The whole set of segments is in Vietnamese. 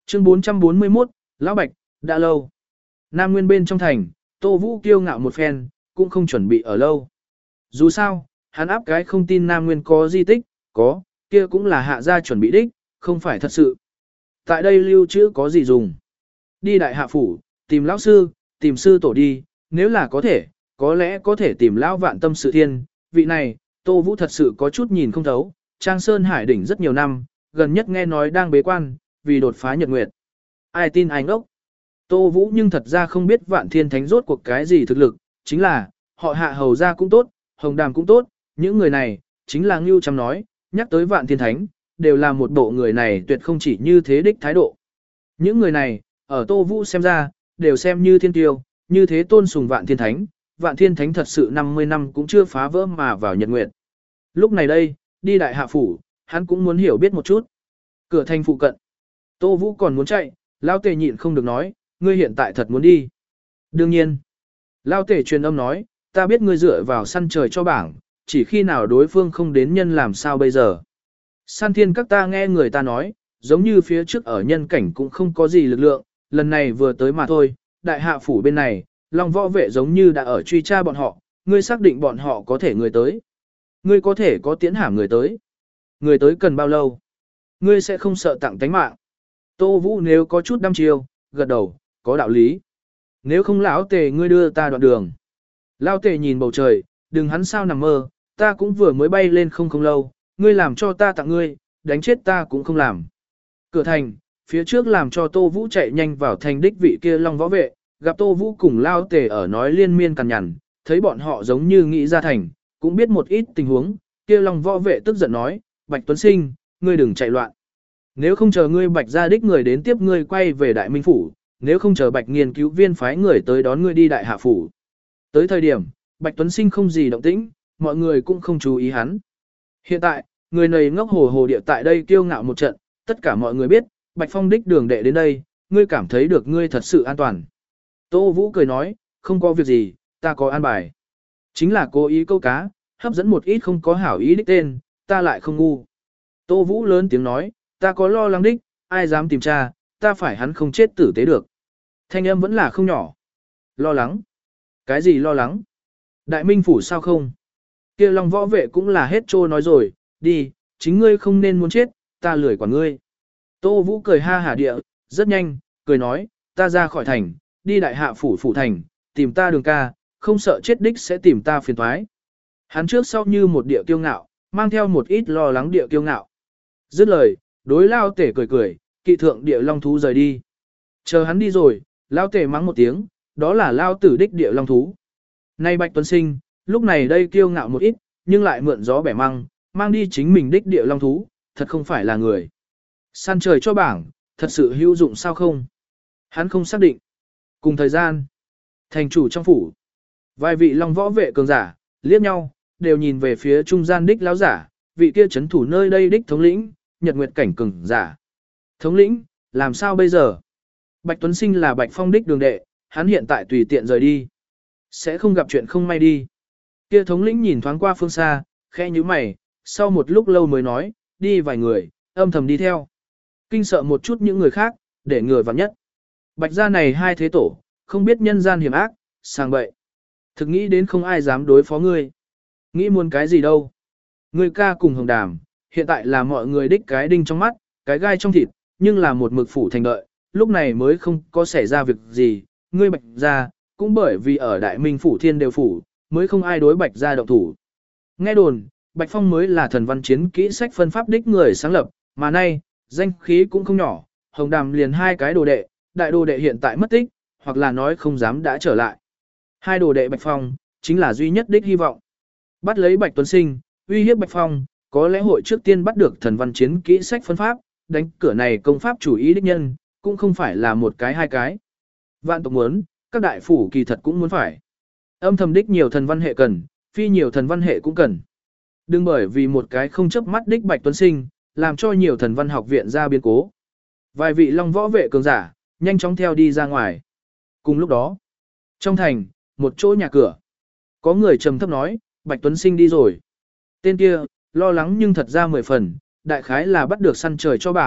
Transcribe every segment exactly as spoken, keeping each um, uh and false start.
Chương bốn trăm bốn mươi mốt, Lão Bạch, đã lâu. Nam Nguyên bên trong thành, Tô Vũ kiêu ngạo một phen, cũng không chuẩn bị ở lâu. Dù sao, hắn áp cái không tin Nam Nguyên có di tích, có, kia cũng là hạ gia chuẩn bị đích, không phải thật sự. Tại đây lưu trữ có gì dùng. Đi đại hạ phủ, tìm lão sư, tìm sư tổ đi, nếu là có thể, có lẽ có thể tìm lão vạn tâm sự thiên. Vị này, Tô Vũ thật sự có chút nhìn không thấu, Trang Sơn Hải đỉnh rất nhiều năm, gần nhất nghe nói đang bế quan, vì đột phá nhật nguyệt. Ai tin ai ngốc. Tô Vũ nhưng thật ra không biết vạn thiên thánh rốt cuộc cái gì thực lực, chính là, họ hạ hầu ra cũng tốt, hồng đàm cũng tốt, những người này, chính là Ngưu Trăm nói, nhắc tới vạn thiên thánh, đều là một bộ người này tuyệt không chỉ như thế đích thái độ. Những người này, ở Tô Vũ xem ra, đều xem như thiên tiêu, như thế tôn sùng vạn thiên thánh, vạn thiên thánh thật sự năm mươi năm cũng chưa phá vỡ mà vào nhật nguyệt. Lúc này đây, đi đại hạ phủ, hắn cũng muốn hiểu biết một chút. Cửa thành phụ cận, Tô Vũ còn muốn chạy, Lao Tề nhịn không được nói, ngươi hiện tại thật muốn đi. Đương nhiên, Lao Tề truyền âm nói, ta biết ngươi dựa vào săn trời cho bảng, chỉ khi nào đối phương không đến nhân làm sao bây giờ. Săn thiên các ta nghe người ta nói, giống như phía trước ở nhân cảnh cũng không có gì lực lượng, lần này vừa tới mà thôi, đại hạ phủ bên này, Long Võ Vệ giống như đã ở truy tra bọn họ, ngươi xác định bọn họ có thể người tới. Ngươi có thể có tiến hàm người tới. Người tới cần bao lâu? Ngươi sẽ không sợ tặng tánh mạng. Tô Vũ nếu có chút đăm chiêu, gật đầu, có đạo lý. Nếu không lão Tề ngươi đưa ta đoạn đường. Lão Tề nhìn bầu trời, đừng hắn sao nằm mơ, ta cũng vừa mới bay lên không không lâu, ngươi làm cho ta tặng ngươi, đánh chết ta cũng không làm. Cửa thành, phía trước làm cho Tô Vũ chạy nhanh vào thành đích vị kia Long Võ Vệ, gặp Tô Vũ cùng Lão Tề ở nói liên miên cằn nhằn, thấy bọn họ giống như nghĩ ra thành, cũng biết một ít tình huống, kia Long Võ Vệ tức giận nói, Bạch Tuấn Sinh, ngươi đừng chạy loạn. Nếu không chờ ngươi Bạch gia đích người đến tiếp ngươi quay về Đại Minh Phủ, nếu không chờ Bạch nghiên cứu viên phái người tới đón ngươi đi Đại Hạ Phủ. Tới thời điểm, Bạch Tuấn Sinh không gì động tĩnh, mọi người cũng không chú ý hắn. Hiện tại, người này ngốc hồ hồ địa tại đây kiêu ngạo một trận, tất cả mọi người biết, Bạch Phong đích đường đệ đến đây, ngươi cảm thấy được ngươi thật sự an toàn. Tô Vũ cười nói, không có việc gì, ta có an bài. Chính là cố ý câu cá, hấp dẫn một ít không có hảo ý đích tên, ta lại không ngu. Tô Vũ lớn tiếng nói, ta có lo lắng đích, ai dám tìm tra, ta phải hắn không chết tử tế được. Thanh âm vẫn là không nhỏ. Lo lắng. Cái gì lo lắng? Đại Minh Phủ sao không? Kia Long Võ Vệ cũng là hết trô nói rồi, đi, chính ngươi không nên muốn chết, ta lười quản ngươi. Tô Vũ cười ha hả địa, rất nhanh, cười nói, ta ra khỏi thành, đi Đại Hạ Phủ Phủ thành, tìm ta đường ca, không sợ chết đích sẽ tìm ta phiền toái. Hắn trước sau như một địa kiêu ngạo, mang theo một ít lo lắng địa kiêu ngạo. Dứt lời, đối Lao Tể cười cười, kỵ thượng địa long thú rời đi. Chờ hắn đi rồi, Lao Tể mắng một tiếng, đó là Lao tử đích địa long thú. Nay Bạch Tuấn Sinh, lúc này đây kiêu ngạo một ít, nhưng lại mượn gió bẻ măng, mang đi chính mình đích địa long thú, thật không phải là người. Săn trời cho bảng, thật sự hữu dụng sao không? Hắn không xác định. Cùng thời gian, thành chủ trong phủ, vài vị Long Võ Vệ cường giả, liếc nhau, đều nhìn về phía trung gian đích lão giả, vị kia chấn thủ nơi đây đích thống lĩnh, Nhật Nguyệt cảnh cường giả. Thống lĩnh, làm sao bây giờ? Bạch Tuấn Sinh là Bạch Phong đích đường đệ, hắn hiện tại tùy tiện rời đi. Sẽ không gặp chuyện không may đi. Kia thống lĩnh nhìn thoáng qua phương xa, khẽ nhíu mày, sau một lúc lâu mới nói, đi vài người, âm thầm đi theo. Kinh sợ một chút những người khác, để ngừa vặn nhất. Bạch gia này hai thế tổ, không biết nhân gian hiểm ác, sang bậy. Thực nghĩ đến không ai dám đối phó ngươi. Nghĩ muốn cái gì đâu. Ngươi ca cùng hồng đàm, hiện tại là mọi người đích cái đinh trong mắt, cái gai trong thịt, nhưng là một mực phủ thành đợi, lúc này mới không có xảy ra việc gì. Ngươi Bạch gia, cũng bởi vì ở Đại Minh Phủ Thiên đều phủ, mới không ai đối Bạch gia động thủ. Nghe đồn, Bạch Phong mới là thần văn chiến kỹ sách phân pháp đích người sáng lập, mà nay, danh khí cũng không nhỏ, hồng đàm liền hai cái đồ đệ, đại đồ đệ hiện tại mất tích, hoặc là nói không dám đã trở lại. Hai đồ đệ Bạch Phong, chính là duy nhất đích hy vọng. Bắt lấy Bạch Tuấn Sinh, uy hiếp Bạch Phong, có lẽ hội trước tiên bắt được thần văn chiến kỹ sách phân pháp, đánh cửa này công pháp chủ ý đích nhân, cũng không phải là một cái hai cái. Vạn tộc muốn, các đại phủ kỳ thật cũng muốn phải. Âm thầm đích nhiều thần văn hệ cần, phi nhiều thần văn hệ cũng cần. Đừng bởi vì một cái không chấp mắt đích Bạch Tuấn Sinh, làm cho nhiều thần văn học viện ra biến cố. Vài vị Long Võ Vệ cường giả, nhanh chóng theo đi ra ngoài. Cùng lúc đó, trong thành, một chỗ nhà cửa. Có người trầm thấp nói, Bạch Tuấn Sinh đi rồi. Tên kia, lo lắng nhưng thật ra mười phần, đại khái là bắt được săn trời cho bảng,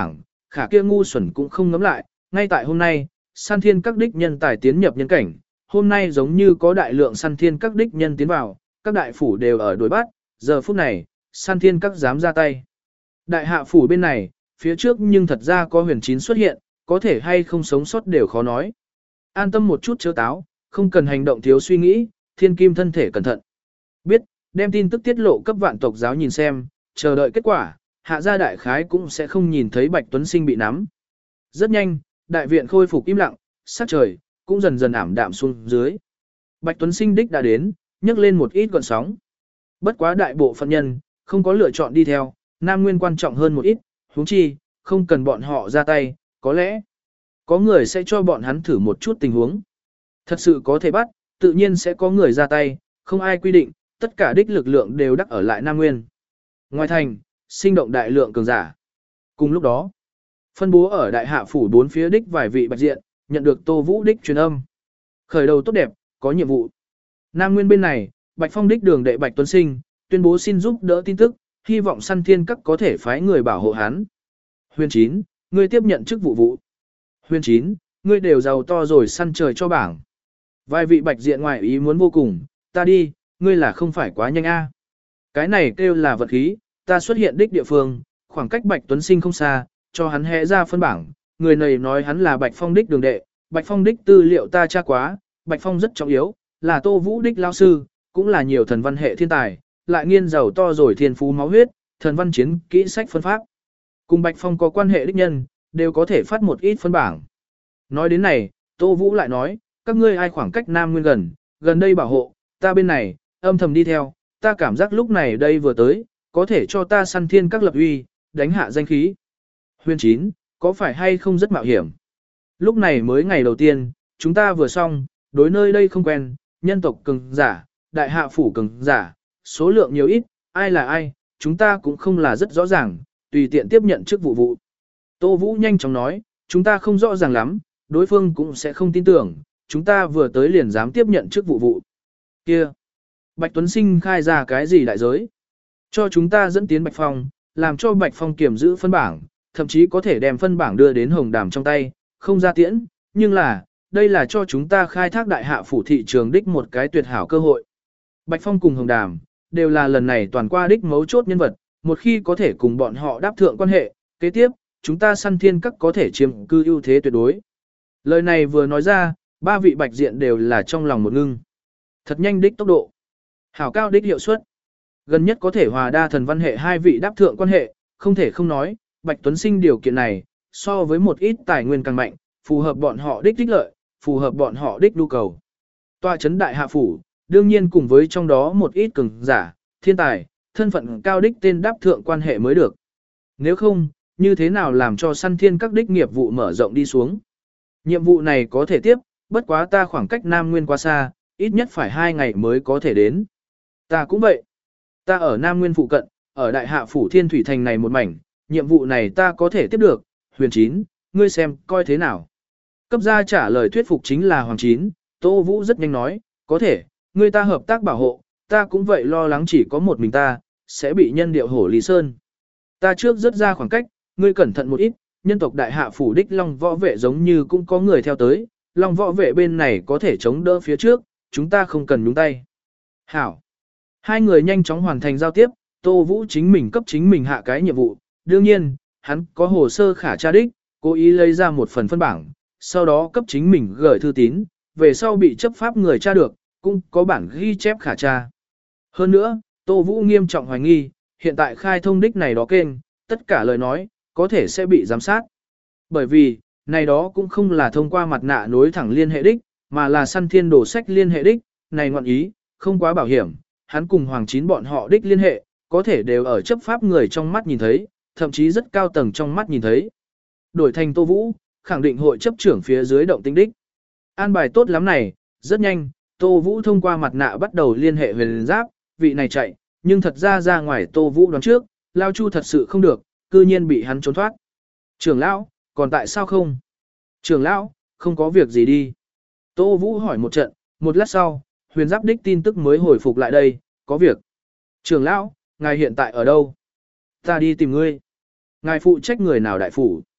khả kia ngu xuẩn cũng không ngấm lại, ngay tại hôm nay, săn thiên các đích nhân tài tiến nhập nhân cảnh, hôm nay giống như có đại lượng săn thiên các đích nhân tiến vào, các đại phủ đều ở đuổi bắt, giờ phút này, săn thiên các dám ra tay. Đại hạ phủ bên này, phía trước nhưng thật ra có huyền chín xuất hiện, có thể hay không sống sót đều khó nói. An tâm một chút chớ táo, không cần hành động thiếu suy nghĩ, thiên kim thân thể cẩn thận. Biết, đem tin tức tiết lộ cấp vạn tộc giáo nhìn xem, chờ đợi kết quả, hạ gia đại khái cũng sẽ không nhìn thấy Bạch Tuấn Sinh bị nắm. Rất nhanh, đại viện khôi phục im lặng, sát trời, cũng dần dần ảm đạm xuống dưới. Bạch Tuấn Sinh đích đã đến, nhấc lên một ít gọn sóng. Bất quá đại bộ phận nhân, không có lựa chọn đi theo, Nam Nguyên quan trọng hơn một ít, huống chi, không cần bọn họ ra tay, có lẽ, có người sẽ cho bọn hắn thử một chút tình huống. Thật sự có thể bắt, tự nhiên sẽ có người ra tay, không ai quy định, tất cả đích lực lượng đều đắc ở lại Nam Nguyên. Ngoài thành, sinh động đại lượng cường giả. Cùng lúc đó, phân bố ở đại hạ phủ bốn phía đích vài vị bạch diện, nhận được Tô Vũ đích truyền âm. Khởi đầu tốt đẹp, có nhiệm vụ. Nam Nguyên bên này, Bạch Phong đích đường đệ Bạch Tuấn Sinh, tuyên bố xin giúp đỡ tin tức, hy vọng săn thiên các có thể phái người bảo hộ hắn. Huyền chín, ngươi tiếp nhận chức vụ vụ. Huyền chín, ngươi đều giàu to rồi săn trời cho bảng. Vài vị bạch diện ngoài ý muốn vô cùng, ta đi, ngươi là không phải quá nhanh a? Cái này kêu là vật khí, ta xuất hiện đích địa phương, khoảng cách Bạch Tuấn Sinh không xa, cho hắn hẽ ra phân bảng, người này nói hắn là Bạch Phong đích đường đệ, Bạch Phong đích tư liệu ta tra quá, Bạch Phong rất trọng yếu, là Tô Vũ đích lao sư, cũng là nhiều thần văn hệ thiên tài, lại nghiên giàu to rồi thiên phú máu huyết, thần văn chiến kỹ sách phân pháp. Cùng Bạch Phong có quan hệ đích nhân, đều có thể phát một ít phân bảng. Nói đến này, Tô Vũ lại nói, các ngươi ai khoảng cách Nam Nguyên gần, gần đây bảo hộ, ta bên này, âm thầm đi theo, ta cảm giác lúc này đây vừa tới, có thể cho ta săn thiên các lập uy, đánh hạ danh khí. Huyền chín, có phải hay không rất mạo hiểm? Lúc này mới ngày đầu tiên, chúng ta vừa xong, đối nơi đây không quen, nhân tộc cường giả, đại hạ phủ cường giả, số lượng nhiều ít, ai là ai, chúng ta cũng không là rất rõ ràng, tùy tiện tiếp nhận chức vụ vụ. Tô Vũ nhanh chóng nói, chúng ta không rõ ràng lắm, đối phương cũng sẽ không tin tưởng, chúng ta vừa tới liền dám tiếp nhận chức vụ vụ. Kia! Bạch Tuấn Sinh khai ra cái gì đại giới? Cho chúng ta dẫn tiến Bạch Phong, làm cho Bạch Phong kiểm giữ phân bảng, thậm chí có thể đem phân bảng đưa đến Hồng Đàm trong tay, không ra tiễn, nhưng là, đây là cho chúng ta khai thác đại hạ phủ thị trường đích một cái tuyệt hảo cơ hội. Bạch Phong cùng Hồng Đàm, đều là lần này toàn qua đích mấu chốt nhân vật, một khi có thể cùng bọn họ đáp thượng quan hệ, kế tiếp, chúng ta săn thiên các có thể chiếm cư ưu thế tuyệt đối. Lời này vừa nói ra, ba vị bạch diện đều là trong lòng một ngưng. Thật nhanh đích tốc độ, hảo cao đích hiệu suất. Gần nhất có thể hòa đa thần văn hệ hai vị đáp thượng quan hệ, không thể không nói, Bạch Tuấn Sinh điều kiện này, so với một ít tài nguyên càng mạnh, phù hợp bọn họ đích đích lợi, phù hợp bọn họ đích nhu cầu. Tòa chấn đại hạ phủ, đương nhiên cùng với trong đó một ít cường giả, thiên tài, thân phận cao đích tên đáp thượng quan hệ mới được. Nếu không, như thế nào làm cho săn thiên các đích nghiệp vụ mở rộng đi xuống? Nhiệm vụ này có thể tiếp, bất quá ta khoảng cách Nam Nguyên quá xa, ít nhất phải hai ngày mới có thể đến. Ta cũng vậy. Ta ở Nam Nguyên phụ cận, ở đại hạ phủ thiên thủy thành này một mảnh, nhiệm vụ này ta có thể tiếp được. Huyền chín, ngươi xem, coi thế nào? Cấp gia trả lời thuyết phục chính là Hoàng chín, Tô Vũ rất nhanh nói, có thể, ngươi ta hợp tác bảo hộ, ta cũng vậy lo lắng chỉ có một mình ta, sẽ bị nhân điệu hổ Lý Sơn. Ta trước rất ra khoảng cách, ngươi cẩn thận một ít, nhân tộc đại hạ phủ đích Long Võ Vệ giống như cũng có người theo tới, Long Võ Vệ bên này có thể chống đỡ phía trước, chúng ta không cần nhúng tay. Hảo. Hai người nhanh chóng hoàn thành giao tiếp, Tô Vũ chính mình cấp chính mình hạ cái nhiệm vụ, đương nhiên, hắn có hồ sơ khả tra đích, cố ý lấy ra một phần phân bảng, sau đó cấp chính mình gửi thư tín, về sau bị chấp pháp người tra được, cũng có bản ghi chép khả tra. Hơn nữa, Tô Vũ nghiêm trọng hoài nghi, hiện tại khai thông đích này đó kênh, tất cả lời nói, có thể sẽ bị giám sát. Bởi vì, này đó cũng không là thông qua mặt nạ nối thẳng liên hệ đích, mà là săn thiên đồ sách liên hệ đích, này ngọn ý, không quá bảo hiểm, hắn cùng Hoàng Chín bọn họ đích liên hệ, có thể đều ở chấp pháp người trong mắt nhìn thấy, thậm chí rất cao tầng trong mắt nhìn thấy. Đổi thành Tô Vũ, khẳng định hội chấp trưởng phía dưới động tinh đích. An bài tốt lắm này, rất nhanh, Tô Vũ thông qua mặt nạ bắt đầu liên hệ huyền giáp, vị này chạy, nhưng thật ra ra ngoài Tô Vũ đoán trước, Lao Chu thật sự không được, cư nhiên bị hắn trốn thoát. Trưởng lão, còn tại sao không? Trưởng lão, không có việc gì đi. Tô Vũ hỏi một trận, một lát sau, huyền giáp đích tin tức mới hồi phục lại đây, có việc. Trưởng lão, ngài hiện tại ở đâu? Ta đi tìm ngươi. Ngài phụ trách người nào đại phủ?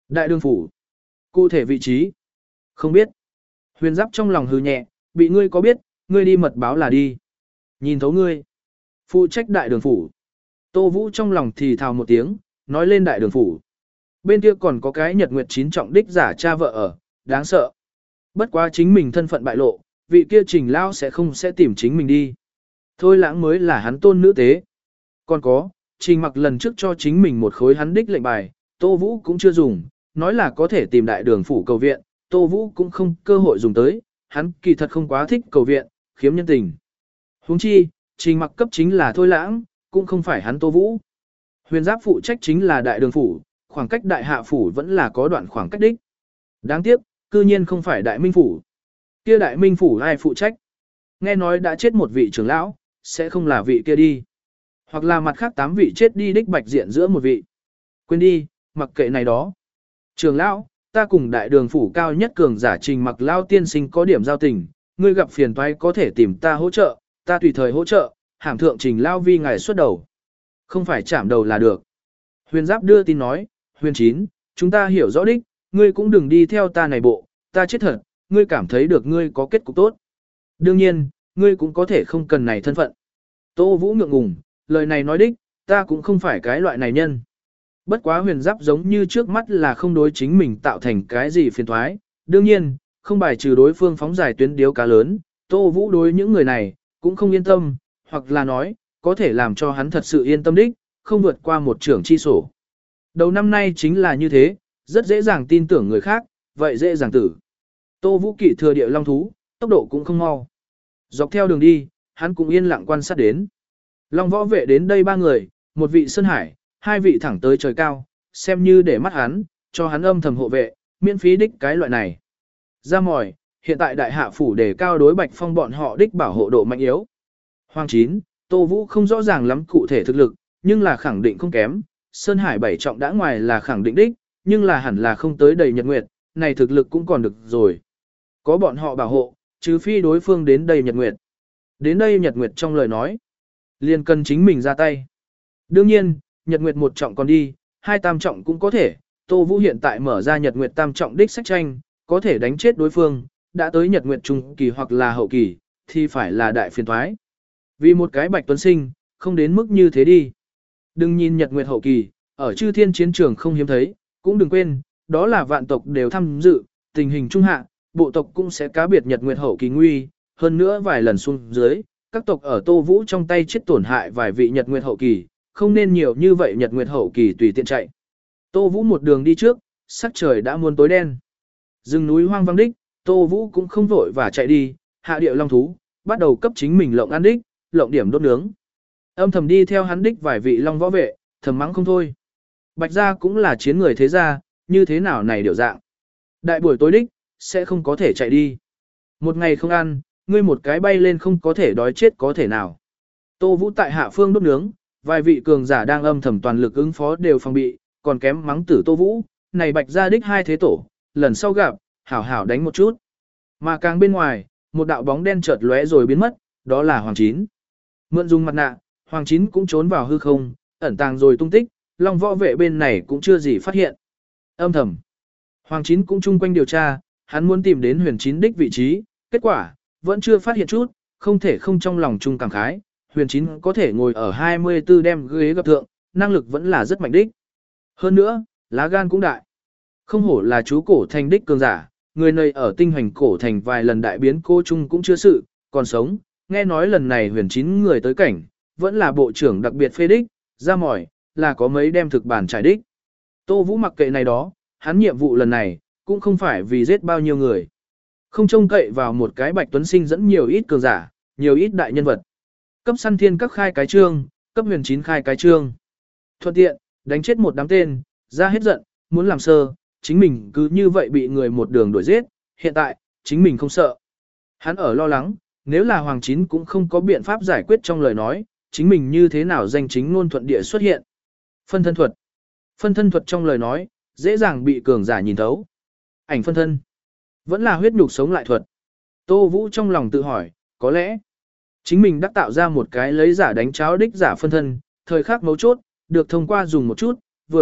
Đại đường phủ. Cụ thể vị trí. Không biết. Huyền giáp trong lòng hừ nhẹ, bị ngươi có biết, ngươi đi mật báo là đi. Nhìn thấu ngươi. Phụ trách đại đường phủ. Tô Vũ trong lòng thì thào một tiếng, nói lên đại đường phủ. Bên kia còn có cái nhật nguyệt chín trọng đích giả cha vợ ở, đáng sợ. Bất quá chính mình thân phận bại lộ, vị kia trình lao sẽ không sẽ tìm chính mình đi. Thôi lãng mới là hắn tôn nữ tế. Còn có, trình mặc lần trước cho chính mình một khối hắn đích lệnh bài, Tô Vũ cũng chưa dùng, nói là có thể tìm đại đường phủ cầu viện, Tô Vũ cũng không cơ hội dùng tới, hắn kỳ thật không quá thích cầu viện, khiếm nhân tình. Huống chi, trình mặc cấp chính là thôi lãng, cũng không phải hắn Tô Vũ. Huyền giáp phụ trách chính là đại đường phủ, khoảng cách đại hạ phủ vẫn là có đoạn khoảng cách đích. Đáng tiếc, cư nhiên không phải đại minh phủ. Kia đại minh phủ ai phụ trách? Nghe nói đã chết một vị trưởng lão, sẽ không là vị kia đi. Hoặc là mặt khác tám vị chết đi đích bạch diện giữa một vị. Quên đi, mặc kệ này đó. Trưởng lão, ta cùng đại đường phủ cao nhất cường giả trình mặc lao tiên sinh có điểm giao tình, ngươi gặp phiền toái có thể tìm ta hỗ trợ, ta tùy thời hỗ trợ, hàm thượng trình lao vi ngài xuất đầu. Không phải chạm đầu là được. Huyền giáp đưa tin nói, huyền chín, chúng ta hiểu rõ đích, ngươi cũng đừng đi theo ta này bộ, ta chết thật, ngươi cảm thấy được ngươi có kết cục tốt. Đương nhiên, ngươi cũng có thể không cần này thân phận. Tô Vũ ngượng ngùng, lời này nói đích, ta cũng không phải cái loại này nhân. Bất quá huyền giáp giống như trước mắt là không đối chính mình tạo thành cái gì phiền thoái. Đương nhiên, không bài trừ đối phương phóng giải tuyến điếu cá lớn, Tô Vũ đối những người này, cũng không yên tâm, hoặc là nói, có thể làm cho hắn thật sự yên tâm đích, không vượt qua một trưởng chi sổ. Đầu năm nay chính là như thế, rất dễ dàng tin tưởng người khác, vậy dễ dàng tử. Tô Vũ kỵ thừa địa long thú, tốc độ cũng không mau. Dọc theo đường đi, hắn cũng yên lặng quan sát đến. Long võ vệ đến đây ba người, một vị sơn hải, hai vị thẳng tới trời cao, xem như để mắt hắn, cho hắn âm thầm hộ vệ, miễn phí đích cái loại này. Ra mỏi, hiện tại đại hạ phủ để cao đối Bạch Phong bọn họ đích bảo hộ độ mạnh yếu. Hoàng chín, Tô Vũ không rõ ràng lắm cụ thể thực lực, nhưng là khẳng định không kém. Sơn Hải bảy trọng đã ngoài là khẳng định đích, nhưng là hẳn là không tới đầy nhật nguyệt, này thực lực cũng còn được rồi. Có bọn họ bảo hộ, trừ phi đối phương đến đây nhật nguyệt. Đến đây nhật nguyệt trong lời nói, liền cần chính mình ra tay. Đương nhiên, nhật nguyệt một trọng còn đi, hai tam trọng cũng có thể, Tô Vũ hiện tại mở ra nhật nguyệt tam trọng đích sách tranh, có thể đánh chết đối phương, đã tới nhật nguyệt trung kỳ hoặc là hậu kỳ, thì phải là đại phiền thoái. Vì một cái bạch tuấn sinh, không đến mức như thế đi. Đừng nhìn nhật nguyệt hậu kỳ, ở chư thiên chiến trường không hiếm thấy, cũng đừng quên, đó là vạn tộc đều tham dự, tình hình trung hạ, bộ tộc cũng sẽ cá biệt nhật nguyệt hậu kỳ nguy, hơn nữa vài lần xuống dưới, các tộc ở Tô Vũ trong tay chết tổn hại vài vị nhật nguyệt hậu kỳ, không nên nhiều như vậy nhật nguyệt hậu kỳ tùy tiện chạy. Tô Vũ một đường đi trước, sắc trời đã muôn tối đen. Rừng núi hoang vắng đích, Tô Vũ cũng không vội và chạy đi, hạ điệu long thú, bắt đầu cấp chính mình lộng ăn đích, lộng điểm đốt nướng. Âm thầm đi theo hắn đích vài vị long võ vệ, thầm mắng không thôi. Bạch gia cũng là chiến người thế gia, như thế nào này điều dạng. Đại buổi tối đích, sẽ không có thể chạy đi. Một ngày không ăn, ngươi một cái bay lên không có thể đói chết có thể nào. Tô Vũ tại hạ phương đốt nướng, vài vị cường giả đang âm thầm toàn lực ứng phó đều phòng bị, còn kém mắng tử Tô Vũ, này bạch gia đích hai thế tổ, lần sau gặp, hảo hảo đánh một chút. Mà càng bên ngoài, một đạo bóng đen chợt lóe rồi biến mất, đó là Hoàng Chín. Mượn dùng mặt nạ, Hoàng Chín cũng trốn vào hư không, ẩn tàng rồi tung tích, Long võ vệ bên này cũng chưa gì phát hiện. Âm thầm. Hoàng Chín cũng chung quanh điều tra, hắn muốn tìm đến huyền chín đích vị trí, kết quả, vẫn chưa phát hiện chút, không thể không trong lòng chung cảm khái, huyền chín có thể ngồi ở hai mươi tư đem ghế gặp thượng, năng lực vẫn là rất mạnh đích. Hơn nữa, lá gan cũng đại. Không hổ là chú cổ thành đích cường giả, người này ở tinh hoành cổ thành vài lần đại biến cô chung cũng chưa sự, còn sống, nghe nói lần này huyền chín người tới cảnh, vẫn là bộ trưởng đặc biệt phê đích, ra mỏi, là có mấy đem thực bản trải đích. Tô Vũ mặc kệ này đó, hắn nhiệm vụ lần này, cũng không phải vì giết bao nhiêu người. Không trông cậy vào một cái bạch tuấn sinh dẫn nhiều ít cường giả, nhiều ít đại nhân vật. Cấp săn thiên các khai cái trương, cấp huyền chín khai cái trương. Thuận tiện, đánh chết một đám tên, ra hết giận, muốn làm sơ, chính mình cứ như vậy bị người một đường đuổi giết, hiện tại, chính mình không sợ. Hắn ở lo lắng, nếu là Hoàng Chín cũng không có biện pháp giải quyết trong lời nói, chính mình như thế nào danh chính ngôn thuận địa xuất hiện. Phân thân thuật. Phân thân thuật trong lời nói, dễ dàng bị cường giả nhìn thấu. Ảnh phân thân. Vẫn là huyết nhục sống lại thuật. Tô Vũ trong lòng tự hỏi, có lẽ, chính mình đã tạo ra một cái lấy giả đánh cháo đích giả phân thân, thời khắc mấu chốt, được thông qua dùng một chút, vừa vặn,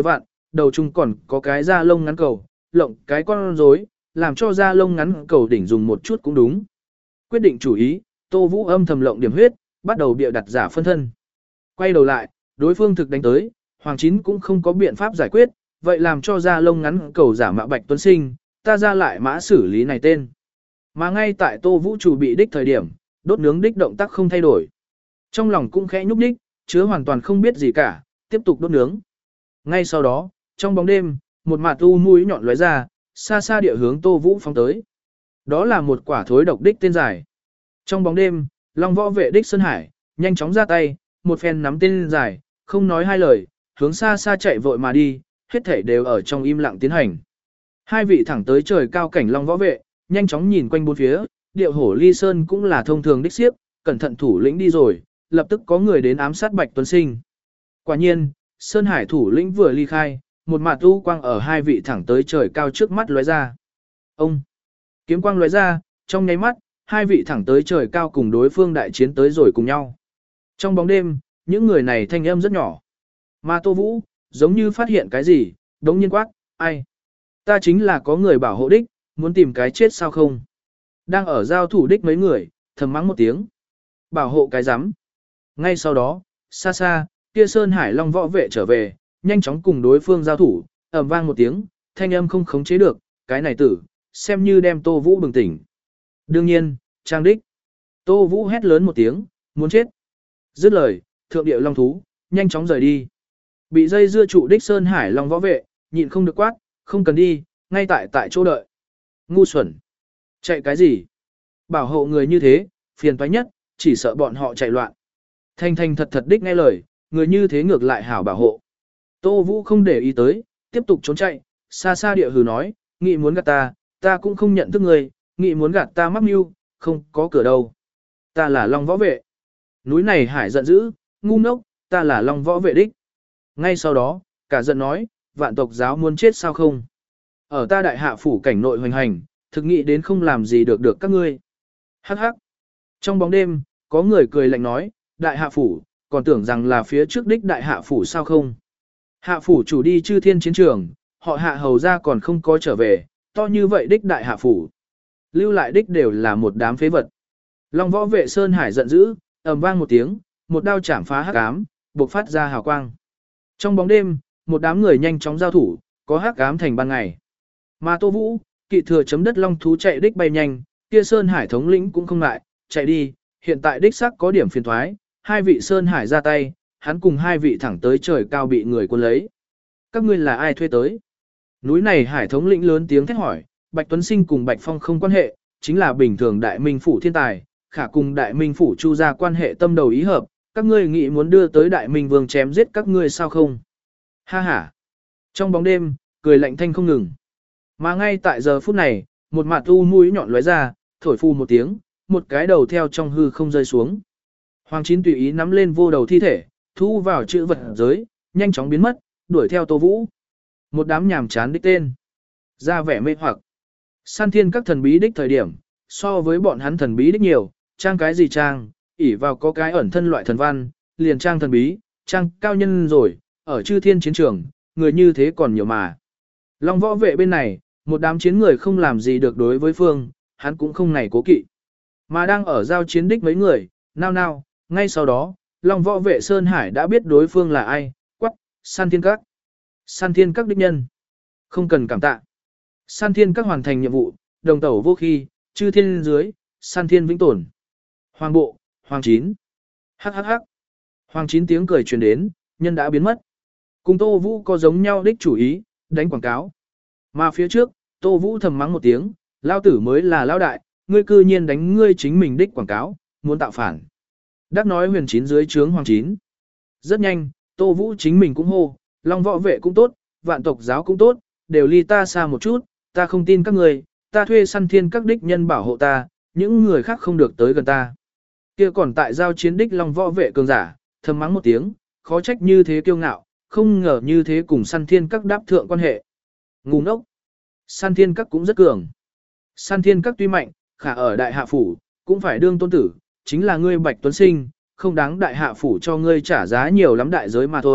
đầu chung còn có cái da lông ngắn cầu, lộng cái con rối, làm cho da lông ngắn cầu đỉnh dùng một chút cũng đúng. Quyết định chủ ý, Tô Vũ âm thầm lộng điểm huyết, bắt đầu bịa đặt giả phân thân. Quay đầu lại, đối phương thực đánh tới, Hoàng Chín cũng không có biện pháp giải quyết, vậy làm cho da lông ngắn cầu giả mạo Bạch Tuấn Sinh, ta ra lại mã xử lý này tên. Mà ngay tại Tô Vũ chủ bị đích thời điểm, đốt nướng đích động tác không thay đổi. Trong lòng cũng khẽ nhúc đích, chứa hoàn toàn không biết gì cả, tiếp tục đốt nướng. Ngay sau đó, trong bóng đêm, một mạt u mũi nhọn lóe ra, xa xa địa hướng Tô Vũ phóng tới. Đó là một quả thối độc đích tên dài. Trong bóng đêm, Long Võ Vệ đích Sơn Hải, nhanh chóng ra tay, một phen nắm tên dài, không nói hai lời, hướng xa xa chạy vội mà đi, hết thể đều ở trong im lặng tiến hành. Hai vị thẳng tới trời cao cảnh Long Võ Vệ, nhanh chóng nhìn quanh bốn phía, điệu hổ ly sơn cũng là thông thường đích xiếp, cẩn thận thủ lĩnh đi rồi, lập tức có người đến ám sát Bạch Tuấn Sinh. Quả nhiên, Sơn Hải thủ lĩnh vừa ly khai, một mạt u quang ở hai vị thẳng tới trời cao trước mắt lóe ra. Ông! Kiếm quang lóe ra, trong nháy mắt, hai vị thẳng tới trời cao cùng đối phương đại chiến tới rồi cùng nhau. Trong bóng đêm, những người này thanh âm rất nhỏ. Mà Tô Vũ, giống như phát hiện cái gì, đống nhiên quát, ai? Ta chính là có người bảo hộ đích, muốn tìm cái chết sao không? Đang ở giao thủ đích mấy người, thầm mắng một tiếng. Bảo hộ cái rắm. Ngay sau đó, xa xa, kia Sơn Hải Long Võ Vệ trở về, nhanh chóng cùng đối phương giao thủ, ầm vang một tiếng, thanh âm không khống chế được, cái này tử, xem như đem Tô Vũ bừng tỉnh. Đương nhiên, trang đích. Tô Vũ hét lớn một tiếng, muốn chết. Dứt lời, thượng điệu long thú, nhanh chóng rời đi. Bị dây dưa trụ đích Sơn Hải Long Võ Vệ, nhịn không được quát, không cần đi, ngay tại tại chỗ đợi. Ngu xuẩn. Chạy cái gì? Bảo hộ người như thế, phiền toái nhất, chỉ sợ bọn họ chạy loạn. Thanh thanh thật thật đích nghe lời, người như thế ngược lại hảo bảo hộ. Tô Vũ không để ý tới, tiếp tục trốn chạy, xa xa địa hừ nói, nghị muốn gạt ta, ta cũng không nhận thức người, nghị muốn gạt ta mắc mưu, không có cửa đâu. Ta là Long Võ Vệ. Núi này Hải giận dữ, ngu ngốc, ta là Long Võ Vệ đích. Ngay sau đó, cả giận nói, vạn tộc giáo muốn chết sao không? Ở ta đại hạ phủ cảnh nội hoành hành, thực nghị đến không làm gì được được các ngươi. Hắc hắc. Trong bóng đêm, có người cười lạnh nói, đại hạ phủ, còn tưởng rằng là phía trước đích đại hạ phủ sao không? Hạ phủ chủ đi chư thiên chiến trường, họ hạ hầu ra còn không có trở về, to như vậy đích đại hạ phủ. Lưu lại đích đều là một đám phế vật. Long Võ Vệ Sơn Hải giận dữ, ầm vang một tiếng, một đao chảm phá hắc ám, bộc phát ra hào quang. Trong bóng đêm, một đám người nhanh chóng giao thủ, có hắc ám thành ban ngày. Mà Tô Vũ, kỵ thừa chấm đất long thú chạy đích bay nhanh, kia Sơn Hải thống lĩnh cũng không lại, chạy đi, hiện tại đích xác có điểm phiền thoái, hai vị Sơn Hải ra tay, hắn cùng hai vị thẳng tới trời cao bị người quân lấy. Các ngươi là ai thuê tới? Núi này Hải thống lĩnh lớn tiếng thét hỏi, Bạch Tuấn Sinh cùng Bạch Phong không quan hệ, chính là bình thường đại minh phủ thiên tài, khả cùng đại minh phủ chu ra quan hệ tâm đầu ý hợp, các ngươi nghĩ muốn đưa tới đại minh vương chém giết các ngươi sao không? Ha ha! Trong bóng đêm, cười lạnh thanh không ngừng. Mà ngay tại giờ phút này, một mặt u mũi nhọn lóe ra, thổi phu một tiếng, một cái đầu theo trong hư không rơi xuống. Hoàng Chín tùy ý nắm lên vô đầu thi thể, thu vào chữ vật giới, nhanh chóng biến mất, đuổi theo Tô Vũ. Một đám nhàm chán đích tên. Ra vẻ mê hoặc. Săn thiên các thần bí đích thời điểm, so với bọn hắn thần bí đích nhiều, trang cái gì trang, ỉ vào có cái ẩn thân loại thần văn, liền trang thần bí, trang cao nhân rồi, ở chư thiên chiến trường, người như thế còn nhiều mà. Long Võ Vệ bên này, một đám chiến người không làm gì được đối với phương, hắn cũng không này cố kỵ. Mà đang ở giao chiến đích mấy người, nao nao, ngay sau đó, Long Võ Vệ Sơn Hải đã biết đối phương là ai, quắc, Săn Thiên Các. Săn Thiên Các đích nhân. Không cần cảm tạ. Săn Thiên Các hoàn thành nhiệm vụ, đồng tẩu vô khi, chư thiên dưới, Săn Thiên vĩnh tồn. Hoàng bộ, Hoàng Chín. Hắc hắc hắc. Hoàng Chín tiếng cười truyền đến, nhân đã biến mất. Cùng Tô Vũ có giống nhau đích chủ ý, đánh quảng cáo. Mà phía trước, Tô Vũ thầm mắng một tiếng, lao tử mới là lao đại, ngươi cư nhiên đánh ngươi chính mình đích quảng cáo, muốn tạo phản. Đắc nói huyền chín dưới trướng Hoàng Chín. Rất nhanh, Tô Vũ chính mình cũng hô, Long Võ Vệ cũng tốt, vạn tộc giáo cũng tốt, đều ly ta xa một chút, ta không tin các người, ta thuê Săn Thiên các đích nhân bảo hộ ta, những người khác không được tới gần ta. Kia còn tại giao chiến đích Long Võ Vệ cường giả, thầm mắng một tiếng, khó trách như thế kiêu ngạo, không ngờ như thế cùng Săn Thiên các đáp thượng quan hệ. Ngu ngốc. Săn Thiên các cũng rất cường. Săn Thiên các tuy mạnh, khả ở đại hạ phủ, cũng phải đương tôn tử, chính là ngươi Bạch Tuấn Sinh, không đáng đại hạ phủ cho ngươi trả giá nhiều lắm đại giới mà thôi,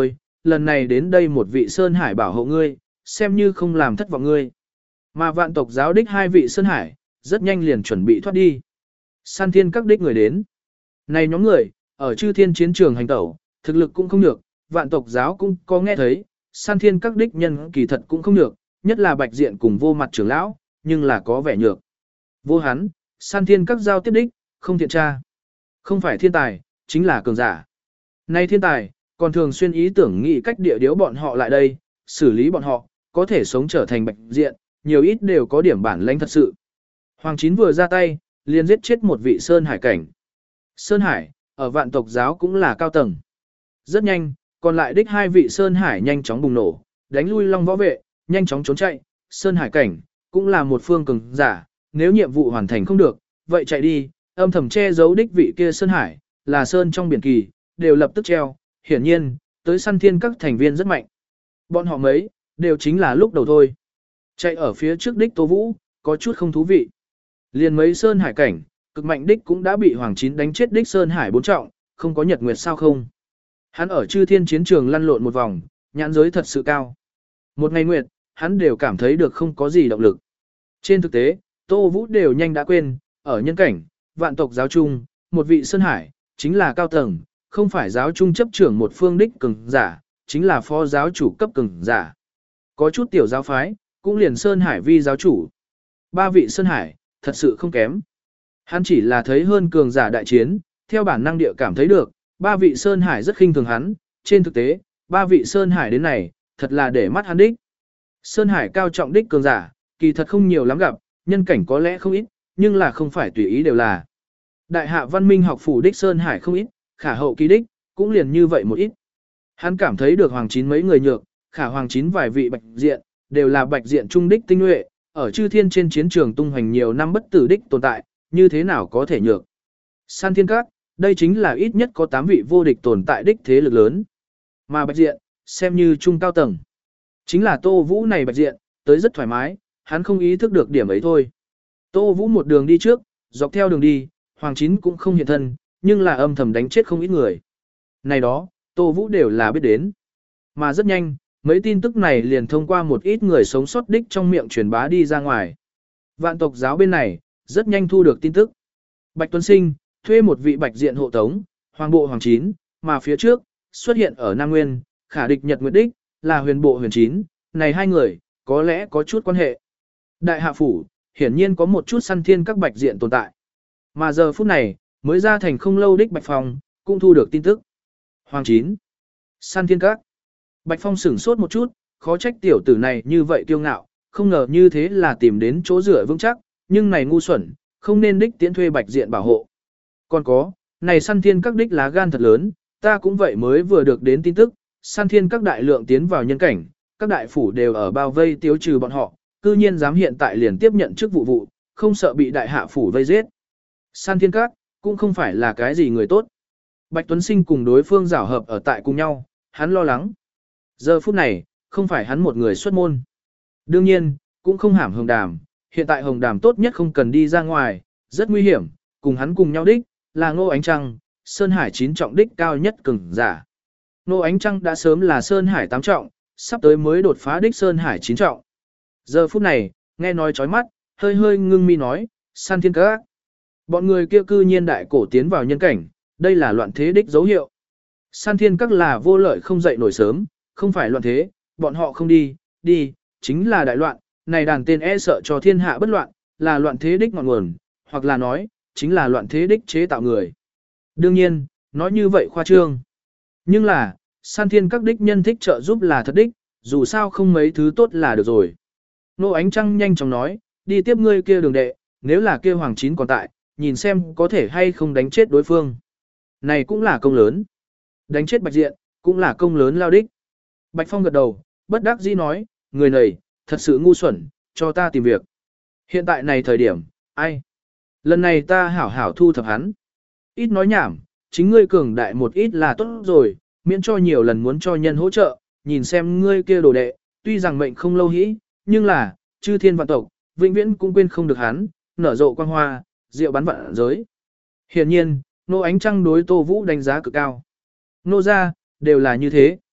lần này đến đây một vị Sơn Hải bảo hộ ngươi, xem như không làm thất vọng ngươi. Mà vạn tộc giáo đích hai vị Sơn Hải, rất nhanh liền chuẩn bị thoát đi. Săn thiên các đích người đến. Này nhóm người, ở chư thiên chiến trường hành tẩu, thực lực cũng không được, vạn tộc giáo cũng có nghe thấy, săn thiên các đích nhân kỳ thật cũng không được, nhất là bạch diện cùng vô mặt trưởng lão, nhưng là có vẻ nhược. Vô hắn, săn thiên các giao tiếp đích, không thiện tra. Không phải thiên tài, chính là cường giả. Nay thiên tài, còn thường xuyên ý tưởng nghĩ cách địa điếu bọn họ lại đây, xử lý bọn họ, có thể sống trở thành bạch diện, nhiều ít đều có điểm bản lãnh thật sự. Hoàng Chín vừa ra tay, liền giết chết một vị Sơn Hải cảnh. Sơn Hải, ở vạn tộc giáo cũng là cao tầng. Rất nhanh, còn lại đích hai vị Sơn Hải nhanh chóng bùng nổ, đánh lui Long Võ Vệ, nhanh chóng trốn chạy. Sơn Hải cảnh, cũng là một phương cường giả, nếu nhiệm vụ hoàn thành không được, vậy chạy đi, âm thầm che giấu đích vị kia Sơn Hải, là Sơn trong biển kỳ, đều lập tức treo, hiển nhiên, tới săn thiên các thành viên rất mạnh. Bọn họ mấy, đều chính là lúc đầu thôi. Chạy ở phía trước đích Tô Vũ, có chút không thú vị. Liền mấy Sơn Hải cảnh, cực mạnh đích cũng đã bị Hoàng Chín đánh chết đích Sơn Hải bốn trọng, không có nhật nguyệt sao không. Hắn ở chư thiên chiến trường lăn lộn một vòng, nhãn giới thật sự cao. Một ngày nguyệt, hắn đều cảm thấy được không có gì động lực. Trên thực tế, Tô Vũ đều nhanh đã quên, ở nhân cảnh, vạn tộc giáo trung, một vị Sơn Hải, chính là cao tầng, không phải giáo trung chấp trưởng một phương đích cường giả, chính là phó giáo chủ cấp cường giả. Có chút tiểu giáo phái, cũng liền Sơn Hải vi giáo chủ. Ba vị Sơn Hải, thật sự không kém. Hắn chỉ là thấy hơn cường giả đại chiến, theo bản năng địa cảm thấy được, ba vị Sơn Hải rất khinh thường hắn, trên thực tế, ba vị Sơn Hải đến này, thật là để mắt hắn đích. Sơn Hải cao trọng đích cường giả, kỳ thật không nhiều lắm gặp, nhân cảnh có lẽ không ít, nhưng là không phải tùy ý đều là. Đại hạ văn minh học phủ đích Sơn Hải không ít, khả hậu kỳ đích, cũng liền như vậy một ít. Hắn cảm thấy được Hoàng Chín mấy người nhược, khả Hoàng Chín vài vị bạch diện, đều là bạch diện trung đích tinh nhuệ, ở chư thiên trên chiến trường tung hoành nhiều năm bất tử đích tồn tại, như thế nào có thể nhược. San thiên các, đây chính là ít nhất có tám vị vô địch tồn tại đích thế lực lớn. Mà bạch diện, xem như trung cao tầng. Chính là Tô Vũ này bạch diện, tới rất thoải mái, hắn không ý thức được điểm ấy thôi. Tô Vũ một đường đi trước, dọc theo đường đi, Hoàng Chín cũng không hiện thân, nhưng là âm thầm đánh chết không ít người. Này đó, Tô Vũ đều là biết đến. Mà rất nhanh, mấy tin tức này liền thông qua một ít người sống sót đích trong miệng truyền bá đi ra ngoài. Vạn tộc giáo bên này, rất nhanh thu được tin tức. Bạch Tuấn Sinh, thuê một vị bạch diện hộ tống, hoàng bộ Hoàng Chín, mà phía trước, xuất hiện ở Nam Nguyên, khả địch Nhật Nguyệt Đích, là huyền bộ huyền Chín, này hai người, có lẽ có chút quan hệ. Đại hạ phủ, hiển nhiên có một chút săn thiên các bạch diện tồn tại. Mà giờ phút này, mới ra thành không lâu đích Bạch Phong, cũng thu được tin tức. Hoàng Chín, săn thiên các. Bạch Phong sửng sốt một chút, khó trách tiểu tử này như vậy kiêu ngạo, không ngờ như thế là tìm đến chỗ dựa vững chắc, nhưng này ngu xuẩn, không nên đích tiến thuê bạch diện bảo hộ. Còn có, này săn thiên các đích lá gan thật lớn, ta cũng vậy mới vừa được đến tin tức, săn thiên các đại lượng tiến vào nhân cảnh, các đại phủ đều ở bao vây tiêu trừ bọn họ, cư nhiên dám hiện tại liền tiếp nhận chức vụ vụ, không sợ bị đại hạ phủ vây giết. Săn thiên các, cũng không phải là cái gì người tốt. Bạch Tuấn Sinh cùng đối phương giảo hợp ở tại cùng nhau, hắn lo lắng. Giờ phút này, không phải hắn một người xuất môn. Đương nhiên, cũng không hàm Hồng Đàm, hiện tại Hồng Đàm tốt nhất không cần đi ra ngoài, rất nguy hiểm, cùng hắn cùng nhau đích, là Ngô Ánh Trăng, Sơn Hải chín trọng đích cao nhất cường giả. Ngô Ánh Trăng đã sớm là Sơn Hải tám trọng, sắp tới mới đột phá đích Sơn Hải chín trọng. Giờ phút này, nghe nói chói mắt, hơi hơi ngưng mi nói, săn thiên các. Bọn người kia cư nhiên đại cổ tiến vào nhân cảnh, đây là loạn thế đích dấu hiệu. Săn thiên các là vô lợi không dậy nổi sớm, không phải loạn thế, bọn họ không đi, đi, chính là đại loạn, này đàn tên e sợ cho thiên hạ bất loạn, là loạn thế đích ngọn nguồn, hoặc là nói, chính là loạn thế đích chế tạo người. Đương nhiên, nói như vậy khoa trương. Nhưng là, săn thiên các đích nhân thích trợ giúp là thật đích, dù sao không mấy thứ tốt là được rồi. Nô Ánh Trăng nhanh chóng nói, đi tiếp ngươi kia đường đệ, nếu là kia Hoàng Chín còn tại, nhìn xem có thể hay không đánh chết đối phương. Này cũng là công lớn. Đánh chết bạch diện, cũng là công lớn lao đích. Bạch Phong gật đầu, bất đắc dĩ nói, người này, thật sự ngu xuẩn, cho ta tìm việc. Hiện tại này thời điểm, ai? Lần này ta hảo hảo thu thập hắn. Ít nói nhảm, chính ngươi cường đại một ít là tốt rồi, miễn cho nhiều lần muốn cho nhân hỗ trợ, nhìn xem ngươi kia đồ đệ, tuy rằng mệnh không lâu hĩ, nhưng là, chư thiên vạn tộc, vĩnh viễn cũng quên không được hắn, nở rộ quang hoa, diệu bắn vạn giới. Hiển nhiên, Nô Ánh Trăng đối Tô Vũ đánh giá cực cao. Nô ra, đều là như thế.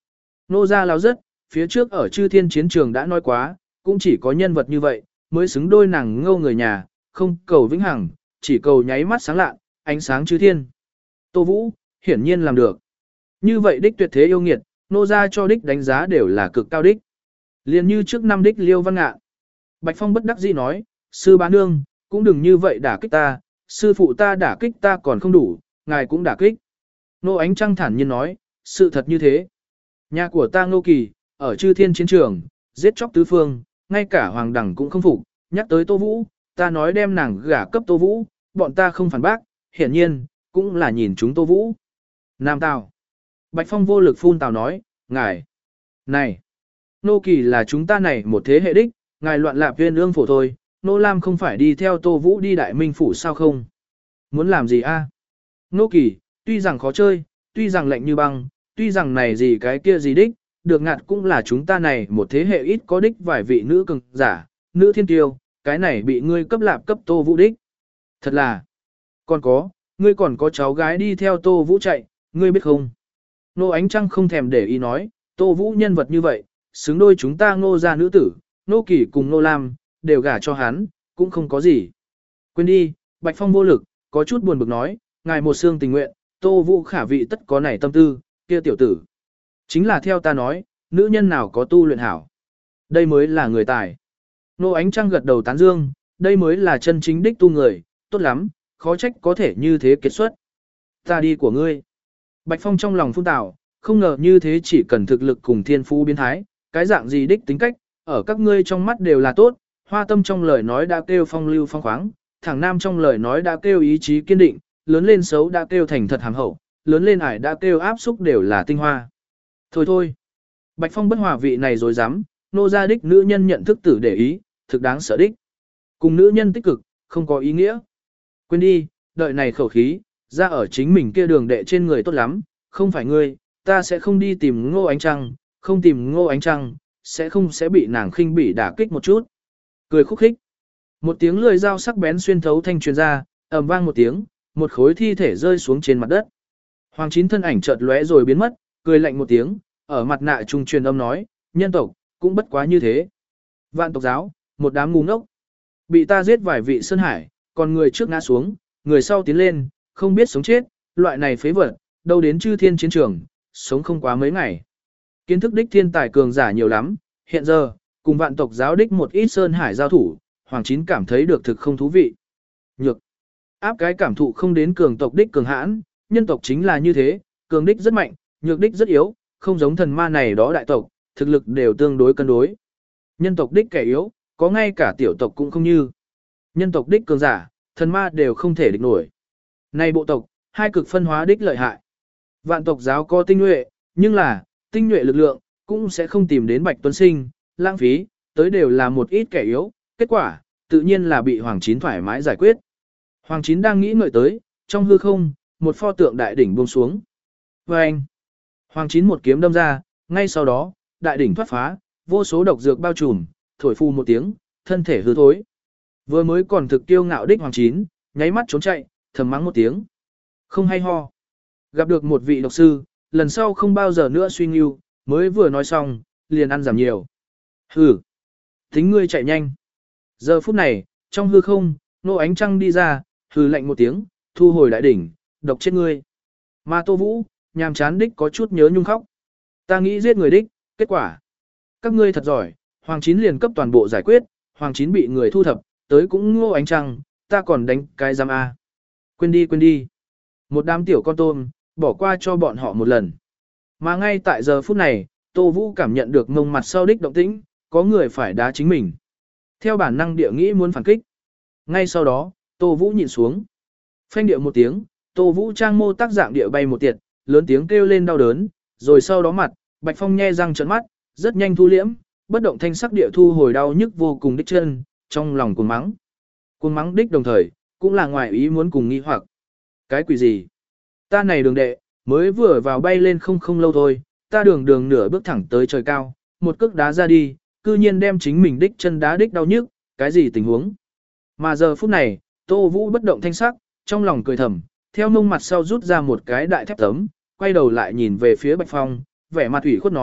Nô gia láo rất, phía trước ở chư thiên chiến trường đã nói quá, cũng chỉ có nhân vật như vậy, mới xứng đôi nàng ngâu người nhà, không cầu vĩnh hằng, chỉ cầu nháy mắt sáng lạ, ánh sáng chư thiên. Tô Vũ, hiển nhiên làm được. Như vậy đích tuyệt thế yêu nghiệt, nô gia cho đích đánh giá đều là cực cao đích. Liên như trước năm đích Liêu Văn Ngạn. Bạch Phong bất đắc dĩ nói, sư bá nương, cũng đừng như vậy đả kích ta, sư phụ ta đả kích ta còn không đủ, ngài cũng đả kích. Nô Ánh Trăng thản nhiên nói, sự thật như thế. Nhà của ta Ngô Kỳ, ở chư thiên chiến trường, giết chóc tứ phương, ngay cả hoàng đẳng cũng không phục, nhắc tới Tô Vũ, ta nói đem nàng gả cấp Tô Vũ, bọn ta không phản bác, hiển nhiên, cũng là nhìn chúng Tô Vũ. Nam Tào. Bạch Phong vô lực phun tào nói, ngài, này, Nô Kỳ là chúng ta này một thế hệ đích, ngài loạn lạp viên ương phổ thôi, Nô Lam không phải đi theo Tô Vũ đi Đại Minh Phủ sao không? Muốn làm gì a? Nô Kỳ, tuy rằng khó chơi, tuy rằng lạnh như băng, tuy rằng này gì cái kia gì đích, được ngạt cũng là chúng ta này một thế hệ ít có đích vài vị nữ cường giả, nữ thiên tiêu, cái này bị ngươi cấp lạp cấp Tô Vũ đích. Thật là, còn có, ngươi còn có cháu gái đi theo Tô Vũ chạy, ngươi biết không? Nô Ánh Trăng không thèm để ý nói, Tô Vũ nhân vật như vậy, xứng đôi chúng ta Ngô gia nữ tử, Nô Kỳ cùng Nô Lam, đều gả cho hắn, cũng không có gì. Quên đi, Bạch Phong vô lực, có chút buồn bực nói, ngài một xương tình nguyện, Tô Vũ khả vị tất có nảy tâm tư, kia tiểu tử. Chính là theo ta nói, nữ nhân nào có tu luyện hảo. Đây mới là người tài. Nô Ánh Trăng gật đầu tán dương, đây mới là chân chính đích tu người, tốt lắm, khó trách có thể như thế kết xuất. Ta đi của ngươi. Bạch Phong trong lòng phun tảo, không ngờ như thế chỉ cần thực lực cùng thiên phú biến thái, cái dạng gì đích tính cách, ở các ngươi trong mắt đều là tốt, hoa tâm trong lời nói đã kêu phong lưu phong khoáng, thẳng nam trong lời nói đã kêu ý chí kiên định, lớn lên xấu đã kêu thành thật hàm hậu, lớn lên ải đã kêu áp xúc đều là tinh hoa. Thôi thôi, Bạch Phong bất hòa vị này rồi dám, nô gia đích nữ nhân nhận thức tử để ý, thực đáng sợ đích. Cùng nữ nhân tích cực, không có ý nghĩa. Quên đi, đợi này khẩu khí, ra ở chính mình kia đường đệ trên người tốt lắm, không phải ngươi, ta sẽ không đi tìm Ngô Ánh Trăng, không tìm Ngô Ánh Trăng, sẽ không sẽ bị nàng khinh bỉ đả kích một chút. Cười khúc khích. Một tiếng lưỡi dao sắc bén xuyên thấu thanh truyền ra, ầm vang một tiếng, một khối thi thể rơi xuống trên mặt đất. Hoàng Chín thân ảnh chợt lóe rồi biến mất, cười lạnh một tiếng, ở mặt nạ trung truyền âm nói, nhân tộc, cũng bất quá như thế. Vạn tộc giáo, một đám ngu ngốc. Bị ta giết vài vị sơn hải, còn người trước ngã xuống, người sau tiến lên, không biết sống chết, loại này phế vật, đâu đến chư thiên chiến trường, sống không quá mấy ngày. Kiến thức đích thiên tài cường giả nhiều lắm, hiện giờ, cùng vạn tộc giáo đích một ít sơn hải giao thủ, Hoàng Chín cảm thấy được thực không thú vị. Nhược, áp cái cảm thụ không đến cường tộc đích cường hãn, nhân tộc chính là như thế, cường đích rất mạnh, nhược đích rất yếu, không giống thần ma này đó đại tộc, thực lực đều tương đối cân đối. Nhân tộc đích kẻ yếu, có ngay cả tiểu tộc cũng không như. Nhân tộc đích cường giả, thần ma đều không thể địch nổi. Này bộ tộc, hai cực phân hóa đích lợi hại. Vạn tộc giáo có tinh nhuệ, nhưng là, tinh nhuệ lực lượng, cũng sẽ không tìm đến Bạch Tuấn Sinh, lãng phí, tới đều là một ít kẻ yếu, kết quả, tự nhiên là bị Hoàng Chín thoải mái giải quyết. Hoàng Chín đang nghĩ ngợi tới, trong hư không, một pho tượng đại đỉnh buông xuống. Và anh, Hoàng Chín một kiếm đâm ra, ngay sau đó, đại đỉnh thoát phá, vô số độc dược bao trùm, thổi phu một tiếng, thân thể hư thối. Vừa mới còn thực kiêu ngạo đích Hoàng Chín, nháy mắt trốn chạy, thầm mắng một tiếng. Không hay ho. Gặp được một vị độc sư, lần sau không bao giờ nữa suy nghiêu, mới vừa nói xong, liền ăn giảm nhiều. Hừ. Tính ngươi chạy nhanh. Giờ phút này, trong hư không, Nô Ánh Trăng đi ra, hừ lạnh một tiếng, thu hồi đại đỉnh, độc chết ngươi. Mà Tô Vũ, nhàm chán đích có chút nhớ nhung khóc. Ta nghĩ giết người đích, kết quả. Các ngươi thật giỏi, Hoàng Chín liền cấp toàn bộ giải quyết, Hoàng Chín bị người thu thập, tới cũng Ngô Ánh Trăng, ta còn đánh cái giam A. Quên đi quên đi. Một đám tiểu con tôm, bỏ qua cho bọn họ một lần. Mà ngay tại giờ phút này, Tô Vũ cảm nhận được mông mặt sau đích động tĩnh, có người phải đá chính mình. Theo bản năng địa nghĩ muốn phản kích. Ngay sau đó, Tô Vũ nhìn xuống. Phanh điệu một tiếng, Tô Vũ trang mô tác dạng địa bay một tiệt, lớn tiếng kêu lên đau đớn, rồi sau đó mặt, Bạch Phong nhe răng trợn mắt, rất nhanh thu liễm, bất động thanh sắc địa thu hồi đau nhức vô cùng đích chân, trong lòng cuồng mắng. Cuồng mắng đích đồng thời, cũng là ngoài ý muốn cùng nghi hoặc. Cái quỷ gì? Ta này đường đệ, mới vừa vào bay lên không không lâu thôi, ta đường đường nửa bước thẳng tới trời cao, một cước đá ra đi, cư nhiên đem chính mình đích chân đá đích đau nhức, cái gì tình huống? Mà giờ phút này, Tô Vũ bất động thanh sắc, trong lòng cười thầm, theo mông mặt sau rút ra một cái đại thép tấm, quay đầu lại nhìn về phía Bạch Phong, vẻ mặt ủy khuất nói,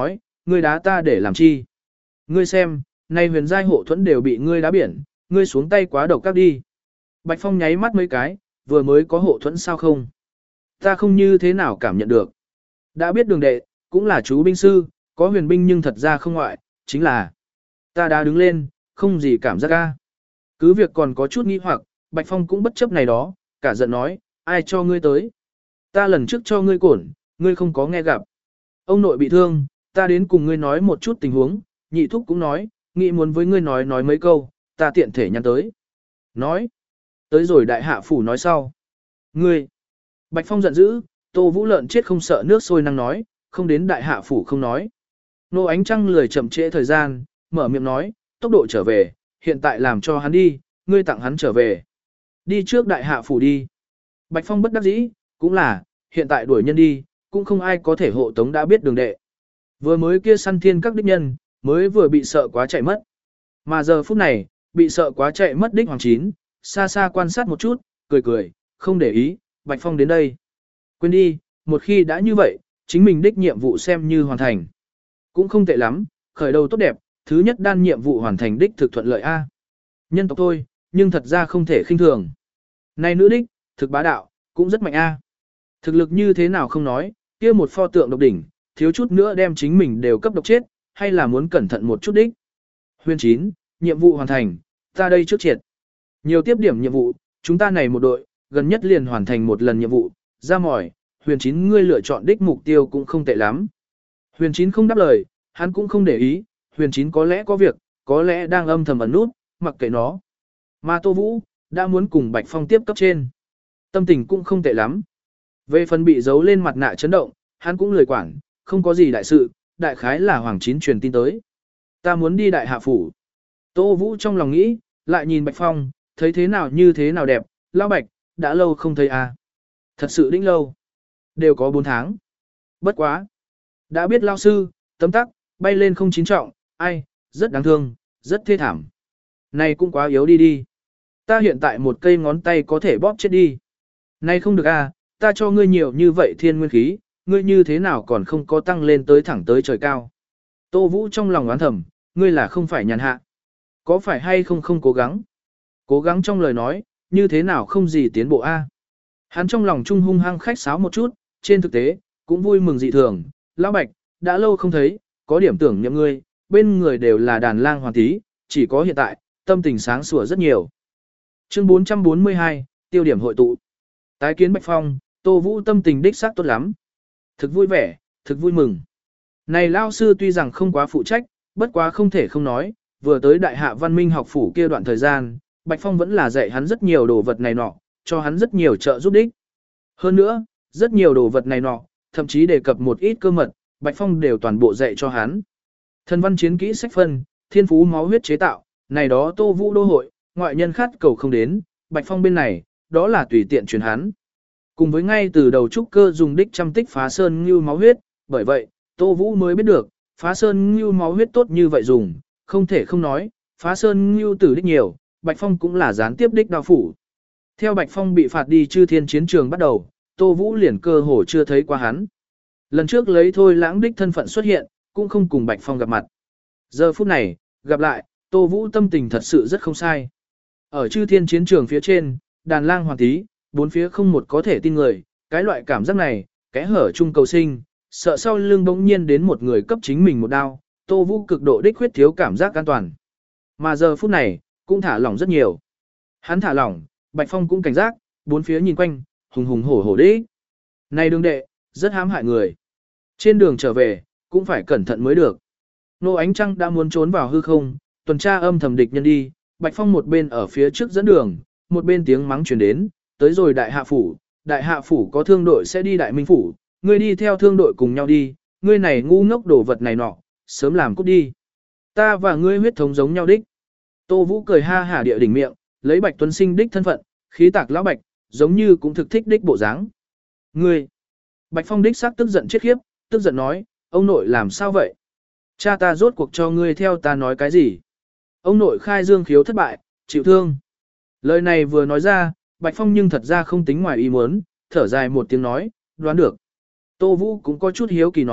ngươi đá ta để làm chi? Ngươi xem, nay huyền giai hộ thuẫn đều bị ngươi đá biển, ngươi xuống tay quá độc các đi. Bạch Phong nháy mắt mấy cái, vừa mới có hộ thuẫn sao không? Ta không như thế nào cảm nhận được. Đã biết đường đệ, cũng là chú binh sư, có huyền binh nhưng thật ra không ngoại, chính là ta đã đứng lên, không gì cảm giác ca. Cứ việc còn có chút nghi hoặc, Bạch Phong cũng bất chấp này đó, cả giận nói, ai cho ngươi tới? Ta lần trước cho ngươi cổn, ngươi không có nghe gặp. Ông nội bị thương, ta đến cùng ngươi nói một chút tình huống, nhị thúc cũng nói, nghĩ muốn với ngươi nói nói mấy câu, ta tiện thể nhắn tới. Nói, tới rồi đại hạ phủ nói sau. Ngươi, Bạch Phong giận dữ, Tô Vũ lợn chết không sợ nước sôi năng nói, không đến đại hạ phủ không nói. Nô Ánh Trăng lười chậm trễ thời gian, mở miệng nói, tốc độ trở về, hiện tại làm cho hắn đi, ngươi tặng hắn trở về. Đi trước đại hạ phủ đi. Bạch Phong bất đắc dĩ, cũng là, hiện tại đuổi nhân đi, cũng không ai có thể hộ tống đã biết đường đệ. Vừa mới kia săn thiên các đích nhân, mới vừa bị sợ quá chạy mất. Mà giờ phút này, bị sợ quá chạy mất đích Hoàng Chín, xa xa quan sát một chút, cười cười, không để ý, Bạch Phong đến đây. Quên đi, một khi đã như vậy, chính mình đích nhiệm vụ xem như hoàn thành. Cũng không tệ lắm, khởi đầu tốt đẹp, thứ nhất đan nhiệm vụ hoàn thành đích thực thuận lợi A. Nhân tộc thôi, nhưng thật ra không thể khinh thường. Này nữ đích, thực bá đạo, cũng rất mạnh A. Thực lực như thế nào không nói, kia một pho tượng độc đỉnh, thiếu chút nữa đem chính mình đều cấp độc chết, hay là muốn cẩn thận một chút đích. Huyền chín, nhiệm vụ hoàn thành, ta đây trước triệt. Nhiều tiếp điểm nhiệm vụ, chúng ta này một đội, gần nhất liền hoàn thành một lần nhiệm vụ, ra mỏi, huyền chín ngươi lựa chọn đích mục tiêu cũng không tệ lắm. Huyền chín không đáp lời, hắn cũng không để ý, huyền chín có lẽ có việc, có lẽ đang âm thầm ẩn nút, mặc kệ nó. Mà Tô Vũ, đã muốn cùng Bạch Phong tiếp cấp trên. Tâm tình cũng không tệ lắm. Về phần bị giấu lên mặt nạ chấn động, hắn cũng lười quản, không có gì đại sự, đại khái là Hoàng Chín truyền tin tới. Ta muốn đi đại hạ phủ. Tô Vũ trong lòng nghĩ, lại nhìn Bạch Phong, thấy thế nào như thế nào đẹp, lão Bạch, đã lâu không thấy à. Thật sự đỉnh lâu. Đều có bốn tháng. Bất quá. Đã biết lao sư, tấm tắc, bay lên không chín trọng, ai, rất đáng thương, rất thê thảm. Này cũng quá yếu đi đi. Ta hiện tại một cây ngón tay có thể bóp chết đi. Này không được à, ta cho ngươi nhiều như vậy thiên nguyên khí, ngươi như thế nào còn không có tăng lên tới thẳng tới trời cao. Tô Vũ trong lòng oán thầm, ngươi là không phải nhàn hạ. Có phải hay không không cố gắng? Cố gắng trong lời nói, như thế nào không gì tiến bộ a? Hắn trong lòng trung hung hăng khách sáo một chút, trên thực tế, cũng vui mừng dị thường. Lão Bạch, đã lâu không thấy, có điểm tưởng nhậm ngươi, bên người đều là đàn lang hoàng tí, chỉ có hiện tại, tâm tình sáng sủa rất nhiều. Chương bốn trăm bốn mươi hai, tiêu điểm hội tụ. Tái kiến Bạch Phong, Tô Vũ tâm tình đích xác tốt lắm. Thực vui vẻ, thực vui mừng. Này lao sư tuy rằng không quá phụ trách, bất quá không thể không nói, vừa tới đại hạ văn minh học phủ kia đoạn thời gian, Bạch Phong vẫn là dạy hắn rất nhiều đồ vật này nọ, cho hắn rất nhiều trợ giúp đích. Hơn nữa, rất nhiều đồ vật này nọ, thậm chí đề cập một ít cơ mật, Bạch Phong đều toàn bộ dạy cho hắn. Thần văn chiến kỹ sách phân, thiên phú máu huyết chế tạo, này đó Tô Vũ đô hội, ngoại nhân khát cầu không đến, Bạch Phong bên này, đó là tùy tiện truyền hắn. Cùng với ngay từ đầu trúc cơ dùng đích trăm tích phá sơn như máu huyết, bởi vậy, Tô Vũ mới biết được, phá sơn như máu huyết tốt như vậy dùng, không thể không nói, phá sơn như tử đích nhiều, Bạch Phong cũng là gián tiếp đích đao phủ. Theo Bạch Phong bị phạt đi chư thiên chiến trường bắt đầu, Tô Vũ liền cơ hồ chưa thấy qua hắn. Lần trước lấy thôi lãng đích thân phận xuất hiện, cũng không cùng Bạch Phong gặp mặt. Giờ phút này, gặp lại, Tô Vũ tâm tình thật sự rất không sai. Ở chư thiên chiến trường phía trên, đàn lang hoàng tí, bốn phía không một có thể tin người, cái loại cảm giác này, kẽ hở chung cầu sinh, sợ sau lưng bỗng nhiên đến một người cấp chính mình một đao, Tô Vũ cực độ đích khuyết thiếu cảm giác an toàn. Mà giờ phút này, cũng thả lỏng rất nhiều. Hắn thả lỏng, Bạch Phong cũng cảnh giác, bốn phía nhìn quanh, hùng hùng hổ hổ đích. Này đường đệ, rất hãm hại người. Trên đường trở về, cũng phải cẩn thận mới được. Nô Ánh Trăng đã muốn trốn vào hư không, tuần tra âm thầm địch nhân đi, Bạch Phong một bên ở phía trước dẫn đường, một bên tiếng mắng truyền đến, tới rồi đại hạ phủ, đại hạ phủ có thương đội sẽ đi đại minh phủ, ngươi đi theo thương đội cùng nhau đi, ngươi này ngu ngốc đồ vật này nọ, sớm làm cút đi. Ta và ngươi huyết thống giống nhau đích. Tô Vũ cười ha hả địa đỉnh miệng, lấy Bạch Tuấn Sinh đích thân phận, khí tạc lão Bạch, giống như cũng thực thích đích bộ dáng. Ngươi! Bạch Phong đích xác tức giận chết khiếp, tức giận nói, ông nội làm sao vậy? Cha ta rốt cuộc cho ngươi theo ta nói cái gì? Ông nội khai dương khiếu thất bại, chịu thương. Lời này vừa nói ra, Bạch Phong nhưng thật ra không tính ngoài ý muốn, thở dài một tiếng nói, đoán được. Tô Vũ cũng có chút hiếu kỳ nói,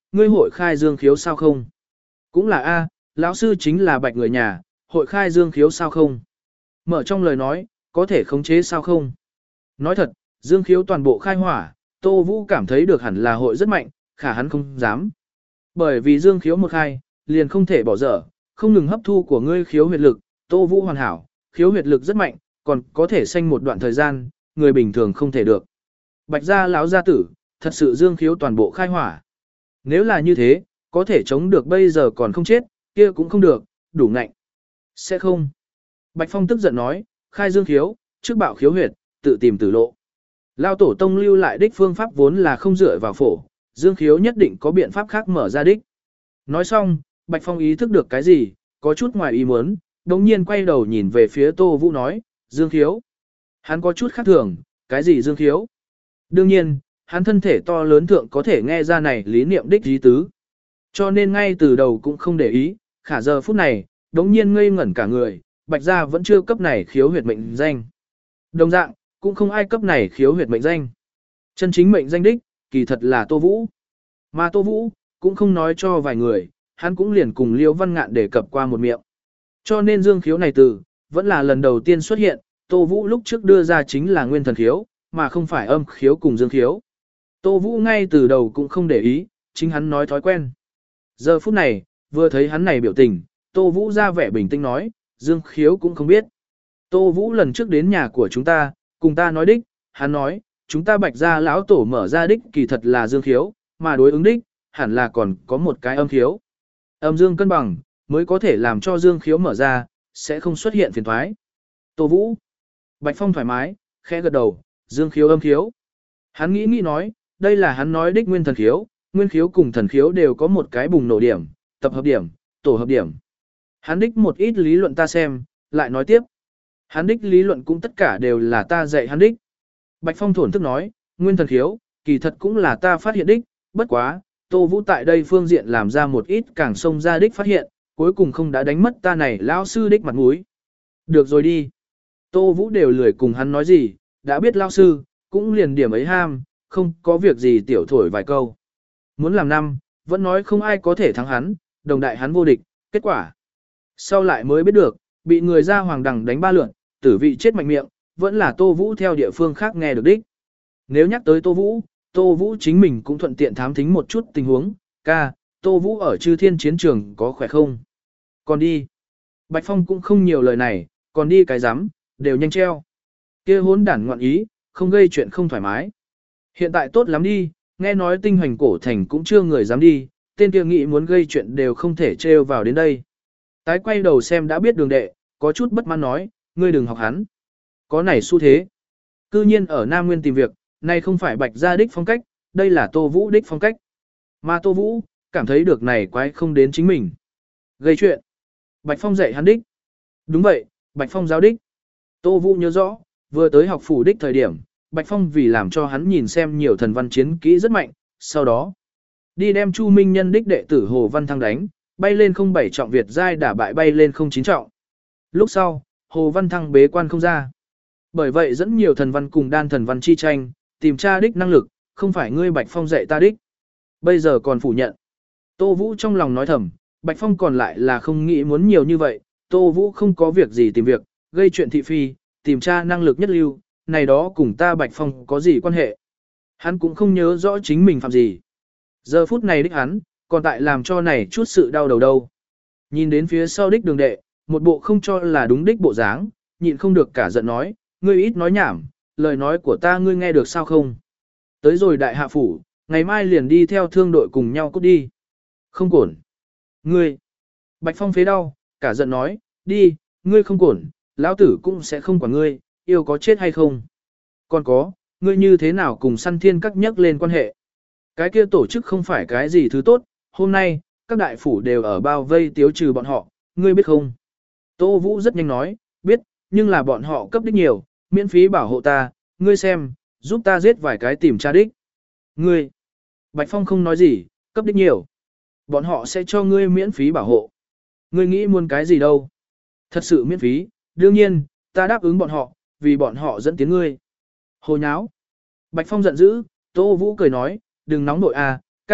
ngươi hội khai dương khiếu sao không? Cũng là A, lão sư chính là bạch người nhà, hội khai dương khiếu sao không? Mở trong lời nói, có thể khống chế sao không? Nói thật, dương khiếu toàn bộ khai hỏa, Tô Vũ cảm thấy được hẳn là hội rất mạnh, khả hắn không dám. Bởi vì dương khiếu một khai, liền không thể bỏ dở, không ngừng hấp thu của ngươi khiếu huyệt lực, Tô Vũ hoàn hảo, khiếu huyệt lực rất mạnh, còn có thể sanh một đoạn thời gian, người bình thường không thể được. Bạch gia lão gia tử, thật sự dương khiếu toàn bộ khai hỏa. Nếu là như thế, có thể chống được bây giờ còn không chết, kia cũng không được, đủ ngạnh. Sẽ không. Bạch Phong tức giận nói, khai dương khiếu, trước bạo khiếu huyệt, tự tìm tử lộ. Lao tổ tông lưu lại đích phương pháp vốn là không dựa vào phổ, dương khiếu nhất định có biện pháp khác mở ra đích. Nói xong, Bạch Phong ý thức được cái gì, có chút ngoài ý muốn, đồng nhiên quay đầu nhìn về phía Tô Vũ nói, dương khiếu. Hắn có chút khác thường, cái gì dương khiếu? Đương nhiên, hắn thân thể to lớn thượng có thể nghe ra này lý niệm đích ý tứ. Cho nên ngay từ đầu cũng không để ý, khả giờ phút này, đống nhiên ngây ngẩn cả người, Bạch gia vẫn chưa cấp này khiếu huyệt mệnh danh. Đồng dạng, cũng không ai cấp này khiếu huyệt mệnh danh. Chân chính mệnh danh đích, kỳ thật là Tô Vũ. Mà Tô Vũ, cũng không nói cho vài người, hắn cũng liền cùng Liễu Văn Ngạn đề cập qua một miệng. Cho nên dương khiếu này từ, vẫn là lần đầu tiên xuất hiện, Tô Vũ lúc trước đưa ra chính là nguyên thần khiếu, mà không phải âm khiếu cùng dương khiếu. Tô Vũ ngay từ đầu cũng không để ý, chính hắn nói thói quen. Giờ phút này, vừa thấy hắn này biểu tình, Tô Vũ ra vẻ bình tĩnh nói, dương khiếu cũng không biết. Tô Vũ lần trước đến nhà của chúng ta, cùng ta nói đích, hắn nói, chúng ta Bạch gia lão tổ mở ra đích kỳ thật là dương khiếu, mà đối ứng đích, hẳn là còn có một cái âm khiếu. Âm dương cân bằng, mới có thể làm cho dương khiếu mở ra, sẽ không xuất hiện phiền thoái. Tô Vũ. Bạch Phong thoải mái, khẽ gật đầu, dương khiếu âm khiếu. Hắn nghĩ nghĩ nói, đây là hắn nói đích nguyên thần khiếu, nguyên khiếu cùng thần khiếu đều có một cái bùng nổ điểm, tập hợp điểm, tổ hợp điểm. Hắn đích một ít lý luận ta xem, lại nói tiếp. Hắn đích lý luận cũng tất cả đều là ta dạy hắn đích. Bạch Phong thổn thức nói, nguyên thần khiếu, kỳ thật cũng là ta phát hiện đích, bất quá, Tô Vũ tại đây phương diện làm ra một ít càng sông ra đích phát hiện, cuối cùng không đã đánh mất ta này lão sư đích mặt mũi. Được rồi đi. Tô Vũ đều lười cùng hắn nói gì, đã biết lão sư, cũng liền điểm ấy ham, không có việc gì tiểu thổi vài câu. Muốn làm năm, vẫn nói không ai có thể thắng hắn, đồng đại hắn vô địch, kết quả. Sau lại mới biết được, bị người ra hoàng đằng đánh ba lượn, tử vị chết mạnh miệng, vẫn là Tô Vũ theo địa phương khác nghe được đích. Nếu nhắc tới Tô Vũ, Tô Vũ chính mình cũng thuận tiện thám thính một chút tình huống, ca, Tô Vũ ở Chư Thiên chiến trường có khỏe không? Còn đi. Bạch Phong cũng không nhiều lời này, còn đi cái rắm đều nhanh treo. Kia hốn đản ngoạn ý, không gây chuyện không thoải mái. Hiện tại tốt lắm đi, nghe nói tinh hoành cổ thành cũng chưa người dám đi, tên kia nghĩ muốn gây chuyện đều không thể treo vào đến đây. Tái quay đầu xem đã biết đường đệ, có chút bất mãn nói, ngươi đừng học hắn. Có này xu thế. Cư nhiên ở Nam Nguyên tìm việc, này không phải Bạch gia đích phong cách, đây là Tô Vũ đích phong cách. Mà Tô Vũ, cảm thấy được này quái không đến chính mình. Gây chuyện. Bạch Phong dạy hắn đích. Đúng vậy, Bạch Phong giáo đích. Tô Vũ nhớ rõ, vừa tới học phủ đích thời điểm, Bạch Phong vì làm cho hắn nhìn xem nhiều thần văn chiến kỹ rất mạnh, sau đó đi đem Chu Minh Nhân đích đệ tử Hồ Văn Thăng đánh, bay lên không bảy trọng Việt giai đả bại bay lên không chín trọng. Lúc sau, Hồ Văn Thăng bế quan không ra. Bởi vậy dẫn nhiều thần văn cùng đan thần văn chi tranh, tìm tra đích năng lực, không phải ngươi Bạch Phong dạy ta đích. Bây giờ còn phủ nhận. Tô Vũ trong lòng nói thầm, Bạch Phong còn lại là không nghĩ muốn nhiều như vậy, Tô Vũ không có việc gì tìm việc, gây chuyện thị phi, tìm tra năng lực nhất lưu, này đó cùng ta Bạch Phong có gì quan hệ. Hắn cũng không nhớ rõ chính mình phạm gì. Giờ phút này đích hắn, còn tại làm cho này chút sự đau đầu đâu. Nhìn đến phía sau đích đường đệ, một bộ không cho là đúng đích bộ dáng, nhịn không được cả giận nói, ngươi ít nói nhảm, lời nói của ta ngươi nghe được sao không? Tới rồi đại hạ phủ, ngày mai liền đi theo thương đội cùng nhau cút đi. Không cổn. Ngươi. Bạch Phong phế đau, cả giận nói, đi, ngươi không cổn, lão tử cũng sẽ không quản ngươi, yêu có chết hay không. Còn có, ngươi như thế nào cùng săn thiên các nhắc lên quan hệ. Cái kia tổ chức không phải cái gì thứ tốt, hôm nay, các đại phủ đều ở bao vây tiêu trừ bọn họ, ngươi biết không? Tô Vũ rất nhanh nói, biết, nhưng là bọn họ cấp đích nhiều, miễn phí bảo hộ ta, ngươi xem, giúp ta giết vài cái tìm tra đích. Ngươi. Bạch Phong không nói gì, cấp đích nhiều. Bọn họ sẽ cho ngươi miễn phí bảo hộ. Ngươi nghĩ muốn cái gì đâu? Thật sự miễn phí, đương nhiên, ta đáp ứng bọn họ, vì bọn họ dẫn tiến ngươi. Hồ nháo. Bạch Phong giận dữ, Tô Vũ cười nói, đừng nóng nội à, ca,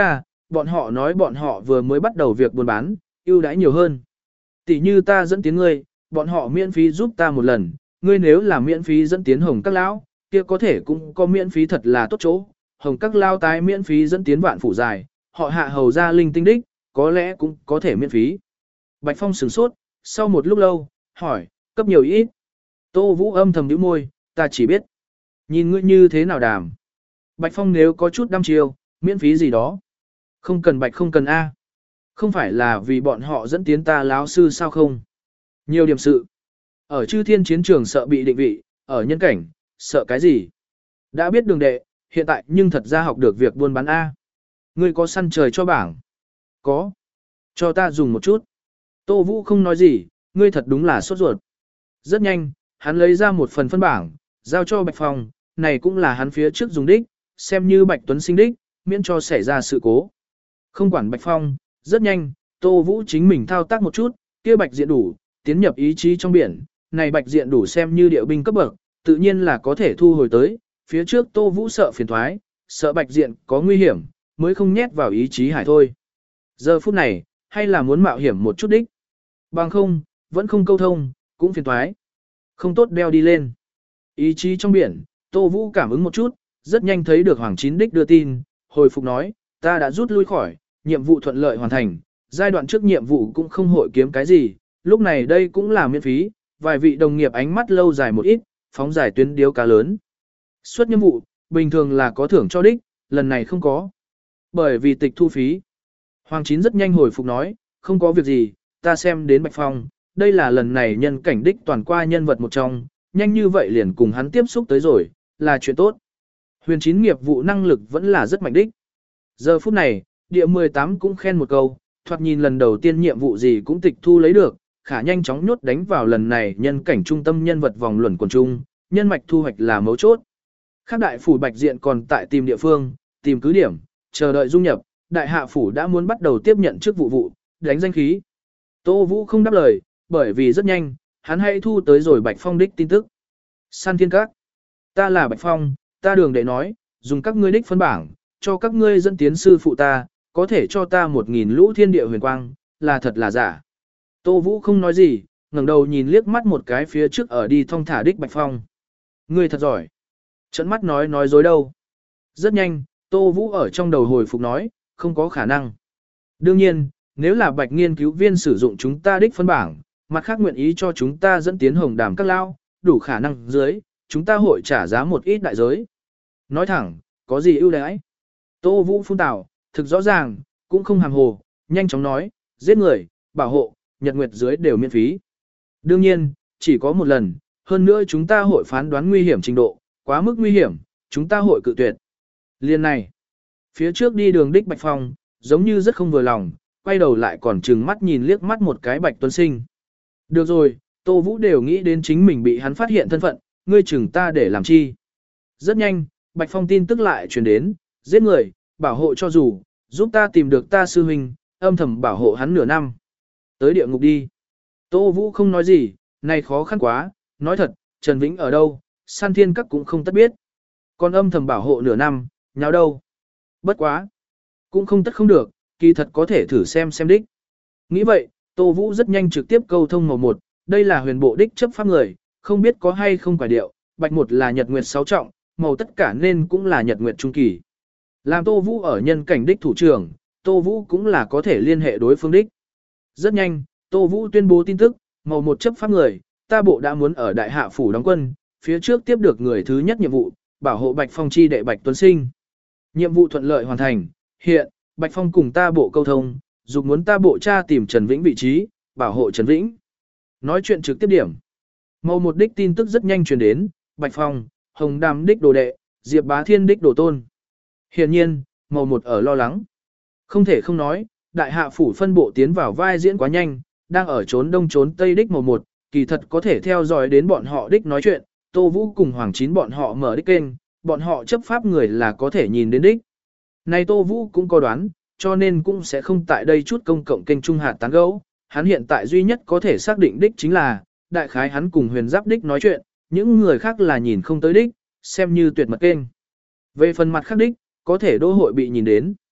bọn họ nói bọn họ vừa mới bắt đầu việc buôn bán, ưu đãi nhiều hơn. Tỷ như ta dẫn tiến ngươi, bọn họ miễn phí giúp ta một lần, ngươi nếu là miễn phí dẫn tiến hồng các lão, kia có thể cũng có miễn phí thật là tốt chỗ. Hồng các lao tái miễn phí dẫn tiến vạn phủ dài, họ hạ hầu ra linh tinh đích, có lẽ cũng có thể miễn phí. Bạch Phong sửng sốt, sau một lúc lâu, hỏi, cấp nhiều ít. Tô Vũ âm thầm nhíu môi, ta chỉ biết. Nhìn ngươi như thế nào đàm. Bạch Phong nếu có chút đăm chiêu, miễn phí gì đó. Không cần Bạch không cần A. Không phải là vì bọn họ dẫn tiến ta láo sư sao không? Nhiều điểm sự. Ở chư thiên chiến trường sợ bị định vị, ở nhân cảnh, sợ cái gì? Đã biết đường đệ, hiện tại nhưng thật ra học được việc buôn bán A. Ngươi có săn trời cho bảng? Có. Cho ta dùng một chút. Tô Vũ không nói gì, ngươi thật đúng là sốt ruột. Rất nhanh, hắn lấy ra một phần phân bảng, giao cho Bạch Phong, này cũng là hắn phía trước dùng đích, xem như Bạch Tuấn sinh đích, miễn cho xảy ra sự cố. Không quản Bạch Phong, rất nhanh, Tô Vũ chính mình thao tác một chút, kia Bạch Diện đủ, tiến nhập ý chí trong biển, này Bạch Diện đủ xem như điệu binh cấp bậc, tự nhiên là có thể thu hồi tới, phía trước Tô Vũ sợ phiền thoái, sợ Bạch Diện có nguy hiểm, mới không nhét vào ý chí hải thôi. Giờ phút này, hay là muốn mạo hiểm một chút đích. Bằng không, vẫn không câu thông, cũng phiền thoái. Không tốt đeo đi lên. Ý chí trong biển, Tô Vũ cảm ứng một chút, rất nhanh thấy được Hoàng Chín Đích đưa tin, hồi phục nói, ta đã rút lui khỏi, nhiệm vụ thuận lợi hoàn thành, giai đoạn trước nhiệm vụ cũng không hội kiếm cái gì, lúc này đây cũng là miễn phí, vài vị đồng nghiệp ánh mắt lâu dài một ít, phóng giải tuyến điếu cá lớn. Suốt nhiệm vụ, bình thường là có thưởng cho đích, lần này không có. Bởi vì tịch thu phí. Hoàng Chín rất nhanh hồi phục nói, không có việc gì, ta xem đến Bạch Phong, đây là lần này nhân cảnh đích toàn qua nhân vật một trong, nhanh như vậy liền cùng hắn tiếp xúc tới rồi, là chuyện tốt. Huyền Chín nghiệp vụ năng lực vẫn là rất mạnh đích. Giờ phút này, địa mười tám cũng khen một câu, thoạt nhìn lần đầu tiên nhiệm vụ gì cũng tịch thu lấy được, khả nhanh chóng nhốt đánh vào lần này nhân cảnh trung tâm nhân vật vòng luẩn quần trung, nhân mạch thu hoạch là mấu chốt. Khác đại phủ Bạch Diện còn tại tìm địa phương, tìm cứ điểm, chờ đợi dung nhập, đại hạ phủ đã muốn bắt đầu tiếp nhận chức vụ vụ, đánh danh khí. Tô Vũ không đáp lời, bởi vì rất nhanh, hắn hay thu tới rồi Bạch Phong đích tin tức. San Thiên Các. Ta là Bạch Phong, ta đường để nói, dùng các ngươi đích phân bảng, cho các ngươi dẫn tiến sư phụ ta, có thể cho ta một nghìn lũ thiên địa huyền quang, là thật là giả. Tô Vũ không nói gì, ngẩng đầu nhìn liếc mắt một cái phía trước ở đi thong thả đích Bạch Phong. Ngươi thật giỏi. Trận mắt nói nói dối đâu. Rất nhanh, Tô Vũ ở trong đầu hồi phục nói, không có khả năng. Đương nhiên, nếu là Bạch nghiên cứu viên sử dụng chúng ta đích phân bảng, mặt khác nguyện ý cho chúng ta dẫn tiến hồng đàm các lao, đủ khả năng dưới, chúng ta hội trả giá một ít đại giới. Nói thẳng, có gì ưu đãi? Tô Vũ phun tào, thực rõ ràng, cũng không hàm hồ, nhanh chóng nói, giết người, bảo hộ, nhật nguyệt dưới đều miễn phí. Đương nhiên, chỉ có một lần, hơn nữa chúng ta hội phán đoán nguy hiểm trình độ, quá mức nguy hiểm, chúng ta hội cự tuyệt. Liên này, phía trước đi đường đích Bạch Phong, giống như rất không vừa lòng, quay đầu lại còn trừng mắt nhìn liếc mắt một cái Bạch Tuấn Sinh. Được rồi, Tô Vũ đều nghĩ đến chính mình bị hắn phát hiện thân phận, ngươi chừng ta để làm chi. Rất nhanh, Bạch Phong tin tức lại truyền đến, giết người, bảo hộ cho dù, giúp ta tìm được ta sư huynh, âm thầm bảo hộ hắn nửa năm. Tới địa ngục đi. Tô Vũ không nói gì, này khó khăn quá, nói thật, Trần Vĩnh ở đâu, San Thiên Các cũng không tất biết. Còn âm thầm bảo hộ nửa năm, nháo đâu. Bất quá. Cũng không tất không được, kỳ thật có thể thử xem xem đích. Nghĩ vậy, Tô Vũ rất nhanh trực tiếp câu thông màu một, đây là huyền bộ đích chấp pháp người, không biết có hay không quả điệu, bạch một là nhật nguyệt sáu trọng, màu tất cả nên cũng là nhật nguyệt trung kỳ. Làm Tô Vũ ở nhân cảnh đích thủ trưởng, Tô Vũ cũng là có thể liên hệ đối phương đích. Rất nhanh, Tô Vũ tuyên bố tin tức, màu một chấp pháp người, ta bộ đã muốn ở đại hạ phủ đóng quân, phía trước tiếp được người thứ nhất nhiệm vụ, bảo hộ Bạch Phong chi đệ Bạch Tuấn Sinh. Nhiệm vụ thuận lợi hoàn thành, hiện, Bạch Phong cùng ta bộ câu thông, dục muốn ta bộ tra tìm Trần Vĩnh vị trí, bảo hộ Trần Vĩnh. Nói chuyện trực tiếp điểm. Màu một đích tin tức rất nhanh truyền đến, Bạch Phong, Hồng Đàm đích đồ đệ, Diệp Bá Thiên đích đồ tôn. Hiển nhiên, màu một ở lo lắng. Không thể không nói, đại hạ phủ phân bộ tiến vào vai diễn quá nhanh, đang ở trốn đông trốn tây đích màu một, kỳ thật có thể theo dõi đến bọn họ đích nói chuyện, Tô Vũ cùng Hoàng Chín bọn họ mở đích kênh, bọn họ chấp pháp người là có thể nhìn đến đích. Này Tô Vũ cũng có đoán, cho nên cũng sẽ không tại đây chút công cộng kênh trung hạt tán gẫu. Hắn hiện tại duy nhất có thể xác định đích chính là, đại khái hắn cùng huyền giáp đích nói chuyện, những người khác là nhìn không tới đích, xem như tuyệt mật kênh. Về phần mặt khác đích, có thể đô hội bị nhìn đến.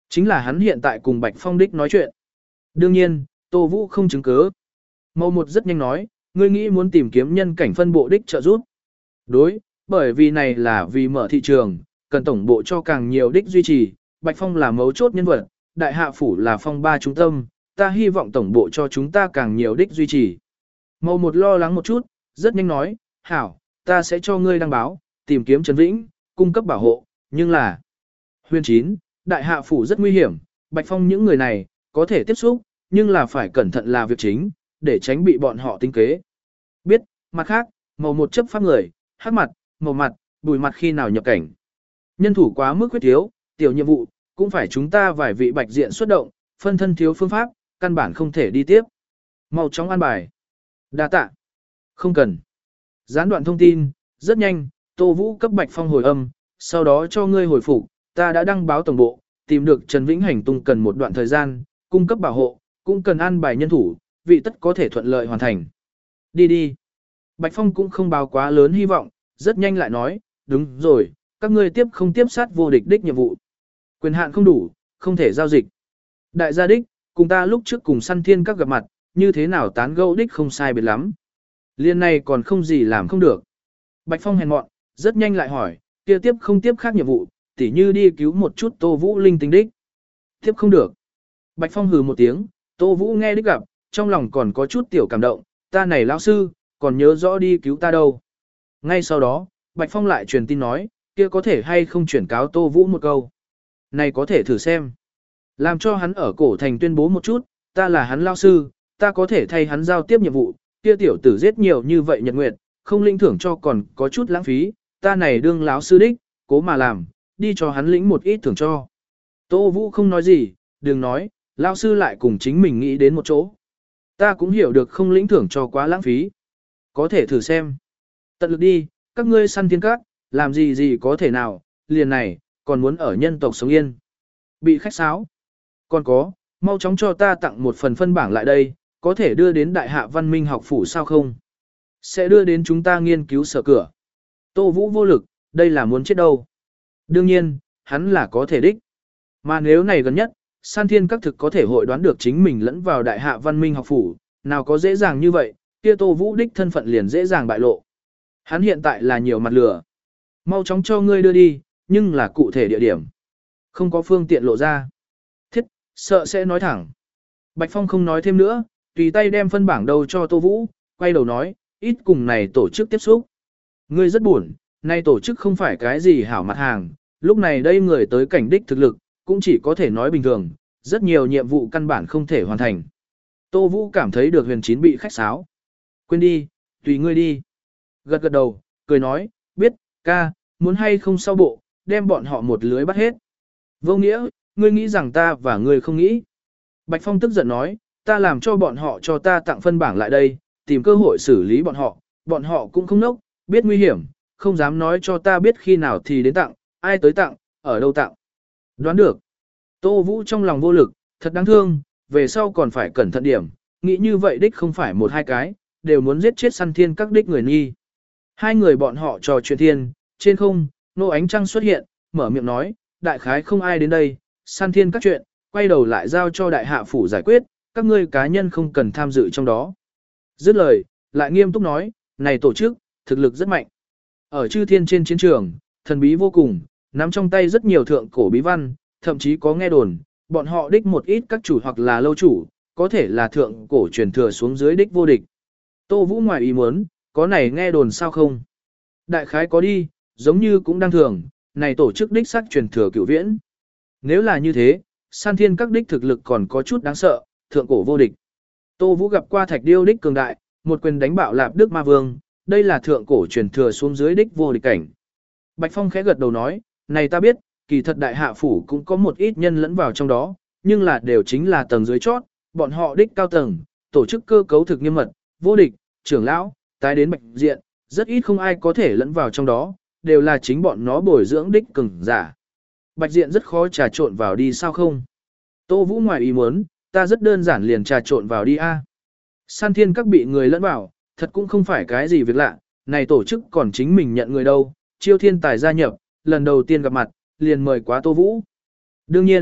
Chính là hắn hiện tại cùng Bạch Phong đích nói chuyện. Đương nhiên, Tô Vũ không chứng cứ. Màu một rất nhanh nói, ngươi nghĩ muốn tìm kiếm nhân cảnh phân bộ đích trợ giúp. Đối, bởi vì này là vì mở thị trường, cần tổng bộ cho càng nhiều đích duy trì, Bạch Phong là mấu chốt nhân vật, đại hạ phủ là phong ba trung tâm, ta hy vọng tổng bộ cho chúng ta càng nhiều đích duy trì. Màu một lo lắng một chút, rất nhanh nói, hảo, ta sẽ cho ngươi đăng báo, tìm kiếm Trần Vĩnh, cung cấp bảo hộ, nhưng là... Huyền chín, đại hạ phủ rất nguy hiểm, Bạch Phong những người này, có thể tiếp xúc, nhưng là phải cẩn thận là việc chính, để tránh bị bọn họ tính kế. Biết, mặt khác, màu một chấp pháp người, hắc mặt, màu mặt, bùi mặt khi nào nhập cảnh. Nhân thủ quá mức quyết thiếu, tiểu nhiệm vụ, cũng phải chúng ta vài vị bạch diện xuất động, phân thân thiếu phương pháp, căn bản không thể đi tiếp. Màu chóng an bài. Đa tạ. Không cần. Gián đoạn thông tin, rất nhanh, Tô Vũ cấp Bạch Phong hồi âm, sau đó cho ngươi hồi phục, ta đã đăng báo tổng bộ, tìm được Trần Vĩnh hành tung cần một đoạn thời gian, cung cấp bảo hộ, cũng cần an bài nhân thủ, vị tất có thể thuận lợi hoàn thành. Đi đi. Bạch Phong cũng không báo quá lớn hy vọng, rất nhanh lại nói, đúng rồi, các ngươi tiếp không tiếp sát vô địch đích nhiệm vụ. Quyền hạn không đủ, không thể giao dịch. Đại gia đích, cùng ta lúc trước cùng săn thiên các gặp mặt, như thế nào tán gẫu đích không sai biệt lắm. Liên này còn không gì làm không được. Bạch Phong hèn mọn, rất nhanh lại hỏi, kia tiếp không tiếp khác nhiệm vụ, tỉ như đi cứu một chút Tô Vũ linh tinh đích. Tiếp không được. Bạch Phong hừ một tiếng, Tô Vũ nghe đích gặp, trong lòng còn có chút tiểu cảm động, ta này lão sư, còn nhớ rõ đi cứu ta đâu. Ngay sau đó, Bạch Phong lại truyền tin nói, kia có thể hay không chuyển cáo Tô Vũ một câu. Này có thể thử xem. Làm cho hắn ở cổ thành tuyên bố một chút, ta là hắn lao sư, ta có thể thay hắn giao tiếp nhiệm vụ, kia tiểu tử giết nhiều như vậy nhật nguyệt, không linh thưởng cho còn có chút lãng phí, ta này đương lão sư đích, cố mà làm, đi cho hắn lĩnh một ít thưởng cho. Tô Vũ không nói gì, đừng nói, lão sư lại cùng chính mình nghĩ đến một chỗ. Ta cũng hiểu được không lĩnh thưởng cho quá lãng phí. Có thể thử xem. Tận lực đi, các ngươi săn thiên các, làm gì gì có thể nào, liền này, còn muốn ở nhân tộc sống yên. Bị khách sáo. Còn có, mau chóng cho ta tặng một phần phân bảng lại đây, có thể đưa đến Đại Hạ Văn Minh học phủ sao không? Sẽ đưa đến chúng ta nghiên cứu sở cửa. Tô Vũ vô lực, đây là muốn chết đâu. Đương nhiên, hắn là có thể đích. Mà nếu này gần nhất, San Thiên các thực có thể hội đoán được chính mình lẫn vào Đại Hạ Văn Minh học phủ, nào có dễ dàng như vậy, kia Tô Vũ đích thân phận liền dễ dàng bại lộ. Hắn hiện tại là nhiều mặt lửa. Mau chóng cho ngươi đưa đi, nhưng là cụ thể địa điểm. Không có phương tiện lộ ra. Thiết, sợ sẽ nói thẳng. Bạch Phong không nói thêm nữa, tùy tay đem phân bảng đầu cho Tô Vũ, quay đầu nói, ít cùng này tổ chức tiếp xúc. Ngươi rất buồn, nay tổ chức không phải cái gì hảo mặt hàng, lúc này đây người tới cảnh đích thực lực, cũng chỉ có thể nói bình thường, rất nhiều nhiệm vụ căn bản không thể hoàn thành. Tô Vũ cảm thấy được huyền chín bị khách sáo. Quên đi, tùy ngươi đi. Gật gật đầu, cười nói, biết, ca, muốn hay không sau bộ, đem bọn họ một lưới bắt hết. Vô nghĩa, ngươi nghĩ rằng ta và ngươi không nghĩ. Bạch Phong tức giận nói, ta làm cho bọn họ cho ta tặng phân bảng lại đây, tìm cơ hội xử lý bọn họ, bọn họ cũng không nốc, biết nguy hiểm, không dám nói cho ta biết khi nào thì đến tặng, ai tới tặng, ở đâu tặng. Đoán được. Tô Vũ trong lòng vô lực, thật đáng thương, về sau còn phải cẩn thận điểm, nghĩ như vậy đích không phải một hai cái, đều muốn giết chết săn thiên các đích người nghi. Hai người bọn họ trò chuyện thiên, trên không, nô ánh trăng xuất hiện, mở miệng nói, đại khái không ai đến đây, săn thiên các chuyện, quay đầu lại giao cho đại hạ phủ giải quyết, các ngươi cá nhân không cần tham dự trong đó. Dứt lời, lại nghiêm túc nói, này tổ chức, thực lực rất mạnh. Ở chư thiên trên chiến trường, thần bí vô cùng, nắm trong tay rất nhiều thượng cổ bí văn, thậm chí có nghe đồn, bọn họ đích một ít các chủ hoặc là lâu chủ, có thể là thượng cổ truyền thừa xuống dưới đích vô địch. Tô Vũ ngoài ý muốn, có này nghe đồn sao không? Đại khái có đi, giống như cũng đang thường, này tổ chức đích sắc truyền thừa cửu viễn. Nếu là như thế, San Thiên các đích thực lực còn có chút đáng sợ, thượng cổ vô địch. Tô Vũ gặp qua Thạch Điêu đích cường đại, một quyền đánh bạo Lạp Đức Ma Vương, đây là thượng cổ truyền thừa xuống dưới đích vô địch cảnh. Bạch Phong khẽ gật đầu nói, này ta biết, kỳ thật đại hạ phủ cũng có một ít nhân lẫn vào trong đó, nhưng là đều chính là tầng dưới chót, bọn họ đích cao tầng, tổ chức cơ cấu thực nghiêm mật, vô địch, trưởng lão, tái đến bạch diện, rất ít không ai có thể lẫn vào trong đó, đều là chính bọn nó bồi dưỡng đích cường giả. Bạch diện rất khó trà trộn vào đi sao không? Tô Vũ ngoài ý muốn, ta rất đơn giản liền trà trộn vào đi a. San Thiên các bị người lẫn vào, thật cũng không phải cái gì việc lạ, này tổ chức còn chính mình nhận người đâu, chiêu thiên tài gia nhập, lần đầu tiên gặp mặt, liền mời quá Tô Vũ. Đương nhiên,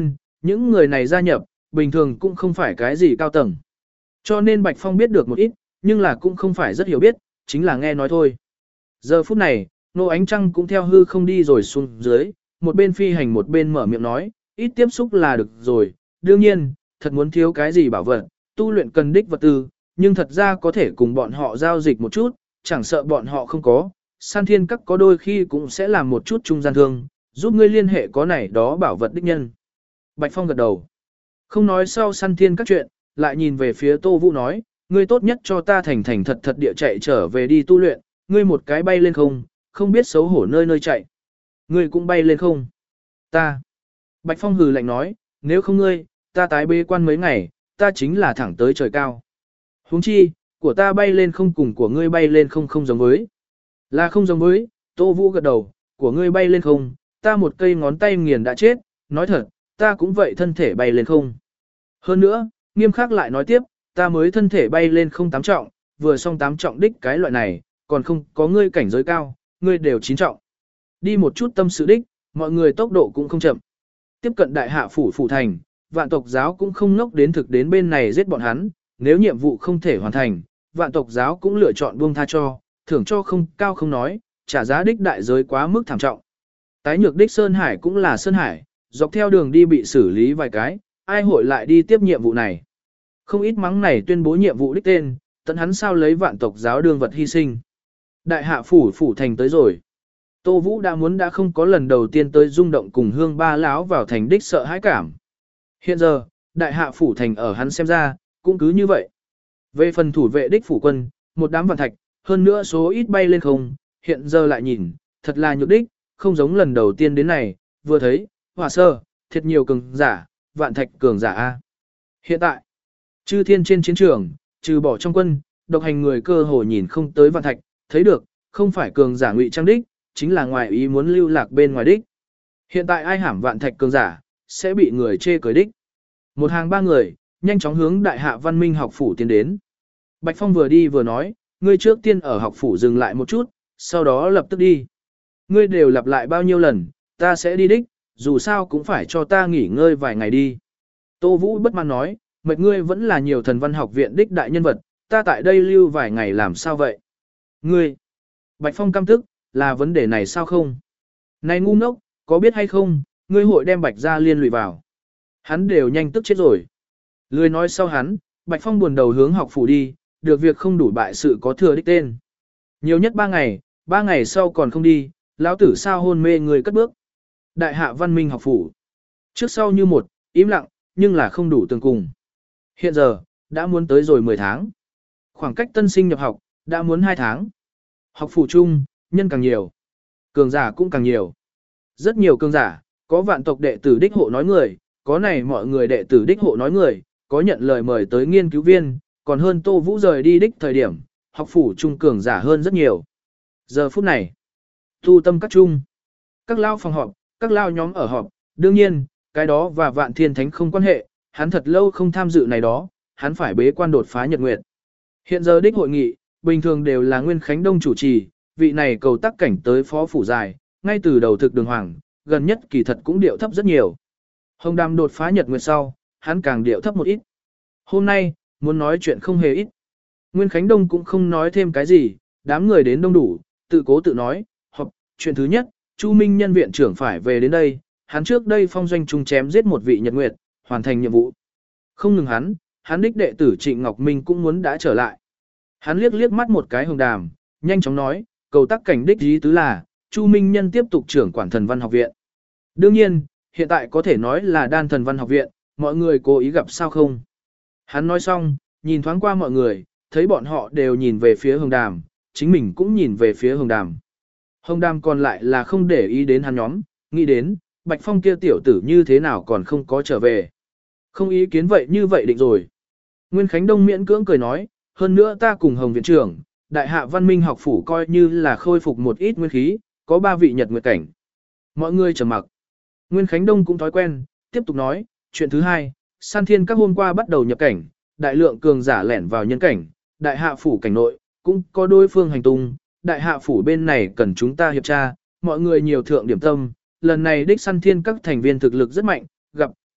Những người này gia nhập, bình thường cũng không phải cái gì cao tầng. Cho nên Bạch Phong biết được một ít, nhưng là cũng không phải rất hiểu biết, chính là nghe nói thôi. Giờ phút này, Nô Ánh Trăng cũng theo hư không đi rồi xuống dưới, một bên phi hành một bên mở miệng nói, ít tiếp xúc là được rồi, đương nhiên, thật muốn thiếu cái gì bảo vật, tu luyện cần đích vật tư, nhưng thật ra có thể cùng bọn họ giao dịch một chút, chẳng sợ bọn họ không có, San Thiên Các có đôi khi cũng sẽ làm một chút trung gian thương, giúp ngươi liên hệ có này đó bảo vật đích nhân. Bạch Phong gật đầu. Không nói sau San Thiên Các chuyện, lại nhìn về phía Tô Vũ nói, ngươi tốt nhất cho ta thành thành thật thật địa chạy trở về đi tu luyện, ngươi một cái bay lên không, không biết xấu hổ nơi nơi chạy. Ngươi cũng bay lên không? Ta. Bạch Phong hừ lạnh nói, nếu không ngươi, ta tái bế quan mấy ngày, ta chính là thẳng tới trời cao. Huống chi, của ta bay lên không cùng của ngươi bay lên không không giống với. Là không giống với, Tô Vũ gật đầu, của ngươi bay lên không, ta một cây ngón tay nghiền đã chết, nói thật, ta cũng vậy thân thể bay lên không. Hơn nữa, nghiêm khắc lại nói tiếp, ta mới thân thể bay lên không tám trọng, vừa xong tám trọng đích cái loại này, còn không có ngươi cảnh giới cao, ngươi đều chín trọng. Đi một chút tâm sự đích, mọi người tốc độ cũng không chậm. Tiếp cận đại hạ phủ phủ thành, vạn tộc giáo cũng không ngốc đến thực đến bên này giết bọn hắn, nếu nhiệm vụ không thể hoàn thành, vạn tộc giáo cũng lựa chọn buông tha cho, thưởng cho không cao không nói, trả giá đích đại giới quá mức thảm trọng. Tái nhược đích Sơn Hải cũng là Sơn Hải, dọc theo đường đi bị xử lý vài cái, ai hội lại đi tiếp nhiệm vụ này. Không ít mắng này tuyên bố nhiệm vụ đích tên, tận hắn sao lấy vạn tộc giáo đương vật hy sinh. Đại hạ phủ phủ thành tới rồi. Tô Vũ đã muốn đã không có lần đầu tiên tới rung động cùng hương ba láo vào thành đích sợ hãi cảm. Hiện giờ, đại hạ phủ thành ở hắn xem ra, cũng cứ như vậy. Về phần thủ vệ đích phủ quân, một đám vạn thạch, hơn nữa số ít bay lên không, hiện giờ lại nhìn, thật là nhược đích, không giống lần đầu tiên đến này, vừa thấy, hỏa sơ, thiệt nhiều cường giả, vạn thạch cường giả A. Hiện tại, chư thiên trên chiến trường, trừ bỏ trong quân, độc hành người cơ hồ nhìn không tới vạn thạch, thấy được, không phải cường giả ngụy trang đích, chính là ngoài ý muốn lưu lạc bên ngoài đích. Hiện tại ai hãm vạn thạch cường giả, sẽ bị người chê cười đích. Một hàng ba người, nhanh chóng hướng đại hạ văn minh học phủ tiến đến. Bạch Phong vừa đi vừa nói, ngươi trước tiên ở học phủ dừng lại một chút, sau đó lập tức đi. Ngươi đều lặp lại bao nhiêu lần, ta sẽ đi đích, dù sao cũng phải cho ta nghỉ ngơi vài ngày đi. Tô Vũ bất mãn nói, mệt ngươi vẫn là nhiều thần văn học viện đích đại nhân vật, ta tại đây lưu vài ngày làm sao vậy? Ngươi, Bạch Phong căm tức, là vấn đề này sao không? Này ngu ngốc, có biết hay không, ngươi hội đem Bạch ra liên lụy vào. Hắn đều nhanh tức chết rồi. Lười nói sau hắn, Bạch Phong buồn đầu hướng học phủ đi, được việc không đủ bại sự có thừa đích tên. Nhiều nhất ba ngày, ba ngày sau còn không đi, lão tử sao hôn mê người cất bước. Đại hạ văn minh học phủ. Trước sau như một, im lặng, nhưng là không đủ tường cùng. Hiện giờ, đã muốn tới rồi mười tháng. Khoảng cách tân sinh nhập học, đã muốn hai tháng. Học phủ chung, nhân càng nhiều. Cường giả cũng càng nhiều. Rất nhiều cường giả, có vạn tộc đệ tử đích hộ nói người, có này mọi người đệ tử đích hộ nói người, có nhận lời mời tới nghiên cứu viên, còn hơn Tô Vũ rời đi đích thời điểm, học phủ trung cường giả hơn rất nhiều. Giờ phút này, tu tâm các trung, các lao phòng họp, các lao nhóm ở họp, đương nhiên, cái đó và vạn thiên thánh không quan hệ, hắn thật lâu không tham dự này đó, hắn phải bế quan đột phá nhật nguyệt. Hiện giờ đích hội nghị, bình thường đều là Nguyên Khánh Đông chủ trì, vị này cầu tác cảnh tới phó phủ dài, ngay từ đầu thực đường hoàng, gần nhất kỳ thật cũng điệu thấp rất nhiều. Hồng Đàm đột phá nhật nguyệt sau, hắn càng điệu thấp một ít. Hôm nay, muốn nói chuyện không hề ít. Nguyên Khánh Đông cũng không nói thêm cái gì, đám người đến đông đủ, tự cố tự nói, họp, chuyện thứ nhất, Chu Minh Nhân viện trưởng phải về đến đây, hắn trước đây phong doanh trung chém giết một vị nhật nguyệt, hoàn thành nhiệm vụ. Không ngừng hắn, hắn đích đệ tử Trịnh Ngọc Minh cũng muốn đã trở lại. Hắn liếc liếc mắt một cái Hồng Đàm, nhanh chóng nói, cầu tác cảnh đích ý tứ là, Chu Minh Nhân tiếp tục trưởng quản thần văn học viện. Đương nhiên, hiện tại có thể nói là đan thần văn học viện, mọi người cố ý gặp sao không. Hắn nói xong, nhìn thoáng qua mọi người, thấy bọn họ đều nhìn về phía Hồng Đàm, chính mình cũng nhìn về phía Hồng Đàm. Hồng Đàm còn lại là không để ý đến hắn nhóm, nghĩ đến, Bạch Phong kia tiểu tử như thế nào còn không có trở về. Không ý kiến vậy như vậy định rồi. Nguyên Khánh Đông miễn cưỡng cười nói, hơn nữa ta cùng Hồng viện trưởng, đại hạ văn minh học phủ coi như là khôi phục một ít nguyên khí, có ba vị nhật nguyệt cảnh. Mọi người trầm mặc. Nguyên Khánh Đông cũng thói quen, tiếp tục nói, chuyện thứ hai, San Thiên các hôm qua bắt đầu nhập cảnh, đại lượng cường giả lẻn vào nhân cảnh, đại hạ phủ cảnh nội, cũng có đối phương hành tung, đại hạ phủ bên này cần chúng ta hiệp tra, mọi người nhiều thượng điểm tâm, lần này đích San Thiên các thành viên thực lực rất mạnh, gặp,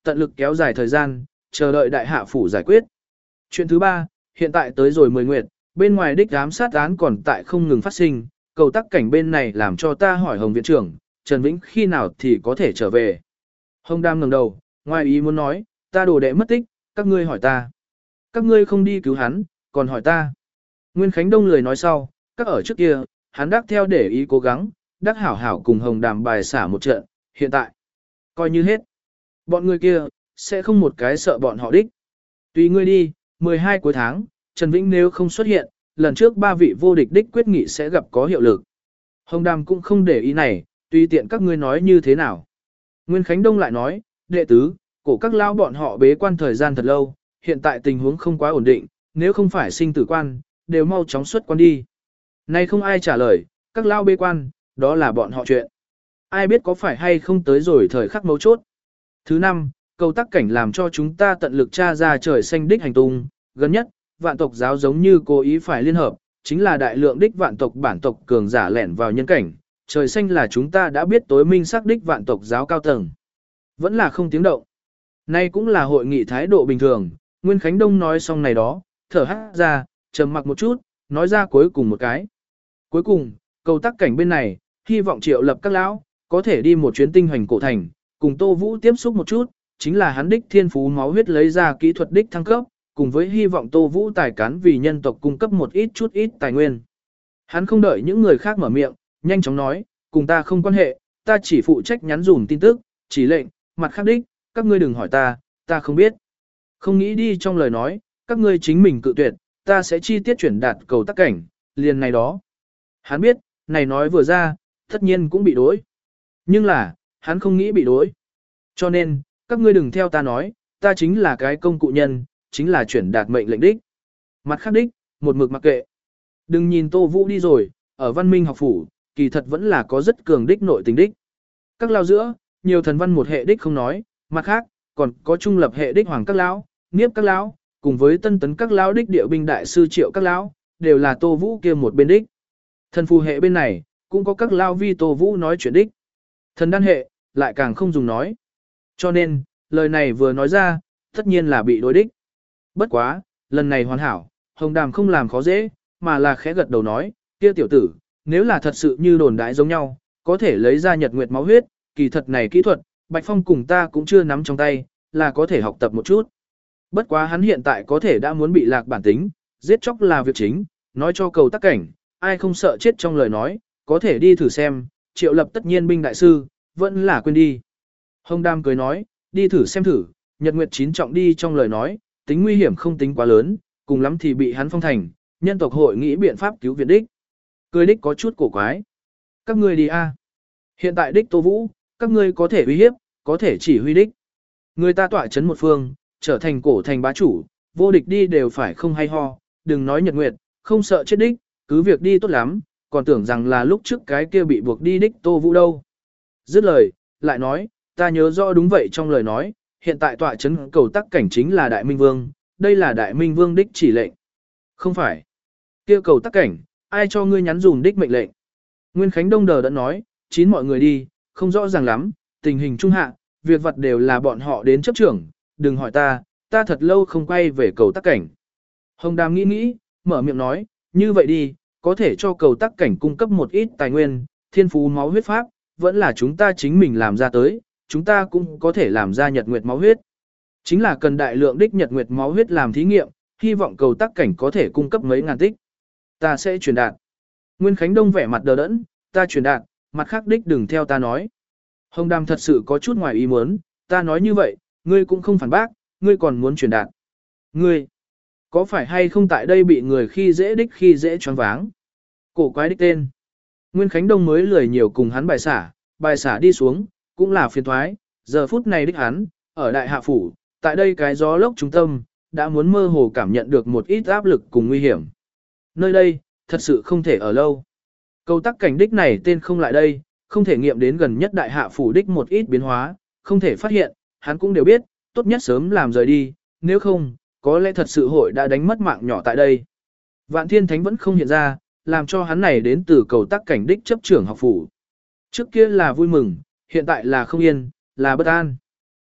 tận lực kéo dài thời gian, chờ đợi đại hạ phủ giải quyết. Chuyện thứ ba, hiện tại tới rồi mười nguyệt, bên ngoài đích ám sát án còn tại không ngừng phát sinh, cầu tắc cảnh bên này làm cho ta hỏi Hồng viện trưởng, Trần Vĩnh khi nào thì có thể trở về. Hồng Đam ngẩng đầu, ngoài ý muốn nói, ta đồ đệ mất tích, các ngươi hỏi ta. Các ngươi không đi cứu hắn, còn hỏi ta. Nguyên Khánh Đông lười nói sau, các ở trước kia, hắn đắc theo để ý cố gắng, đắc hảo hảo cùng Hồng Đàm bài xả một trận, hiện tại, coi như hết. Bọn người kia, sẽ không một cái sợ bọn họ đích. Tùy ngươi đi, mười hai cuối tháng, Trần Vĩnh nếu không xuất hiện, lần trước ba vị vô địch đích quyết nghị sẽ gặp có hiệu lực. Hồng Đàm cũng không để ý này, tùy tiện các ngươi nói như thế nào. Nguyên Khánh Đông lại nói, đệ tứ, cổ các lao bọn họ bế quan thời gian thật lâu, hiện tại tình huống không quá ổn định, nếu không phải sinh tử quan, đều mau chóng xuất quan đi. Nay không ai trả lời, các lao bế quan, đó là bọn họ chuyện. Ai biết có phải hay không tới rồi thời khắc mấu chốt. Thứ năm, cầu tắc cảnh làm cho chúng ta tận lực tra ra trời xanh đích hành tung, gần nhất, vạn tộc giáo giống như cố ý phải liên hợp, chính là đại lượng đích vạn tộc bản tộc cường giả lẻn vào nhân cảnh, trời xanh là chúng ta đã biết tối minh xác đích vạn tộc giáo cao tầng. Vẫn là không tiếng động. Nay cũng là hội nghị thái độ bình thường, Nguyên Khánh Đông nói xong này đó, thở hát ra, trầm mặc một chút, nói ra cuối cùng một cái. Cuối cùng, cầu tắc cảnh bên này, hy vọng triệu lập các lão, có thể đi một chuyến tinh hoành cổ thành, cùng Tô Vũ tiếp xúc một chút, chính là hắn đích thiên phú máu huyết lấy ra kỹ thuật đích thăng cấp, cùng với hy vọng Tô Vũ tài cán vì nhân tộc cung cấp một ít chút ít tài nguyên. Hắn không đợi những người khác mở miệng, nhanh chóng nói, cùng ta không quan hệ, ta chỉ phụ trách nhắn dùm tin tức, chỉ lệnh, mặt khác đích, các ngươi đừng hỏi ta, ta không biết. Không nghĩ đi trong lời nói, các ngươi chính mình cự tuyệt, ta sẽ chi tiết chuyển đạt cầu tắc cảnh, liền này đó. Hắn biết, này nói vừa ra, tất nhiên cũng bị đối. Nhưng là, hắn không nghĩ bị đối. Cho nên, các ngươi đừng theo ta nói, ta chính là cái công cụ nhân, chính là chuyển đạt mệnh lệnh đích. Mặt khác đích, một mực mặc kệ. Đừng nhìn Tô Vũ đi rồi, ở văn minh học phủ, kỳ thật vẫn là có rất cường đích nội tình đích. Các lao giữa, nhiều thần văn một hệ đích không nói, mặt khác, còn có trung lập hệ đích hoàng các lão, niếp các lão, cùng với tân tấn các lão đích địa binh đại sư triệu các lão, đều là Tô Vũ kia một bên đích. Thần phù hệ bên này, cũng có các lao vi Tô Vũ nói chuyện đích. Thần đan hệ, lại càng không dùng nói. Cho nên, lời này vừa nói ra, tất nhiên là bị đối đích. Bất quá, lần này hoàn hảo, Hồng Đàm không làm khó dễ, mà là khẽ gật đầu nói, kia tiểu tử, nếu là thật sự như đồn đại giống nhau, có thể lấy ra nhật nguyệt máu huyết, kỳ thật này kỹ thuật, Bạch Phong cùng ta cũng chưa nắm trong tay, là có thể học tập một chút. Bất quá hắn hiện tại có thể đã muốn bị lạc bản tính, giết chóc là việc chính, nói cho cầu tắc cảnh, ai không sợ chết trong lời nói, có thể đi thử xem, triệu lập tất nhiên binh đại sư, vẫn là quên đi. Hồng Đam cười nói, đi thử xem thử, nhật nguyệt chín trọng đi trong lời nói, tính nguy hiểm không tính quá lớn, cùng lắm thì bị hắn phong thành, nhân tộc hội nghĩ biện pháp cứu viện đích. Cười đích có chút cổ quái. Các ngươi đi a. Hiện tại đích Tô Vũ, các ngươi có thể uy hiếp, có thể chỉ huy đích. Người ta tọa chấn một phương, trở thành cổ thành bá chủ, vô địch đi đều phải không hay ho, đừng nói nhật nguyệt, không sợ chết đích, cứ việc đi tốt lắm, còn tưởng rằng là lúc trước cái kia bị buộc đi đích Tô Vũ đâu. Dứt lời, lại nói, ta nhớ rõ đúng vậy trong lời nói, hiện tại tọa chấn cầu tắc cảnh chính là Đại Minh Vương, đây là Đại Minh Vương đích chỉ lệnh. Không phải. Kia cầu tắc cảnh, ai cho ngươi nhắn dùm đích mệnh lệnh. Nguyên Khánh Đông đờ đã nói, chín mọi người đi, không rõ ràng lắm, tình hình trung hạ, việc vật đều là bọn họ đến chấp trưởng, đừng hỏi ta, ta thật lâu không quay về cầu tắc cảnh. Hồng Đàm nghĩ nghĩ, mở miệng nói, như vậy đi, có thể cho cầu tắc cảnh cung cấp một ít tài nguyên, thiên phú máu huyết pháp, vẫn là chúng ta chính mình làm ra tới, chúng ta cũng có thể làm ra nhật nguyệt máu huyết. Chính là cần đại lượng đích nhật nguyệt máu huyết làm thí nghiệm, hy vọng cầu tắc cảnh có thể cung cấp mấy ngàn tích. Ta sẽ truyền đạt. Nguyên Khánh Đông vẻ mặt đờ đẫn, ta truyền đạt, mặt khác đích đừng theo ta nói. Hồng Đàm thật sự có chút ngoài ý muốn, ta nói như vậy, ngươi cũng không phản bác, ngươi còn muốn truyền đạt. Ngươi, có phải hay không tại đây bị người khi dễ đích khi dễ choáng váng? Cổ quái đích tên. Nguyên Khánh Đông mới lười nhiều cùng hắn bài xả, bài xả đi xuống, cũng là phiền thoái, giờ phút này đích hắn, ở đại hạ phủ, tại đây cái gió lốc trung tâm, đã muốn mơ hồ cảm nhận được một ít áp lực cùng nguy hiểm. Nơi đây, thật sự không thể ở lâu. Cầu tắc cảnh đích này tên không lại đây, không thể nghiệm đến gần nhất đại hạ phủ đích một ít biến hóa, không thể phát hiện, hắn cũng đều biết, tốt nhất sớm làm rời đi, nếu không, có lẽ thật sự hội đã đánh mất mạng nhỏ tại đây. Vạn Thiên Thánh vẫn không hiện ra, làm cho hắn này đến từ cầu tắc cảnh đích chấp trưởng học phủ. Trước kia là vui mừng, hiện tại là không yên, là bất an.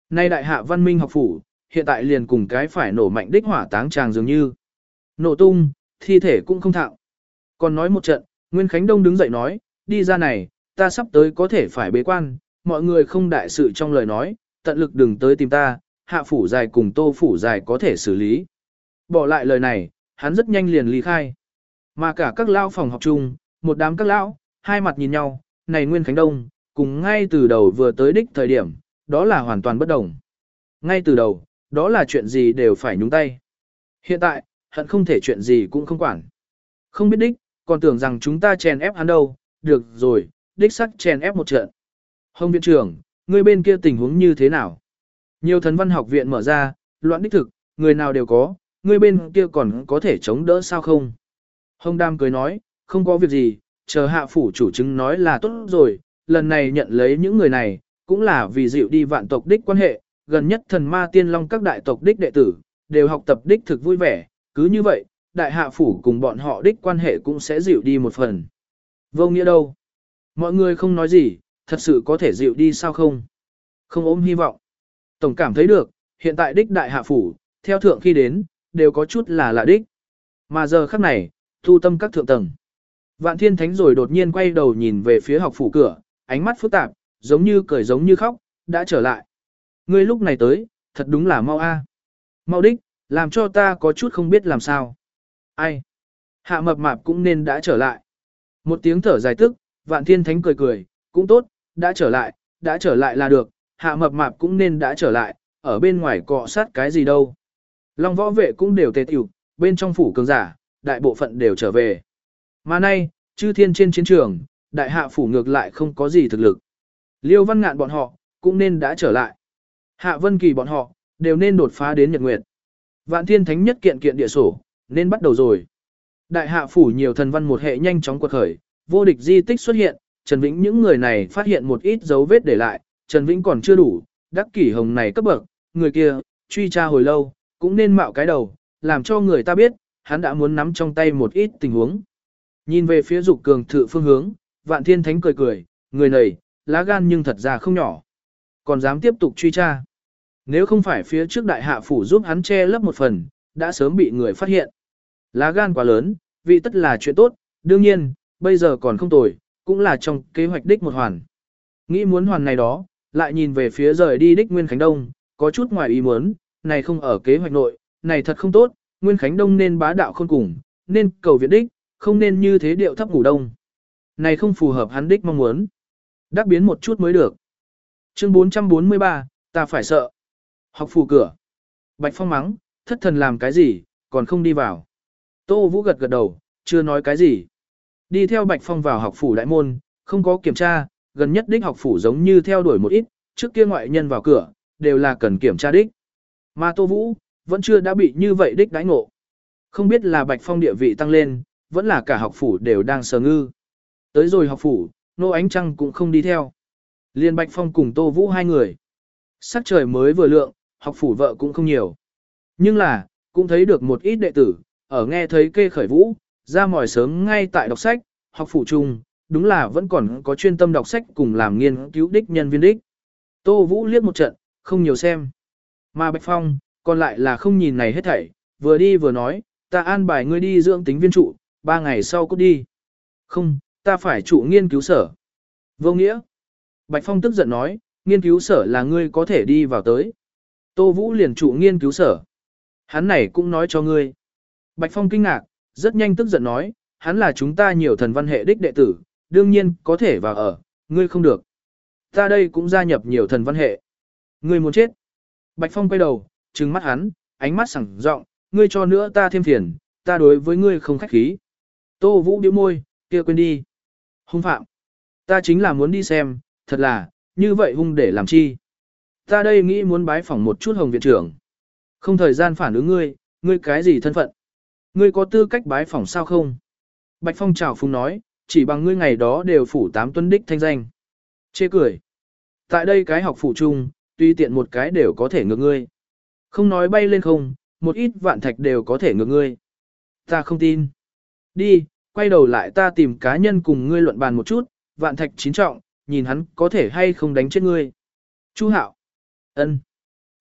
Nay đại hạ văn minh học phủ, hiện tại liền cùng cái phải nổ mạnh đích hỏa táng tràng dường như. Nổ tung, thi thể cũng không thạo. Còn nói một trận, Nguyên Khánh Đông đứng dậy nói, đi ra này, ta sắp tới có thể phải bế quan, mọi người không đại sự trong lời nói, tận lực đừng tới tìm ta, hạ phủ dài cùng tô phủ dài có thể xử lý. Bỏ lại lời này, hắn rất nhanh liền ly khai. Mà cả các lao phòng học chung, một đám các lão, hai mặt nhìn nhau, này Nguyên Khánh Đông, cùng ngay từ đầu vừa tới đích thời điểm, đó là hoàn toàn bất đồng. Ngay từ đầu, đó là chuyện gì đều phải nhúng tay. Hiện tại, hận không thể chuyện gì cũng không quản. Không biết đích, còn tưởng rằng chúng ta chèn ép hắn đâu, được rồi, đích sắc chèn ép một trận. Hồng viện trưởng, người bên kia tình huống như thế nào? Nhiều thần văn học viện mở ra, loạn đích thực, người nào đều có, người bên kia còn có thể chống đỡ sao không? Hồng Đam cười nói, không có việc gì, chờ hạ phủ chủ chứng nói là tốt rồi, lần này nhận lấy những người này, cũng là vì dịu đi vạn tộc đích quan hệ, gần nhất thần ma tiên long các đại tộc đích đệ tử, đều học tập đích thực vui vẻ, cứ như vậy, đại hạ phủ cùng bọn họ đích quan hệ cũng sẽ dịu đi một phần. Vô nghĩa đâu? Mọi người không nói gì, thật sự có thể dịu đi sao không? Không ôm hy vọng. Tổng cảm thấy được, hiện tại đích đại hạ phủ, theo thượng khi đến, đều có chút là lạ đích. Mà giờ khắc này, thu tâm các thượng tầng. Vạn Thiên Thánh rồi đột nhiên quay đầu nhìn về phía học phủ cửa, ánh mắt phức tạp, giống như cười giống như khóc, đã trở lại. Ngươi lúc này tới, thật đúng là mau a. Mau đích, làm cho ta có chút không biết làm sao. Ai? Hạ mập mạp cũng nên đã trở lại. Một tiếng thở dài tức, Vạn Thiên Thánh cười cười, cũng tốt, đã trở lại, đã trở lại là được, hạ mập mạp cũng nên đã trở lại, ở bên ngoài cọ sát cái gì đâu. Long võ vệ cũng đều tề tiểu, bên trong phủ cường giả, đại bộ phận đều trở về. Mà nay, chư thiên trên chiến trường, đại hạ phủ ngược lại không có gì thực lực. Liêu Văn Ngạn bọn họ, cũng nên đã trở lại. Hạ Vân Kỳ bọn họ, đều nên đột phá đến Nhật Nguyệt. Vạn Thiên Thánh nhất kiện kiện địa sổ, nên bắt đầu rồi. Đại hạ phủ nhiều thần văn một hệ nhanh chóng quật khởi, vô địch di tích xuất hiện, Trần Vĩnh những người này phát hiện một ít dấu vết để lại, Trần Vĩnh còn chưa đủ, đắc kỷ hồng này cấp bậc, người kia, truy tra hồi lâu, cũng nên mạo cái đầu, làm cho người ta biết, hắn đã muốn nắm trong tay một ít tình huống. Nhìn về phía dục cường thự phương hướng, Vạn Thiên Thánh cười cười, người này, lá gan nhưng thật ra không nhỏ. Còn dám tiếp tục truy tra. Nếu không phải phía trước đại hạ phủ giúp hắn che lấp một phần, đã sớm bị người phát hiện. Lá gan quá lớn, vị tất là chuyện tốt, đương nhiên, bây giờ còn không tồi, cũng là trong kế hoạch đích một hoàn. Nghĩ muốn hoàn này đó, lại nhìn về phía rời đi đích Nguyên Khánh Đông, có chút ngoài ý muốn, này không ở kế hoạch nội, này thật không tốt, Nguyên Khánh Đông nên bá đạo khôn cùng, nên cầu viện đích, không nên như thế điệu thấp ngủ đông. Này không phù hợp hắn đích mong muốn. Đắc biến một chút mới được. Chương bốn trăm bốn mươi ba, ta phải sợ. Học phủ cửa. Bạch Phong mắng, thất thần làm cái gì, còn không đi vào. Tô Vũ gật gật đầu, chưa nói cái gì. Đi theo Bạch Phong vào học phủ đại môn, không có kiểm tra, gần nhất đích học phủ giống như theo đuổi một ít, trước kia ngoại nhân vào cửa, đều là cần kiểm tra đích. Mà Tô Vũ, vẫn chưa đã bị như vậy đích đãi ngộ. Không biết là Bạch Phong địa vị tăng lên, vẫn là cả học phủ đều đang sờ ngư. Tới rồi học phủ, Nô Ánh Trăng cũng không đi theo. Liên Bạch Phong cùng Tô Vũ hai người. Sắc trời mới vừa lượng, học phủ vợ cũng không nhiều. Nhưng là, cũng thấy được một ít đệ tử, ở nghe thấy kê khởi vũ, ra mỏi sớm ngay tại đọc sách, học phủ chung, đúng là vẫn còn có chuyên tâm đọc sách cùng làm nghiên cứu đích nhân viên đích. Tô Vũ liếc một trận, không nhiều xem. Mà Bạch Phong, còn lại là không nhìn này hết thảy, vừa đi vừa nói, ta an bài ngươi đi dưỡng tính viên trụ, ba ngày sau cút đi. Không, ta phải trụ nghiên cứu sở. Vô nghĩa. Bạch Phong tức giận nói, nghiên cứu sở là ngươi có thể đi vào tới. Tô Vũ liền trụ nghiên cứu sở. Hắn này cũng nói cho ngươi. Bạch Phong kinh ngạc, rất nhanh tức giận nói, hắn là chúng ta nhiều thần văn hệ đích đệ tử, đương nhiên có thể vào ở, ngươi không được. Ta đây cũng gia nhập nhiều thần văn hệ. Ngươi muốn chết. Bạch Phong quay đầu, trừng mắt hắn, ánh mắt sẳng rộng, ngươi cho nữa ta thêm phiền, ta đối với ngươi không khách khí. Tô Vũ điếu môi, kia quên đi. Hung phạm. Ta chính là muốn đi xem, thật là, như vậy hung để làm chi. Ta đây nghĩ muốn bái phỏng một chút Hồng viện trưởng. Không thời gian phản ứng ngươi, ngươi cái gì thân phận? Ngươi có tư cách bái phỏng sao không? Bạch Phong chào phúng nói, chỉ bằng ngươi ngày đó đều phủ tám tuấn đích thanh danh. Chê cười. Tại đây cái học phủ chung, tuy tiện một cái đều có thể ngược ngươi. Không nói bay lên không, một ít vạn thạch đều có thể ngược ngươi. Ta không tin. Đi, quay đầu lại ta tìm cá nhân cùng ngươi luận bàn một chút, vạn thạch chín trọng, nhìn hắn có thể hay không đánh chết ngươi. Chu Hạo. Ân.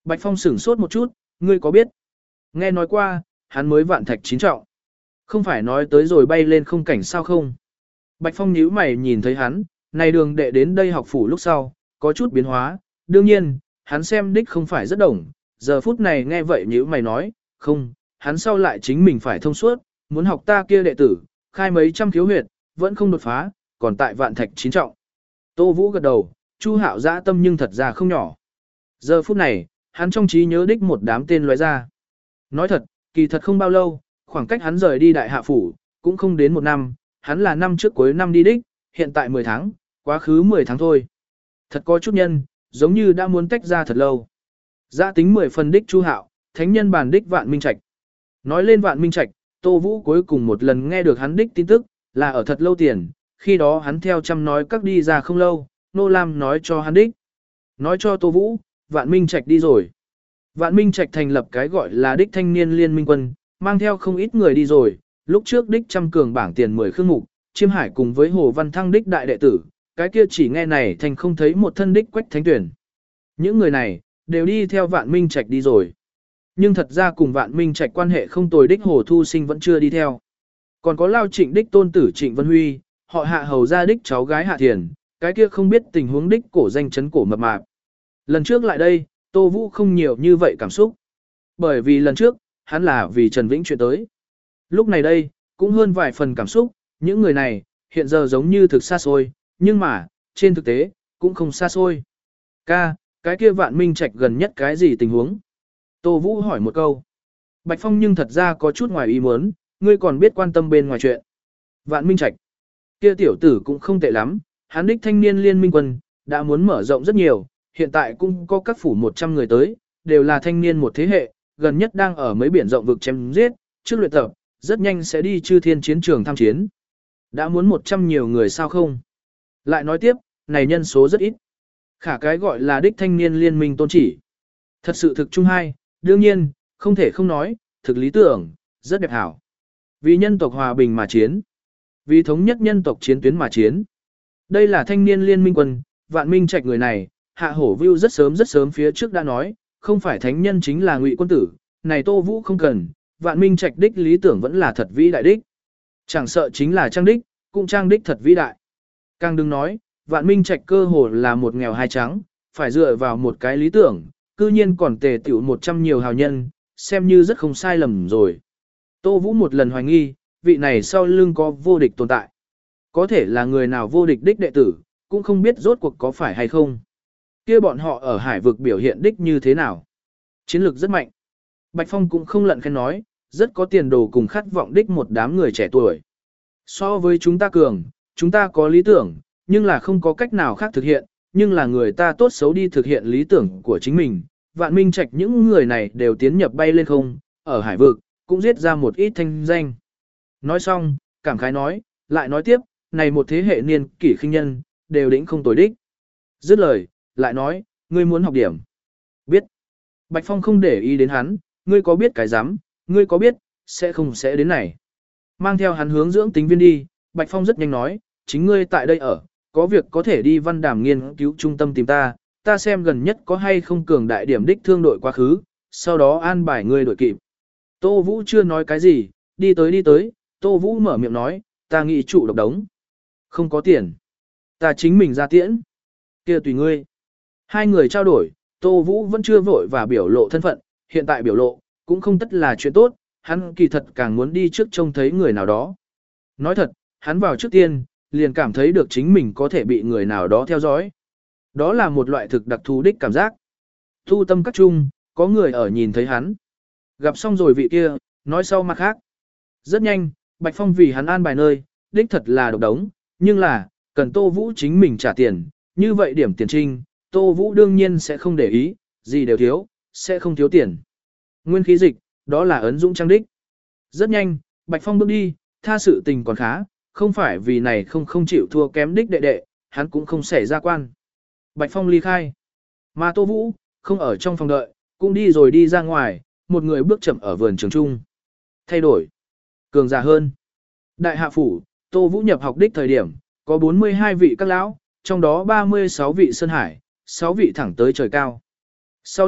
Bạch Phong sửng sốt một chút, ngươi có biết? Nghe nói qua, hắn mới vạn thạch chín trọng. Không phải nói tới rồi bay lên không cảnh sao không? Bạch Phong nhíu mày nhìn thấy hắn, này đường đệ đến đây học phủ lúc sau, có chút biến hóa, đương nhiên, hắn xem đích không phải rất đồng, giờ phút này nghe vậy nhíu mày nói, không, hắn sau lại chính mình phải thông suốt, muốn học ta kia đệ tử, khai mấy trăm khiếu huyệt, vẫn không đột phá, còn tại vạn thạch chín trọng. Tô Vũ gật đầu, Chu Hạo dã tâm nhưng thật ra không nhỏ. Giờ phút này, hắn trong trí nhớ đích một đám tên lóe ra. Nói thật, kỳ thật không bao lâu, khoảng cách hắn rời đi đại hạ phủ, cũng không đến một năm, hắn là năm trước cuối năm đi đích, hiện tại mười tháng, quá khứ mười tháng thôi. Thật có chút nhân, giống như đã muốn tách ra thật lâu. Giã tính mười phần đích Chu Hạo, thánh nhân bàn đích Vạn Minh Trạch. Nói lên Vạn Minh Trạch, Tô Vũ cuối cùng một lần nghe được hắn đích tin tức, là ở thật lâu tiền, khi đó hắn theo chăm nói các đi ra không lâu, Nô Lam nói cho hắn đích. Nói cho Tô Vũ, Vạn Minh Trạch đi rồi. Vạn Minh Trạch thành lập cái gọi là đích thanh niên liên minh quân, mang theo không ít người đi rồi, lúc trước đích trăm cường bảng tiền mười khương mục, Chiêm Hải cùng với Hồ Văn Thăng đích đại đệ tử, cái kia chỉ nghe này thành không thấy một thân đích quách thánh tuyển. Những người này, đều đi theo Vạn Minh Trạch đi rồi. Nhưng thật ra cùng Vạn Minh Trạch quan hệ không tồi đích Hồ Thu Sinh vẫn chưa đi theo. Còn có Lao Trịnh đích tôn tử Trịnh Vân Huy, họ Hạ hầu ra đích cháu gái Hạ Thiền, cái kia không biết tình huống đích cổ danh chấn cổ mập mạp. Lần trước lại đây, Tô Vũ không nhiều như vậy cảm xúc. Bởi vì lần trước, hắn là vì Trần Vĩnh chuyện tới. Lúc này đây, cũng hơn vài phần cảm xúc, những người này, hiện giờ giống như thực xa xôi, nhưng mà, trên thực tế, cũng không xa xôi. Ca, cái kia Vạn Minh Trạch gần nhất cái gì tình huống? Tô Vũ hỏi một câu. Bạch Phong nhưng thật ra có chút ngoài ý muốn, ngươi còn biết quan tâm bên ngoài chuyện. Vạn Minh Trạch, kia tiểu tử cũng không tệ lắm, hắn đích thanh niên liên minh quân, đã muốn mở rộng rất nhiều, hiện tại cũng có các phủ một trăm người tới, đều là thanh niên một thế hệ, gần nhất đang ở mấy biển rộng vực chém giết, trước luyện tập, rất nhanh sẽ đi chư thiên chiến trường tham chiến. Đã muốn một trăm nhiều người sao không? Lại nói tiếp, này nhân số rất ít. Khả cái gọi là đích thanh niên liên minh tôn chỉ. Thật sự thực trung hai, đương nhiên, không thể không nói, thực lý tưởng, rất đẹp hảo. Vì nhân tộc hòa bình mà chiến. Vì thống nhất nhân tộc chiến tuyến mà chiến. Đây là thanh niên liên minh quân, Vạn Minh Trạch người này, Hạ Hổ View rất sớm rất sớm phía trước đã nói, không phải thánh nhân chính là ngụy quân tử, này Tô Vũ không cần, Vạn Minh Trạch đích lý tưởng vẫn là thật vĩ đại đích. Chẳng sợ chính là trang đích, cũng trang đích thật vĩ đại. Càng đừng nói, Vạn Minh Trạch cơ hồ là một nghèo hai trắng, phải dựa vào một cái lý tưởng, cư nhiên còn tề tiểu một trăm nhiều hào nhân, xem như rất không sai lầm rồi. Tô Vũ một lần hoài nghi, vị này sau lưng có vô địch tồn tại. Có thể là người nào vô địch đích đệ tử, cũng không biết rốt cuộc có phải hay không. Kia bọn họ ở hải vực biểu hiện đích như thế nào. Chiến lược rất mạnh. Bạch Phong cũng không lận khen nói, rất có tiền đồ cùng khát vọng đích một đám người trẻ tuổi. So với chúng ta cường, chúng ta có lý tưởng, nhưng là không có cách nào khác thực hiện, nhưng là người ta tốt xấu đi thực hiện lý tưởng của chính mình. Vạn Minh Trạch những người này đều tiến nhập bay lên không, ở hải vực, cũng giết ra một ít thanh danh. Nói xong, cảm khái nói, lại nói tiếp, này một thế hệ niên kỷ khinh nhân, đều đỉnh không tồi đích. Dứt lời, lại nói, ngươi muốn học điểm. Biết. Bạch Phong không để ý đến hắn, ngươi có biết cái dám, ngươi có biết, sẽ không sẽ đến này. Mang theo hắn hướng dưỡng tính viên đi, Bạch Phong rất nhanh nói, chính ngươi tại đây ở, có việc có thể đi văn đàm nghiên cứu trung tâm tìm ta, ta xem gần nhất có hay không cường đại điểm đích thương đội quá khứ, sau đó an bài ngươi đội kịp. Tô Vũ chưa nói cái gì, đi tới đi tới, Tô Vũ mở miệng nói, ta nghĩ trụ độc đống. Không có tiền. Ta chính mình ra tiễn. Kia tùy ngươi. Hai người trao đổi, Tô Vũ vẫn chưa vội và biểu lộ thân phận, hiện tại biểu lộ, cũng không tất là chuyện tốt, hắn kỳ thật càng muốn đi trước trông thấy người nào đó. Nói thật, hắn vào trước tiên, liền cảm thấy được chính mình có thể bị người nào đó theo dõi. Đó là một loại thực đặc thù đích cảm giác. Thu tâm các chung, có người ở nhìn thấy hắn. Gặp xong rồi vị kia, nói sau mặt khác. Rất nhanh, Bạch Phong vì hắn an bài nơi, đích thật là độc đống, nhưng là, cần Tô Vũ chính mình trả tiền, như vậy điểm tiền trinh, Tô Vũ đương nhiên sẽ không để ý, gì đều thiếu, sẽ không thiếu tiền. Nguyên khí dịch, đó là ấn dũng trang đích. Rất nhanh, Bạch Phong bước đi, tha sự tình còn khá, không phải vì này không không chịu thua kém đích đệ đệ, hắn cũng không xảy ra quan. Bạch Phong ly khai. Mà Tô Vũ, không ở trong phòng đợi, cũng đi rồi đi ra ngoài, một người bước chậm ở vườn trường trung. Thay đổi. Cường già hơn. Đại hạ phủ, Tô Vũ nhập học đích thời điểm, có bốn mươi hai vị các lão, trong đó ba mươi sáu vị sơn hải, sáu vị thẳng tới trời cao. Sau lại,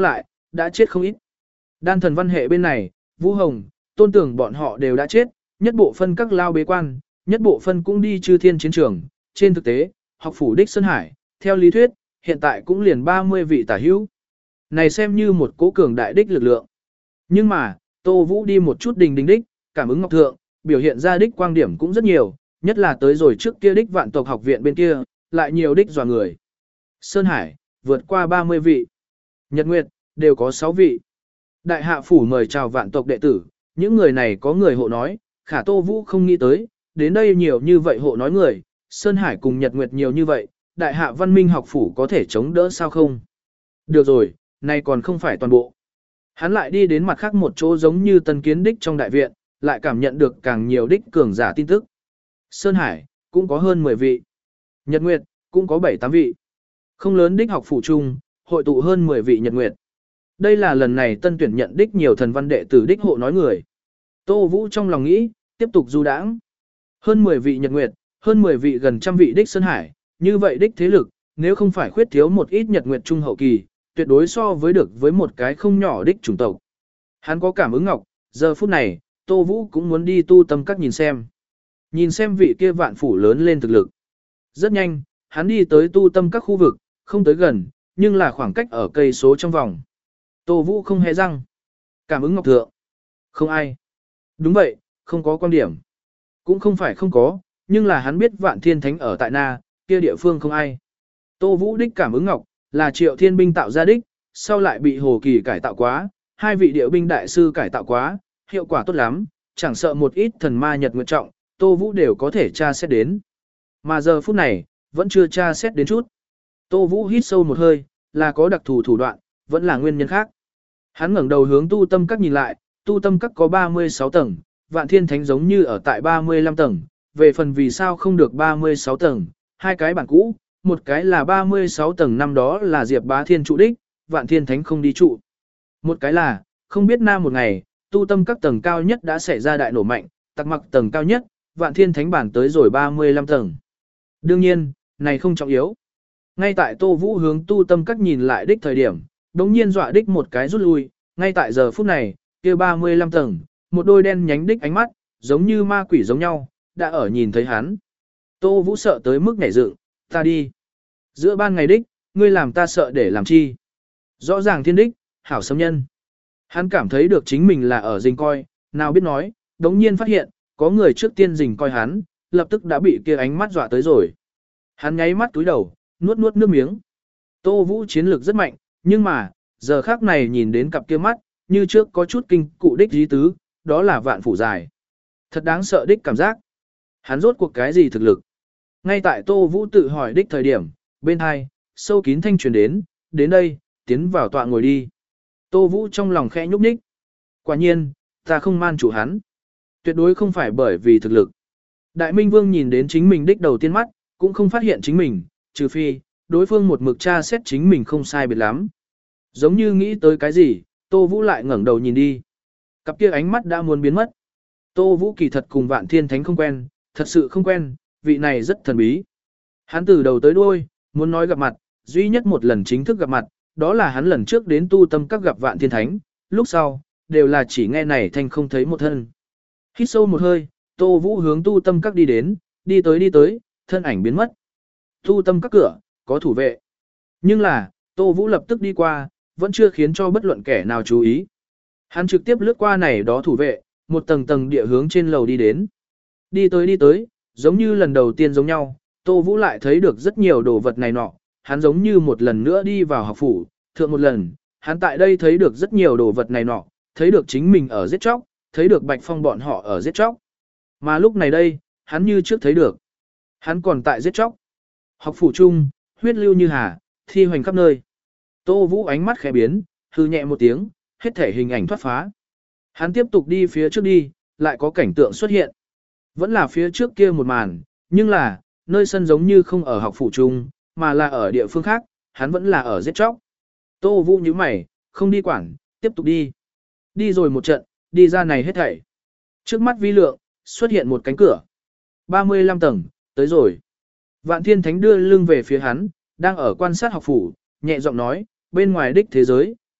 đã chết không ít. Đan thần văn hệ bên này, Vũ Hồng, Tôn Tưởng bọn họ đều đã chết, nhất bộ phân các lao bế quan, nhất bộ phân cũng đi chư thiên chiến trường. Trên thực tế, học phủ đích Sơn Hải, theo lý thuyết, hiện tại cũng liền ba mươi vị tả hữu. Này xem như một cố cường đại đích lực lượng. Nhưng mà, Tô Vũ đi một chút đình đình đích, cảm ứng ngọc thượng, biểu hiện ra đích quang điểm cũng rất nhiều, nhất là tới rồi trước kia đích vạn tộc học viện bên kia, lại nhiều đích dò người. Sơn Hải, vượt qua ba mươi vị. Nhật Nguyệt, đều có sáu vị. Đại hạ phủ mời chào vạn tộc đệ tử, những người này có người hộ nói, khả Tô Vũ không nghĩ tới, đến đây nhiều như vậy hộ nói người, Sơn Hải cùng Nhật Nguyệt nhiều như vậy, đại hạ văn minh học phủ có thể chống đỡ sao không? Được rồi, này còn không phải toàn bộ. Hắn lại đi đến mặt khác một chỗ giống như tân kiến đích trong đại viện, lại cảm nhận được càng nhiều đích cường giả tin tức. Sơn Hải, cũng có hơn mười vị. Nhật Nguyệt, cũng có bảy tám vị. Không lớn đích học phủ chung, hội tụ hơn mười vị Nhật Nguyệt. Đây là lần này tân tuyển nhận đích nhiều thần văn đệ tử đích hộ nói người. Tô Vũ trong lòng nghĩ, tiếp tục du đãng. Hơn mười vị Nhật Nguyệt, hơn mười vị gần trăm vị đích Sơn Hải, như vậy đích thế lực, nếu không phải khuyết thiếu một ít Nhật Nguyệt trung hậu kỳ, tuyệt đối so với được với một cái không nhỏ đích chủng tộc. Hắn có cảm ứng ngọc, giờ phút này, Tô Vũ cũng muốn đi tu tâm các nhìn xem. Nhìn xem vị kia vạn phủ lớn lên thực lực. Rất nhanh, hắn đi tới tu tâm các khu vực, không tới gần, nhưng là khoảng cách ở cây số trong vòng. Tô Vũ không hề răng. Cảm ứng ngọc thượng. Không ai. Đúng vậy, không có quan điểm. Cũng không phải không có, nhưng là hắn biết vạn thiên thánh ở tại Na, kia địa phương không ai. Tô Vũ đích cảm ứng ngọc, là triệu thiên binh tạo ra đích, sau lại bị hồ kỳ cải tạo quá, hai vị điệu binh đại sư cải tạo quá, hiệu quả tốt lắm, chẳng sợ một ít thần ma nhật nguyệt trọng, Tô Vũ đều có thể tra xét đến. Mà giờ phút này, vẫn chưa tra xét đến chút. Tô Vũ hít sâu một hơi, là có đặc thù thủ đoạn, vẫn là nguyên nhân khác. Hắn ngẩng đầu hướng tu tâm các nhìn lại, tu tâm các có ba mươi sáu tầng, vạn thiên thánh giống như ở tại ba mươi lăm tầng, về phần vì sao không được ba mươi sáu tầng, hai cái bản cũ, một cái là ba mươi sáu tầng năm đó là Diệp Bá Thiên trụ đích, vạn thiên thánh không đi trụ. Một cái là, không biết nam một ngày, tu tâm các tầng cao nhất đã xảy ra đại nổ mạnh, tặc mặc tầng cao nhất, vạn thiên thánh bản tới rồi ba mươi lăm tầng. Đương nhiên, này không trọng yếu. Ngay tại Tô Vũ hướng tu tâm các nhìn lại đích thời điểm, đống nhiên dọa đích một cái rút lui, ngay tại giờ phút này, kia ba mươi lăm tầng, một đôi đen nhánh đích ánh mắt, giống như ma quỷ giống nhau, đã ở nhìn thấy hắn. Tô Vũ sợ tới mức nhảy dựng, ta đi. Giữa ban ngày đích, ngươi làm ta sợ để làm chi. Rõ ràng thiên đích, hảo xâm nhân. Hắn cảm thấy được chính mình là ở rình coi, nào biết nói, đống nhiên phát hiện, có người trước tiên rình coi hắn, lập tức đã bị kia ánh mắt dọa tới rồi. Hắn nháy mắt túi đầu, nuốt nuốt nước miếng. Tô Vũ chiến lược rất mạnh, nhưng mà, giờ khác này nhìn đến cặp kia mắt, như trước có chút kinh cụ đích dí tứ, đó là vạn phủ dài. Thật đáng sợ đích cảm giác. Hắn rốt cuộc cái gì thực lực? Ngay tại Tô Vũ tự hỏi đích thời điểm, bên hai, sâu kín thanh truyền đến, đến đây, tiến vào tọa ngồi đi. Tô Vũ trong lòng khẽ nhúc nhích. Quả nhiên, ta không man chủ hắn. Tuyệt đối không phải bởi vì thực lực. Đại Minh Vương nhìn đến chính mình đích đầu tiên mắt, cũng không phát hiện chính mình, trừ phi, đối phương một mực tra xét chính mình không sai biệt lắm. Giống như nghĩ tới cái gì, Tô Vũ lại ngẩng đầu nhìn đi. Cặp kia ánh mắt đã muốn biến mất. Tô Vũ kỳ thật cùng Vạn Thiên Thánh không quen, thật sự không quen, vị này rất thần bí. Hắn từ đầu tới đuôi, muốn nói gặp mặt, duy nhất một lần chính thức gặp mặt, đó là hắn lần trước đến tu tâm các gặp Vạn Thiên Thánh, lúc sau, đều là chỉ nghe này thanh không thấy một thân. Hít sâu một hơi, Tô Vũ hướng tu tâm các đi đến, đi tới đi tới, thân ảnh biến mất. Tu tâm các cửa, có thủ vệ. Nhưng là, Tô Vũ lập tức đi qua, vẫn chưa khiến cho bất luận kẻ nào chú ý. Hắn trực tiếp lướt qua này đó thủ vệ, một tầng tầng địa hướng trên lầu đi đến. Đi tới đi tới, giống như lần đầu tiên giống nhau, Tô Vũ lại thấy được rất nhiều đồ vật này nọ, hắn giống như một lần nữa đi vào học phủ, thượng một lần, hắn tại đây thấy được rất nhiều đồ vật này nọ, thấy được chính mình ở giết chóc, thấy được Bạch Phong bọn họ ở giết chóc. Mà lúc này đây, hắn như trước thấy được. Hắn còn tại giết chóc. Học phủ chung, huyết lưu như hà, thi hoành khắp nơi. Tô Vũ ánh mắt khẽ biến, hư nhẹ một tiếng, hết thể hình ảnh thoát phá. Hắn tiếp tục đi phía trước đi, lại có cảnh tượng xuất hiện. Vẫn là phía trước kia một màn, nhưng là, nơi sân giống như không ở học phủ chung, mà là ở địa phương khác, hắn vẫn là ở giết chóc. Tô Vũ nhíu mày, không đi quản, tiếp tục đi. Đi rồi một trận, đi ra này hết thảy. Trước mắt vi lượng, xuất hiện một cánh cửa. ba mươi lăm tầng, tới rồi. Vạn Thiên Thánh đưa lưng về phía hắn, đang ở quan sát học phủ, nhẹ giọng nói, bên ngoài đích thế giới,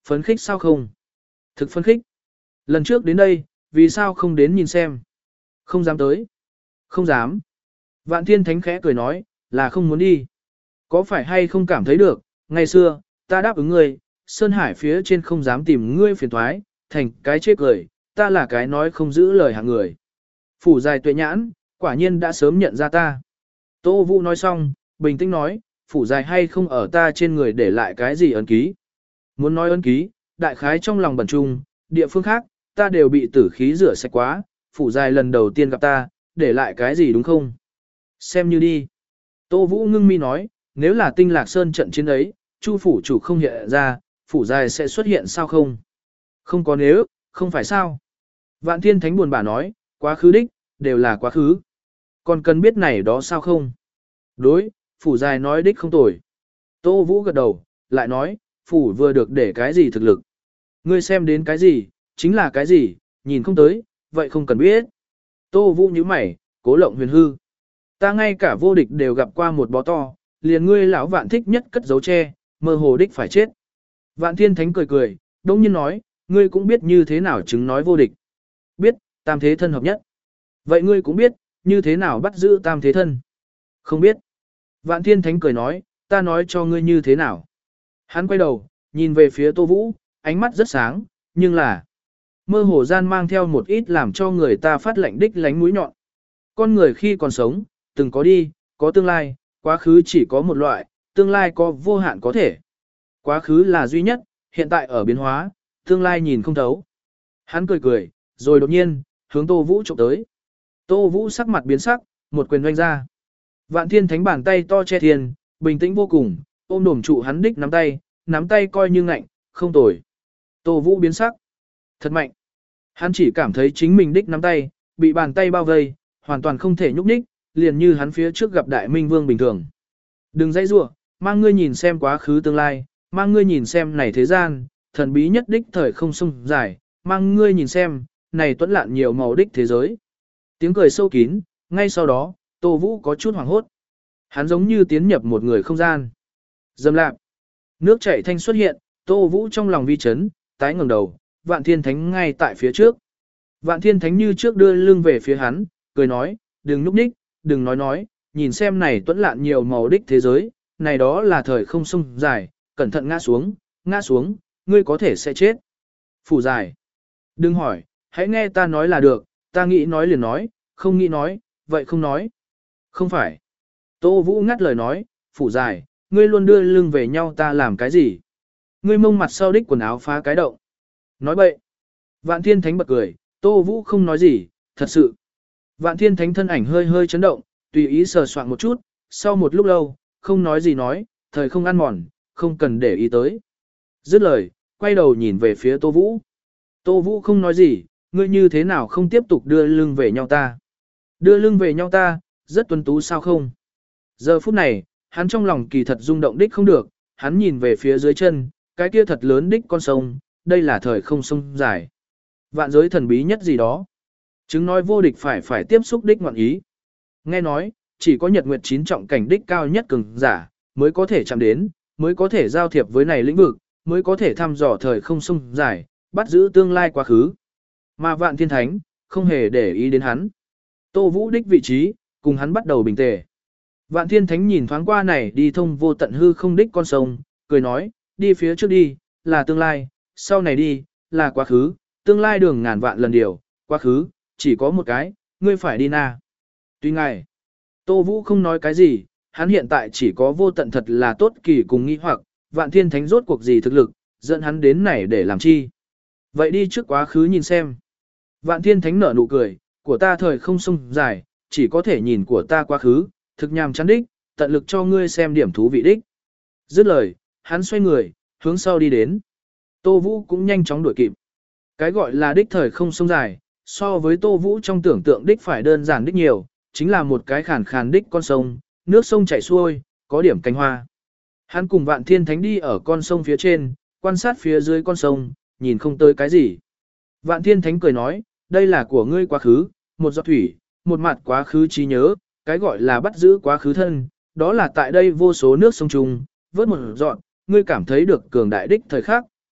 Phấn khích sao không? Thực phấn khích. Lần trước đến đây, vì sao không đến nhìn xem? Không dám tới. Không dám. Vạn Thiên Thánh khẽ cười nói, là không muốn đi. Có phải hay không cảm thấy được, ngày xưa, ta đáp ứng ngươi, Sơn Hải phía trên không dám tìm ngươi phiền thoái, thành cái chết cười, ta là cái nói không giữ lời hạng người. Phủ dài tuệ nhãn, quả nhiên đã sớm nhận ra ta. Tô Vũ nói xong, bình tĩnh nói, phủ dài hay không ở ta trên người để lại cái gì ấn ký. Muốn nói ấn ký, đại khái trong lòng bẩn trung, địa phương khác, ta đều bị tử khí rửa sạch quá, phủ dài lần đầu tiên gặp ta, để lại cái gì đúng không? Xem như đi. Tô Vũ ngưng mi nói, nếu là tinh lạc sơn trận chiến ấy, Chu phủ chủ không hiện ra, phủ dài sẽ xuất hiện sao không? Không có nếu, không phải sao? Vạn Thiên Thánh buồn bã nói, quá khứ đích, đều là quá khứ. Còn cần biết này đó sao không? Đối, phủ dài nói đích không tồi. Tô Vũ gật đầu, lại nói, phủ vừa được để cái gì thực lực. Ngươi xem đến cái gì, chính là cái gì, nhìn không tới, vậy không cần biết. Tô Vũ nhíu mày, cố lộng huyền hư. Ta ngay cả vô địch đều gặp qua một bó to, liền ngươi lão Vạn thích nhất cất dấu tre, mơ hồ đích phải chết. Vạn Thiên Thánh cười cười, đông nhiên nói, ngươi cũng biết như thế nào chứng nói vô địch. Biết, tam thế thân hợp nhất. Vậy ngươi cũng biết, như thế nào bắt giữ tam thế thân. Không biết. Vạn Thiên Thánh cười nói, ta nói cho ngươi như thế nào. Hắn quay đầu, nhìn về phía Tô Vũ, ánh mắt rất sáng, nhưng là mơ hồ gian mang theo một ít làm cho người ta phát lạnh đích lánh mũi nhọn. Con người khi còn sống, từng có đi, có tương lai, quá khứ chỉ có một loại, tương lai có vô hạn có thể. Quá khứ là duy nhất, hiện tại ở biến hóa, tương lai nhìn không thấu. Hắn cười cười, rồi đột nhiên, hướng Tô Vũ chụp tới. Tô Vũ sắc mặt biến sắc, một quyền doanh ra. Vạn Thiên Thánh bàn tay to che thiên, bình tĩnh vô cùng, ôm đồm trụ hắn đích nắm tay, nắm tay coi như ngạnh, không tồi. Tô Vũ biến sắc. Thật mạnh. Hắn chỉ cảm thấy chính mình đích nắm tay, bị bàn tay bao vây, hoàn toàn không thể nhúc nhích, liền như hắn phía trước gặp Đại Minh Vương bình thường. Đừng dãy rủa, mang ngươi nhìn xem quá khứ tương lai, mang ngươi nhìn xem này thế gian, thần bí nhất đích thời không sông dài, mang ngươi nhìn xem, này tuẫn lạn nhiều màu đích thế giới. Tiếng cười sâu kín, ngay sau đó, Tô Vũ có chút hoảng hốt. Hắn giống như tiến nhập một người không gian. Dầm lạp. Nước chảy thanh xuất hiện, Tô Vũ trong lòng vi chấn, tái ngẩng đầu, Vạn Thiên Thánh ngay tại phía trước. Vạn Thiên Thánh như trước đưa lưng về phía hắn, cười nói, đừng núp đích, đừng nói nói, nhìn xem này tuẫn lạn nhiều màu đích thế giới, này đó là thời không sông dài, cẩn thận ngã xuống, ngã xuống, ngươi có thể sẽ chết. Phủ dài. Đừng hỏi, hãy nghe ta nói là được, ta nghĩ nói liền nói, không nghĩ nói, vậy không nói. Không phải. Tô Vũ ngắt lời nói, phủ dài, ngươi luôn đưa lưng về nhau ta làm cái gì? Ngươi mông mặt sau đích quần áo phá cái động. Nói bậy. Vạn Thiên Thánh bật cười, Tô Vũ không nói gì, thật sự. Vạn Thiên Thánh thân ảnh hơi hơi chấn động, tùy ý sờ soạn một chút, sau một lúc lâu, không nói gì nói, thời không ăn mòn, không cần để ý tới. Dứt lời, quay đầu nhìn về phía Tô Vũ. Tô Vũ không nói gì, ngươi như thế nào không tiếp tục đưa lưng về nhau ta? Đưa lưng về nhau ta, rất tuấn tú sao không? Giờ phút này, hắn trong lòng kỳ thật rung động đích không được, hắn nhìn về phía dưới chân, cái kia thật lớn đích con sông, đây là thời không sông dài. Vạn giới thần bí nhất gì đó. Chứng nói vô địch phải phải tiếp xúc đích ngoạn ý. Nghe nói, chỉ có nhật nguyệt chín trọng cảnh đích cao nhất cường giả, mới có thể chạm đến, mới có thể giao thiệp với này lĩnh vực, mới có thể thăm dò thời không sông dài, bắt giữ tương lai quá khứ. Mà Vạn Thiên Thánh, không hề để ý đến hắn. Tô Vũ đích vị trí, cùng hắn bắt đầu bình tề. Vạn Thiên Thánh nhìn thoáng qua này đi thông vô tận hư không đích con sông, cười nói, đi phía trước đi, là tương lai, sau này đi, là quá khứ, tương lai đường ngàn vạn lần điều, quá khứ, chỉ có một cái, ngươi phải đi na. Tuy ngài, Tô Vũ không nói cái gì, hắn hiện tại chỉ có vô tận thật là tốt kỳ cùng nghi hoặc, Vạn Thiên Thánh rốt cuộc gì thực lực, dẫn hắn đến này để làm chi. Vậy đi trước quá khứ nhìn xem. Vạn Thiên Thánh nở nụ cười, của ta thời không sông dài, chỉ có thể nhìn của ta quá khứ, thực nhàm chán đích, tận lực cho ngươi xem điểm thú vị đích. Dứt lời, hắn xoay người, hướng sau đi đến. Tô Vũ cũng nhanh chóng đuổi kịp. Cái gọi là đích thời không sông dài, so với Tô Vũ trong tưởng tượng đích phải đơn giản đích nhiều, chính là một cái khàn khàn đích con sông, nước sông chảy xuôi, có điểm cánh hoa. Hắn cùng Vạn Thiên Thánh đi ở con sông phía trên, quan sát phía dưới con sông, nhìn không tới cái gì. Vạn Thiên Thánh cười nói, đây là của ngươi quá khứ, một giọt thủy, một mặt quá khứ trí nhớ, cái gọi là bắt giữ quá khứ thân, đó là tại đây vô số nước sông trùng, vớt một dọn, ngươi cảm thấy được cường đại đích thời khắc,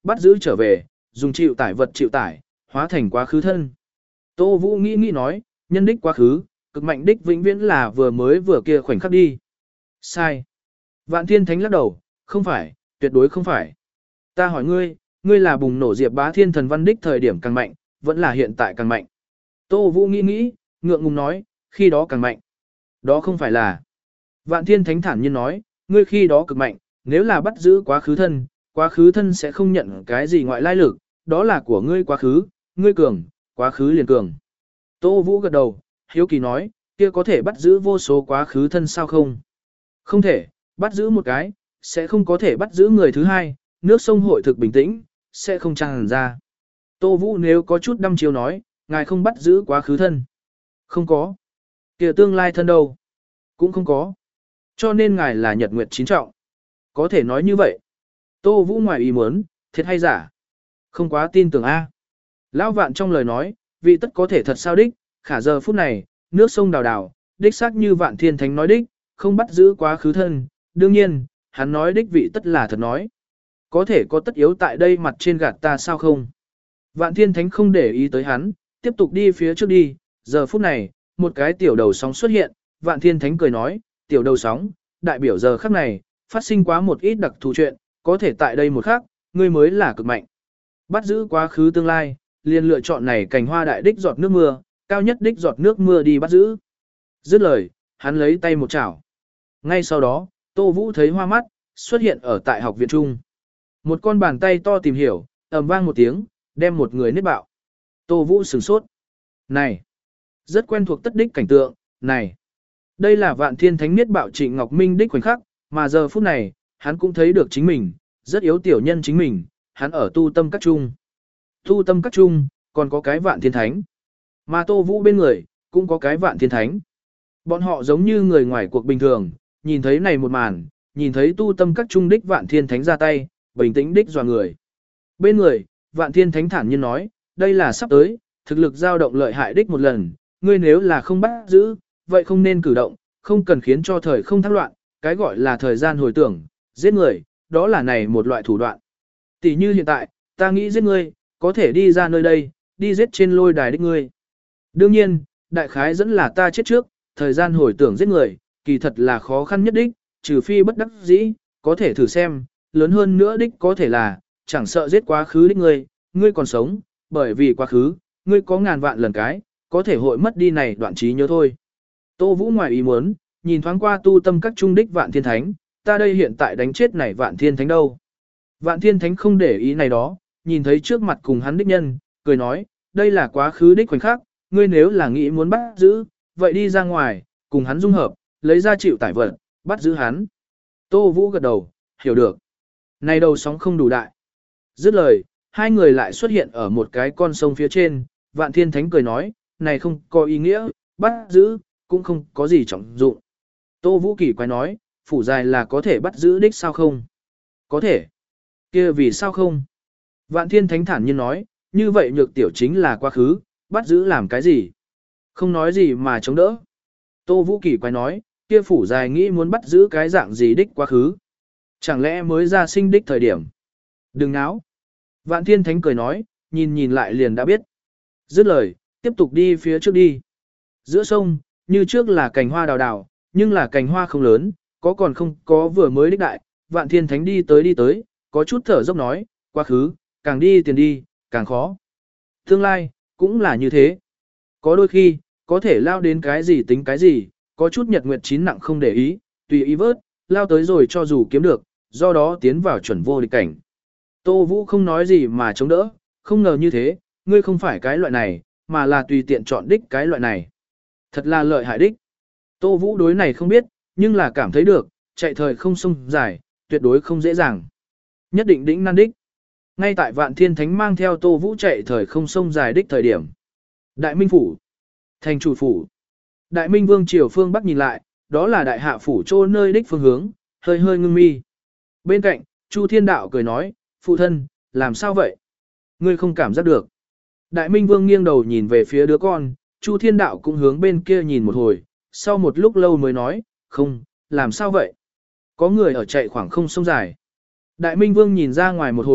bắt giữ trở về, dùng chịu tải vật chịu tải, hóa thành quá khứ thân. Tô Vũ nghĩ nghĩ nói, nhân đích quá khứ, cực mạnh đích vĩnh viễn là vừa mới vừa kia khoảnh khắc đi. Sai. Vạn Thiên Thánh lắc đầu, không phải, tuyệt đối không phải. Ta hỏi ngươi, ngươi là bùng nổ Diệp Bá Thiên thần văn đích thời điểm càng mạnh, vẫn là hiện tại càng mạnh. Tô Vũ nghĩ nghĩ, ngượng ngùng nói, khi đó càng mạnh. Đó không phải là. Vạn Thiên Thánh thản nhiên nói, ngươi khi đó cực mạnh, nếu là bắt giữ quá khứ thân, quá khứ thân sẽ không nhận cái gì ngoại lai lực, đó là của ngươi quá khứ, ngươi cường, quá khứ liền cường. Tô Vũ gật đầu, hiếu kỳ nói, kia có thể bắt giữ vô số quá khứ thân sao không? Không thể, bắt giữ một cái, sẽ không có thể bắt giữ người thứ hai, nước sông hội thực bình tĩnh, sẽ không tràn ra. Tô Vũ nếu có chút đăm chiêu nói, ngài không bắt giữ quá khứ thân. Không có. Kìa tương lai thân đâu? Cũng không có. Cho nên ngài là nhật nguyệt chín trọng. Có thể nói như vậy. Tô Vũ ngoài ý muốn, thiệt hay giả? Không quá tin tưởng A. Lão Vạn trong lời nói, vị tất có thể thật sao đích, khả giờ phút này, nước sông đào đào, đích xác như Vạn Thiên Thánh nói đích, không bắt giữ quá khứ thân. Đương nhiên, hắn nói đích vị tất là thật nói. Có thể có tất yếu tại đây mặt trên gạt ta sao không? Vạn Thiên Thánh không để ý tới hắn, tiếp tục đi phía trước đi. Giờ phút này, một cái tiểu đầu sóng xuất hiện, Vạn Thiên Thánh cười nói, tiểu đầu sóng, đại biểu giờ khắc này, phát sinh quá một ít đặc thù chuyện, có thể tại đây một khắc, ngươi mới là cực mạnh. Bắt giữ quá khứ tương lai, liền lựa chọn này cành hoa đại đích giọt nước mưa, cao nhất đích giọt nước mưa đi bắt giữ. Dứt lời, hắn lấy tay một chảo. Ngay sau đó, Tô Vũ thấy hoa mắt, xuất hiện ở tại học viện trung. Một con bàn tay to tìm hiểu, ầm vang một tiếng, đem một người nết bạo. Tô Vũ sửng sốt. Này! Rất quen thuộc tất đích cảnh tượng, này! Đây là Vạn Thiên Thánh niết bạo Trịnh Ngọc Minh đích khoảnh khắc, mà giờ phút này, hắn cũng thấy được chính mình, rất yếu tiểu nhân chính mình, hắn ở tu tâm các trung. Tu tâm các trung, còn có cái Vạn Thiên Thánh. Mà Tô Vũ bên người, cũng có cái Vạn Thiên Thánh. Bọn họ giống như người ngoài cuộc bình thường, nhìn thấy này một màn, nhìn thấy tu tâm các trung đích Vạn Thiên Thánh ra tay, bình tĩnh đích dò người. Bên người, Vạn Thiên Thánh thản nhiên nói, đây là sắp tới, thực lực dao động lợi hại đích một lần, ngươi nếu là không bắt giữ, vậy không nên cử động, không cần khiến cho thời không thác loạn, cái gọi là thời gian hồi tưởng, giết người, đó là này một loại thủ đoạn. Tỷ như hiện tại, ta nghĩ giết ngươi, có thể đi ra nơi đây, đi giết trên lôi đài đích ngươi. Đương nhiên, đại khái dẫn là ta chết trước, thời gian hồi tưởng giết người, kỳ thật là khó khăn nhất đích, trừ phi bất đắc dĩ, có thể thử xem, lớn hơn nữa đích có thể là, chẳng sợ giết quá khứ đích ngươi, ngươi còn sống, bởi vì quá khứ, ngươi có ngàn vạn lần cái, có thể hội mất đi này đoạn trí nhớ thôi. Tô Vũ ngoài ý muốn, nhìn thoáng qua tu tâm các trung đích Vạn Thiên Thánh, ta đây hiện tại đánh chết này Vạn Thiên Thánh đâu. Vạn Thiên Thánh không để ý này đó, nhìn thấy trước mặt cùng hắn đích nhân, cười nói, đây là quá khứ đích khoảnh khắc, ngươi nếu là nghĩ muốn bắt giữ, vậy đi ra ngoài, cùng hắn dung hợp, lấy ra chịu tải vật, bắt giữ hắn. Tô Vũ gật đầu, hiểu được. Này đầu sóng không đủ đại. Dứt lời, hai người lại xuất hiện ở một cái con sông phía trên, Vạn Thiên Thánh cười nói, này không có ý nghĩa, bắt giữ, cũng không có gì trọng dụng. Tô Vũ kỳ quái nói, phủ dài là có thể bắt giữ đích sao không? Có thể. Kia vì sao không? Vạn Thiên Thánh thản nhiên nói, như vậy nhược tiểu chính là quá khứ, bắt giữ làm cái gì? Không nói gì mà chống đỡ. Tô Vũ kỳ quái nói, kia phủ dài nghĩ muốn bắt giữ cái dạng gì đích quá khứ? Chẳng lẽ mới ra sinh đích thời điểm? Đừng náo. Vạn Thiên Thánh cười nói, nhìn nhìn lại liền đã biết. Dứt lời, tiếp tục đi phía trước đi. Giữa sông, như trước là cành hoa đào đào, nhưng là cành hoa không lớn, có còn không có vừa mới đích đại. Vạn Thiên Thánh đi tới đi tới, có chút thở dốc nói, quá khứ, càng đi tiền đi, càng khó. Tương lai, cũng là như thế. Có đôi khi, có thể lao đến cái gì tính cái gì, có chút nhật nguyệt chín nặng không để ý, tùy ý vớt, lao tới rồi cho dù kiếm được, do đó tiến vào chuẩn vô địch cảnh. Tô Vũ không nói gì mà chống đỡ, không ngờ như thế, ngươi không phải cái loại này, mà là tùy tiện chọn đích cái loại này. Thật là lợi hại đích. Tô Vũ đối này không biết, nhưng là cảm thấy được, chạy thời không sông dài, tuyệt đối không dễ dàng. Nhất định đỉnh nan đích. Ngay tại Vạn Thiên Thánh mang theo Tô Vũ chạy thời không sông dài đích thời điểm. Đại Minh Phủ. Thành chủ phủ. Đại Minh Vương triều phương Bắc nhìn lại, đó là đại hạ phủ trô nơi đích phương hướng, hơi hơi ngưng mi. Bên cạnh, Chu Thiên Đạo cười nói, phụ thân, làm sao vậy? Ngươi không cảm giác được. Đại Minh Vương nghiêng đầu nhìn về phía đứa con, Chu Thiên Đạo cũng hướng bên kia nhìn một hồi, sau một lúc lâu mới nói, không, làm sao vậy? Có người ở chạy khoảng không sông dài. Đại Minh Vương nhìn ra ngoài một hồi,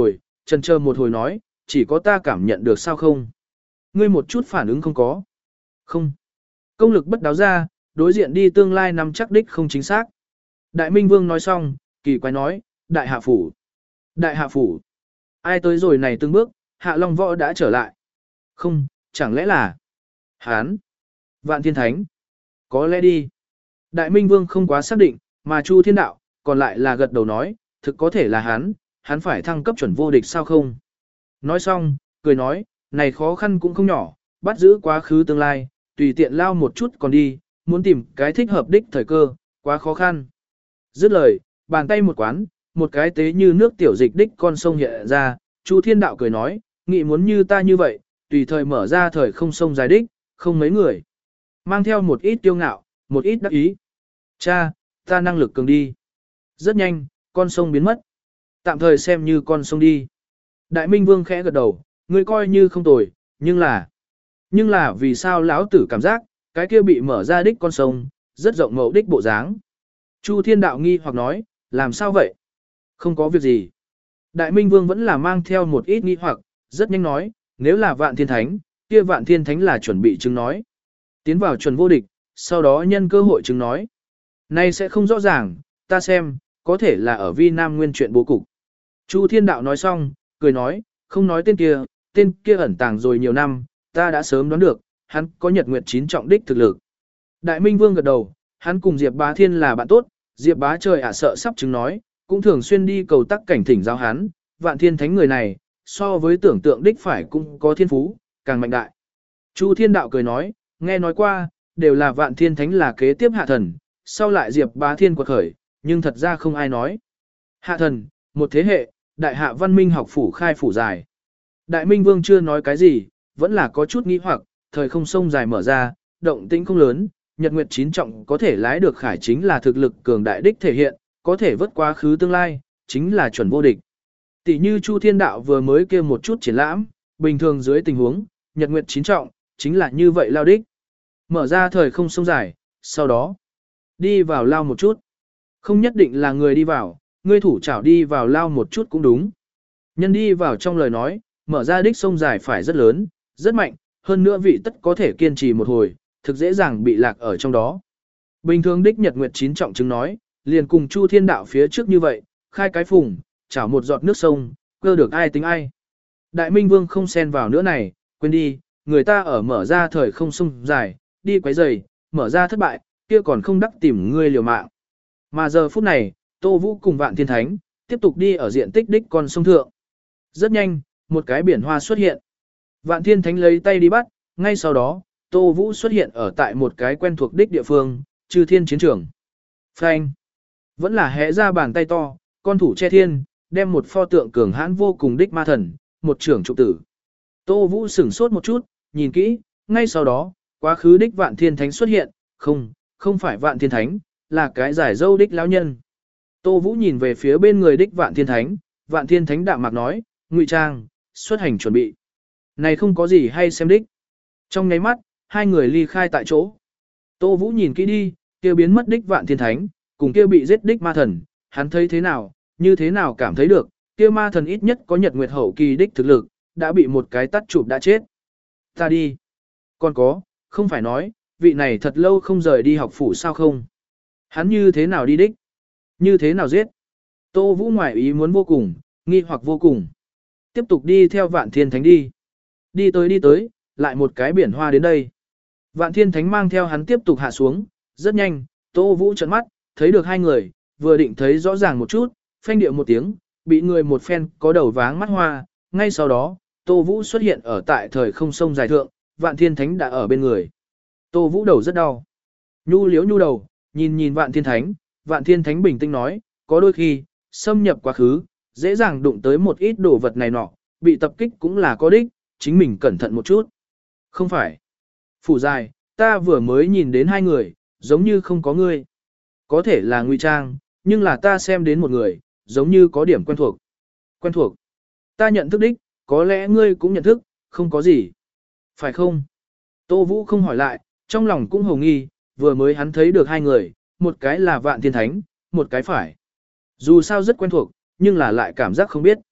Trần chờ một hồi nói, chỉ có ta cảm nhận được sao không? Ngươi một chút phản ứng không có. Không. Công lực bất đáo ra, đối diện đi tương lai nắm chắc đích không chính xác. Đại Minh Vương nói xong, kỳ quái nói, đại hạ phủ. Đại hạ phủ. Ai tới rồi này từng bước, hạ long võ đã trở lại. Không, chẳng lẽ là Hán. Vạn Thiên Thánh. Có lẽ đi. Đại Minh Vương không quá xác định, mà Chu Thiên Đạo, còn lại là gật đầu nói, thực có thể là hắn, hắn phải thăng cấp chuẩn vô địch sao không? Nói xong, cười nói, này khó khăn cũng không nhỏ, bắt giữ quá khứ tương lai, tùy tiện lao một chút còn đi, muốn tìm cái thích hợp đích thời cơ, quá khó khăn. Dứt lời, bàn tay một quán, một cái tế như nước tiểu dịch đích con sông hiện ra, Chu Thiên Đạo cười nói, nghĩ muốn như ta như vậy, tùy thời mở ra thời không sông dài đích, không mấy người. Mang theo một ít tiêu ngạo, một ít đắc ý. Cha, ta năng lực cường đi. Rất nhanh, con sông biến mất. Tạm thời xem như con sông đi. Đại Minh Vương khẽ gật đầu, ngươi coi như không tồi, nhưng là... Nhưng là vì sao lão tử cảm giác, cái kia bị mở ra đích con sông, rất rộng mẫu đích bộ dáng. Chu Thiên Đạo nghi hoặc nói, làm sao vậy? Không có việc gì. Đại Minh Vương vẫn là mang theo một ít nghi hoặc, rất nhanh nói, nếu là Vạn Thiên Thánh, kia Vạn Thiên Thánh là chuẩn bị chứng nói. Tiến vào chuẩn vô địch, sau đó nhân cơ hội chứng nói. Nay sẽ không rõ ràng, ta xem, có thể là ở Vi Nam Nguyên chuyện bố cục. Chu Thiên Đạo nói xong, cười nói, không nói tên kia, tên kia ẩn tàng rồi nhiều năm, ta đã sớm đoán được, hắn có nhật nguyệt chín trọng đích thực lực. Đại Minh Vương gật đầu, hắn cùng Diệp Bá Thiên là bạn tốt, Diệp Bá trời ả sợ sắp chứng nói, cũng thường xuyên đi cầu tắc cảnh thỉnh giáo hắn, Vạn Thiên Thánh người này, so với tưởng tượng đích phải cũng có thiên phú, càng mạnh đại. Chu Thiên Đạo cười nói, nghe nói qua, đều là Vạn Thiên Thánh là kế tiếp hạ thần, sau lại Diệp Bá Thiên quật khởi, nhưng thật ra không ai nói. Hạ thần, một thế hệ, đại hạ văn minh học phủ khai phủ dài. Đại Minh Vương chưa nói cái gì, vẫn là có chút nghi hoặc, thời không sông dài mở ra, động tĩnh không lớn, nhật nguyệt chín trọng có thể lái được khải chính là thực lực cường đại đích thể hiện, có thể vớt quá khứ tương lai, chính là chuẩn vô địch. Tỷ như Chu Thiên Đạo vừa mới kêu một chút triển lãm, bình thường dưới tình huống, nhật nguyệt chín trọng, chính là như vậy lao đích. Mở ra thời không sông dài, sau đó, đi vào lao một chút. Không nhất định là người đi vào, ngươi thủ chảo đi vào lao một chút cũng đúng. Nhân đi vào trong lời nói, mở ra đích sông dài phải rất lớn, rất mạnh, hơn nữa vị tất có thể kiên trì một hồi, thực dễ dàng bị lạc ở trong đó. Bình thường đích nhật nguyệt chín trọng chứng nói, liền cùng Chu Thiên Đạo phía trước như vậy, khai cái phùng, chảo một giọt nước sông, cơ được ai tính ai. Đại Minh Vương không xen vào nữa này, quên đi, người ta ở mở ra thời không sông dài, đi quấy giày, mở ra thất bại, kia còn không đắc tìm ngươi liều mạng. Mà giờ phút này, Tô Vũ cùng Vạn Thiên Thánh, tiếp tục đi ở diện tích đích con sông thượng. Rất nhanh, một cái biển hoa xuất hiện. Vạn Thiên Thánh lấy tay đi bắt, ngay sau đó, Tô Vũ xuất hiện ở tại một cái quen thuộc đích địa phương, Chư Thiên Chiến Trường. Phanh! Vẫn là hẽ ra bàn tay to, con thủ che thiên, đem một pho tượng cường hãn vô cùng đích ma thần, một trưởng trụ tử. Tô Vũ sửng sốt một chút, nhìn kỹ, ngay sau đó, quá khứ đích Vạn Thiên Thánh xuất hiện, không, không phải Vạn Thiên Thánh, là cái giải dâu đích lão nhân. Tô Vũ nhìn về phía bên người đích Vạn Thiên Thánh, Vạn Thiên Thánh đạm mạc nói, ngụy trang, xuất hành chuẩn bị. Này không có gì hay xem đích. Trong nháy mắt, hai người ly khai tại chỗ. Tô Vũ nhìn kỹ đi, kia biến mất đích Vạn Thiên Thánh, cùng kia bị giết đích ma thần, hắn thấy thế nào, như thế nào cảm thấy được, kia ma thần ít nhất có nhật nguyệt hậu kỳ đích thực lực, đã bị một cái tắt chụp đã chết. Ta đi. Còn có, không phải nói, vị này thật lâu không rời đi học phủ sao không? Hắn như thế nào đi đích? Như thế nào giết? Tô Vũ ngoại ý muốn vô cùng, nghi hoặc vô cùng. Tiếp tục đi theo Vạn Thiên Thánh đi. Đi tới đi tới, lại một cái biển hoa đến đây. Vạn Thiên Thánh mang theo hắn tiếp tục hạ xuống, rất nhanh, Tô Vũ trợn mắt, thấy được hai người, vừa định thấy rõ ràng một chút, phanh điệu một tiếng, bị người một phen có đầu váng mắt hoa, ngay sau đó, Tô Vũ xuất hiện ở tại thời không sông dài thượng, Vạn Thiên Thánh đã ở bên người. Tô Vũ đầu rất đau. Nhu liếu nhu đầu, nhìn nhìn Vạn Thiên Thánh, Vạn Thiên Thánh bình tĩnh nói, có đôi khi, xâm nhập quá khứ, dễ dàng đụng tới một ít đồ vật này nọ, bị tập kích cũng là có đích, chính mình cẩn thận một chút. Không phải. Phủ dài, ta vừa mới nhìn đến hai người, giống như không có ngươi. Có thể là ngụy trang, nhưng là ta xem đến một người, giống như có điểm quen thuộc. Quen thuộc. Ta nhận thức đích, có lẽ ngươi cũng nhận thức, không có gì. Phải không? Tô Vũ không hỏi lại, trong lòng cũng hồ nghi, vừa mới hắn thấy được hai người, một cái là Vạn Thiên Thánh, một cái phải. Dù sao rất quen thuộc, nhưng là lại cảm giác không biết.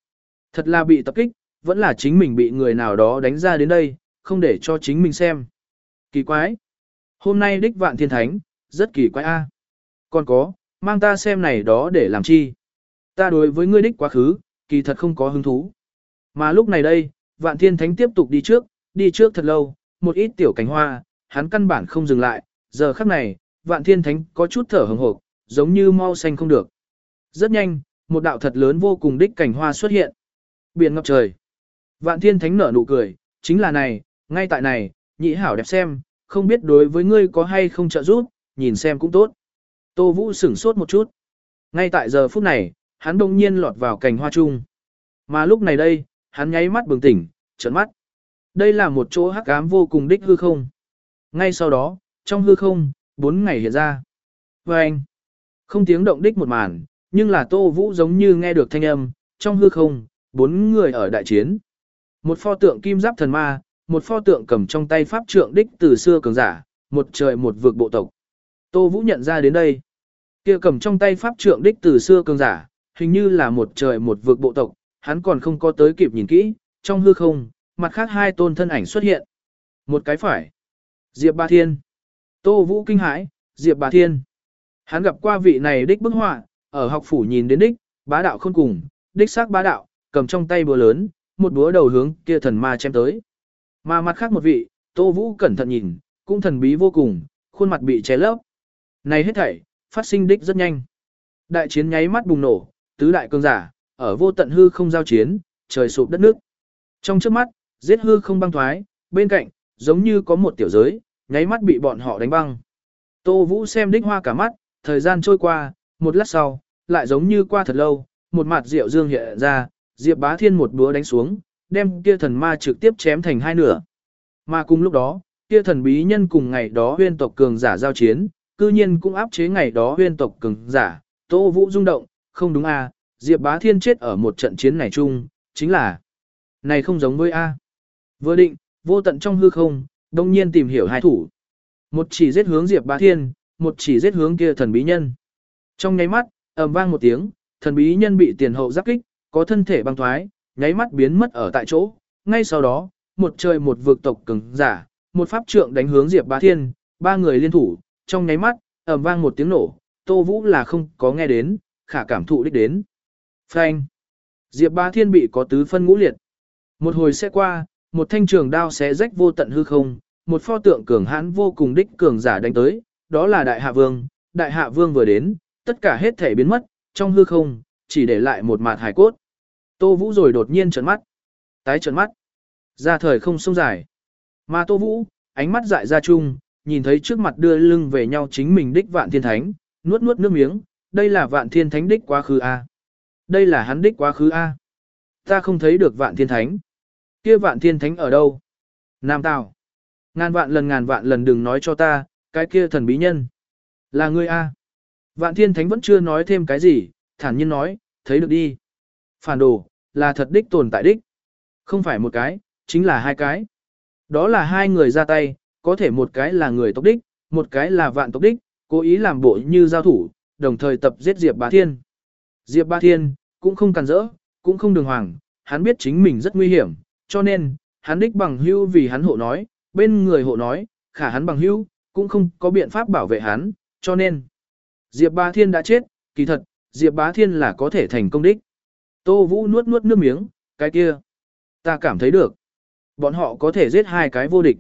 Thật là bị tập kích, vẫn là chính mình bị người nào đó đánh ra đến đây, không để cho chính mình xem. Kỳ quái. Hôm nay đích vạn thiên thánh, rất kỳ quái a. Còn có, mang ta xem này đó để làm chi. Ta đối với ngươi đích quá khứ, kỳ thật không có hứng thú. Mà lúc này đây, vạn thiên thánh tiếp tục đi trước, đi trước thật lâu, một ít tiểu cánh hoa, hắn căn bản không dừng lại, giờ khắc này, vạn thiên thánh có chút thở hừng hộp, giống như mau xanh không được. Rất nhanh, một đạo thật lớn vô cùng đích cảnh hoa xuất hiện. Biển ngập trời. Vạn thiên thánh nở nụ cười, chính là này, ngay tại này, nhị hảo đẹp xem, không biết đối với ngươi có hay không trợ giúp, nhìn xem cũng tốt. Tô Vũ sửng sốt một chút. Ngay tại giờ phút này, hắn đông nhiên lọt vào cành hoa chung. Mà lúc này đây, hắn nháy mắt bừng tỉnh, trợn mắt. Đây là một chỗ hắc ám vô cùng đích hư không. Ngay sau đó, trong hư không, bốn ngày hiện ra. Và anh, không tiếng động đích một màn, nhưng là Tô Vũ giống như nghe được thanh âm, trong hư không, bốn người ở đại chiến. Một pho tượng kim giáp thần ma, một pho tượng cầm trong tay pháp trượng đích từ xưa cường giả, một trời một vực bộ tộc. Tô Vũ nhận ra đến đây. Kia cầm trong tay pháp trượng đích từ xưa cường giả, hình như là một trời một vực bộ tộc, hắn còn không có tới kịp nhìn kỹ, trong hư không, mặt khác hai tôn thân ảnh xuất hiện. Một cái phải. Diệp Bá Thiên. Tô Vũ kinh hãi, Diệp Bá Thiên. Hắn gặp qua vị này đích bức họa, ở học phủ nhìn đến đích, bá đạo không cùng, đích xác bá đạo, cầm trong tay búa lớn, một búa đầu hướng kia thần ma chém tới. Mà mặt khác một vị, Tô Vũ cẩn thận nhìn, cũng thần bí vô cùng, khuôn mặt bị che lấp. Này hết thảy, phát sinh đích rất nhanh. Đại chiến nháy mắt bùng nổ, tứ đại cường giả, ở vô tận hư không giao chiến, trời sụp đất nước. Trong trước mắt, giết hư không băng thoái, bên cạnh, giống như có một tiểu giới, nháy mắt bị bọn họ đánh băng. Tô Vũ xem đích hoa cả mắt, thời gian trôi qua, một lát sau, lại giống như qua thật lâu, một mặt rượu dương hiện ra, Diệp Bá Thiên một búa đánh xuống, đem kia thần ma trực tiếp chém thành hai nửa. Mà cùng lúc đó, kia thần bí nhân cùng ngày đó huyên tộc cường giả giao chiến, cư nhiên cũng áp chế ngày đó huyên tộc cường giả, Tô Vũ rung động, không đúng à, Diệp Bá Thiên chết ở một trận chiến này chung, chính là này không giống với A. Vừa định, vô tận trong hư không, đông nhiên tìm hiểu hai thủ. Một chỉ giết hướng Diệp Bá Thiên, một chỉ giết hướng kia thần bí nhân. Trong nháy mắt, ầm vang một tiếng, thần bí nhân bị tiền hậu giáp kích, có thân thể băng thoái, nháy mắt biến mất ở tại chỗ. Ngay sau đó, một trời một vực tộc cường giả, một pháp trượng đánh hướng Diệp Bá Thiên, ba người liên thủ, trong nháy mắt, ầm vang một tiếng nổ, Tô Vũ là không có nghe đến, khả cảm thụ đích đến. Phanh. Diệp Bá Thiên bị có tứ phân ngũ liệt. Một hồi sẽ qua, một thanh trường đao xé rách vô tận hư không, một pho tượng cường hãn vô cùng đích cường giả đánh tới, đó là Đại Hạ Vương. Đại Hạ Vương vừa đến, tất cả hết thể biến mất, trong hư không, chỉ để lại một mạt hài cốt. Tô Vũ rồi đột nhiên trợn mắt. Tái trợn mắt. Ra thời không sông dài. Mà Tô Vũ, ánh mắt dại ra chung, nhìn thấy trước mặt đưa lưng về nhau chính mình đích Vạn Thiên Thánh, nuốt nuốt nước miếng, đây là Vạn Thiên Thánh đích quá khứ A. Đây là hắn đích quá khứ A. Ta không thấy được Vạn Thiên Thánh. Kia Vạn Thiên Thánh ở đâu? Nam Tào. Ngàn vạn lần ngàn vạn lần đừng nói cho ta, cái kia thần bí nhân. Là ngươi A. Vạn Thiên Thánh vẫn chưa nói thêm cái gì, thản nhiên nói, thấy được đi. Phản đồ, là thật đích tồn tại đích. Không phải một cái, chính là hai cái. Đó là hai người ra tay, có thể một cái là người tộc đích, một cái là vạn tộc đích, cố ý làm bộ như giao thủ, đồng thời tập giết Diệp Bá Thiên. Diệp Bá Thiên, cũng không càn rỡ, cũng không đường hoàng, hắn biết chính mình rất nguy hiểm, cho nên, hắn đích bằng hữu vì hắn hộ nói, bên người hộ nói, khả hắn bằng hữu, cũng không có biện pháp bảo vệ hắn, cho nên, Diệp Bá Thiên đã chết, kỳ thật, Diệp Bá Thiên là có thể thành công đích. Tô Vũ nuốt nuốt nước miếng, cái kia, ta cảm thấy được. Bọn họ có thể giết hai cái vô địch.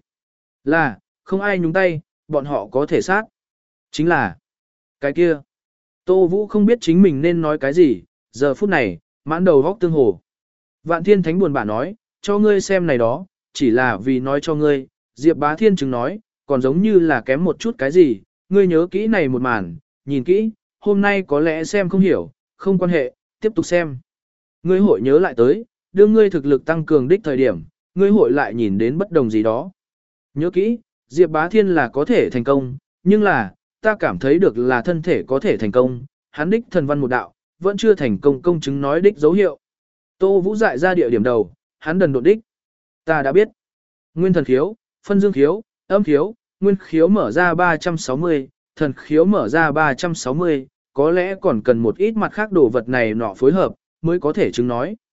Là, không ai nhúng tay, bọn họ có thể sát. Chính là, cái kia. Tô Vũ không biết chính mình nên nói cái gì, giờ phút này, mãn đầu góc tương hồ. Vạn Thiên Thánh buồn bã nói, cho ngươi xem này đó, chỉ là vì nói cho ngươi, Diệp Bá Thiên chứng nói, còn giống như là kém một chút cái gì, ngươi nhớ kỹ này một màn, nhìn kỹ, hôm nay có lẽ xem không hiểu, không quan hệ, tiếp tục xem. Ngươi hội nhớ lại tới, đưa ngươi thực lực tăng cường đích thời điểm, ngươi hội lại nhìn đến bất đồng gì đó. Nhớ kỹ, Diệp Bá Thiên là có thể thành công, nhưng là, ta cảm thấy được là thân thể có thể thành công, hắn đích thần văn một đạo, vẫn chưa thành công công chứng nói đích dấu hiệu. Tô Vũ dại ra địa điểm đầu, hắn đần độn đích. Ta đã biết. Nguyên thần khiếu, phân dương khiếu, âm khiếu, nguyên khiếu mở ra ba trăm sáu mươi, thần khiếu mở ra ba trăm sáu mươi, có lẽ còn cần một ít mặt khác đồ vật này nọ phối hợp, mới có thể chứng nói.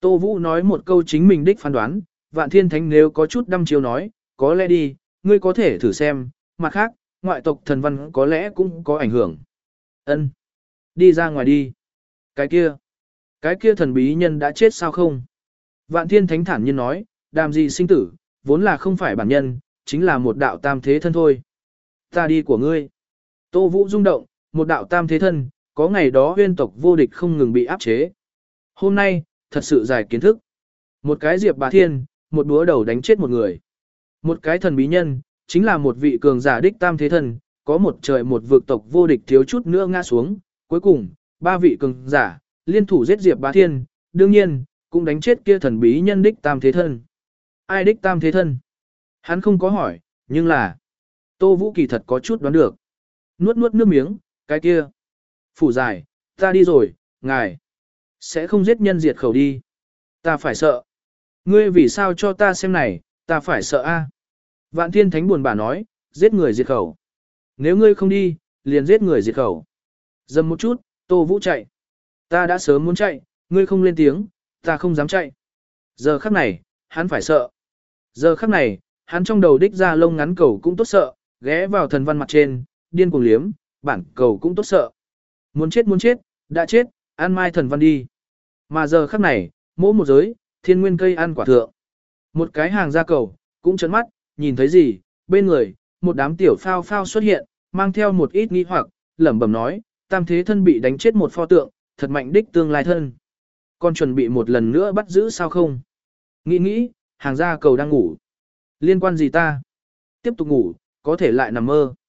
Tô Vũ nói một câu chính mình đích phán đoán, Vạn Thiên Thánh nếu có chút đăm chiêu nói, có lẽ đi, ngươi có thể thử xem, mặt khác, ngoại tộc thần văn có lẽ cũng có ảnh hưởng. Ân, đi ra ngoài đi. Cái kia, cái kia thần bí nhân đã chết sao không? Vạn Thiên Thánh thản nhiên nói, đàm gì sinh tử, vốn là không phải bản nhân, chính là một đạo tam thế thân thôi. Ta đi của ngươi. Tô Vũ rung động, một đạo tam thế thân, có ngày đó huyên tộc vô địch không ngừng bị áp chế. Hôm nay, thật sự giải kiến thức. Một cái diệp bá thiên, một búa đầu đánh chết một người. Một cái thần bí nhân, chính là một vị cường giả đích tam thế thân, có một trời một vực tộc vô địch thiếu chút nữa ngã xuống. Cuối cùng, ba vị cường giả, liên thủ giết diệp bá thiên, đương nhiên, cũng đánh chết kia thần bí nhân đích tam thế thân. Ai đích tam thế thân? Hắn không có hỏi, nhưng là Tô Vũ kỳ thật có chút đoán được. Nuốt nuốt nước miếng, cái kia. Phủ dài, ta đi rồi, ngài. Sẽ không giết nhân diệt khẩu đi. Ta phải sợ. Ngươi vì sao cho ta xem này, ta phải sợ a. Vạn Thiên Thánh buồn bã nói, giết người diệt khẩu. Nếu ngươi không đi, liền giết người diệt khẩu. Dầm một chút, Tô Vũ chạy. Ta đã sớm muốn chạy, ngươi không lên tiếng, ta không dám chạy. Giờ khắc này, hắn phải sợ. Giờ khắc này, hắn trong đầu đích ra lông ngắn cầu cũng tốt sợ, ghé vào thần văn mặt trên, điên cuồng liếm, bản cầu cũng tốt sợ. Muốn chết muốn chết, đã chết, ăn mai thần văn đi. Mà giờ khắc này, mỗi một giới, thiên nguyên cây ăn quả thượng. Một cái hàng ra cầu, cũng chấn mắt, nhìn thấy gì, bên người, một đám tiểu phao phao xuất hiện, mang theo một ít nghi hoặc, lẩm bẩm nói, tam thế thân bị đánh chết một pho tượng, thật mạnh đích tương lai thân. Con chuẩn bị một lần nữa bắt giữ sao không? Nghĩ nghĩ, hàng ra cầu đang ngủ. Liên quan gì ta? Tiếp tục ngủ, có thể lại nằm mơ.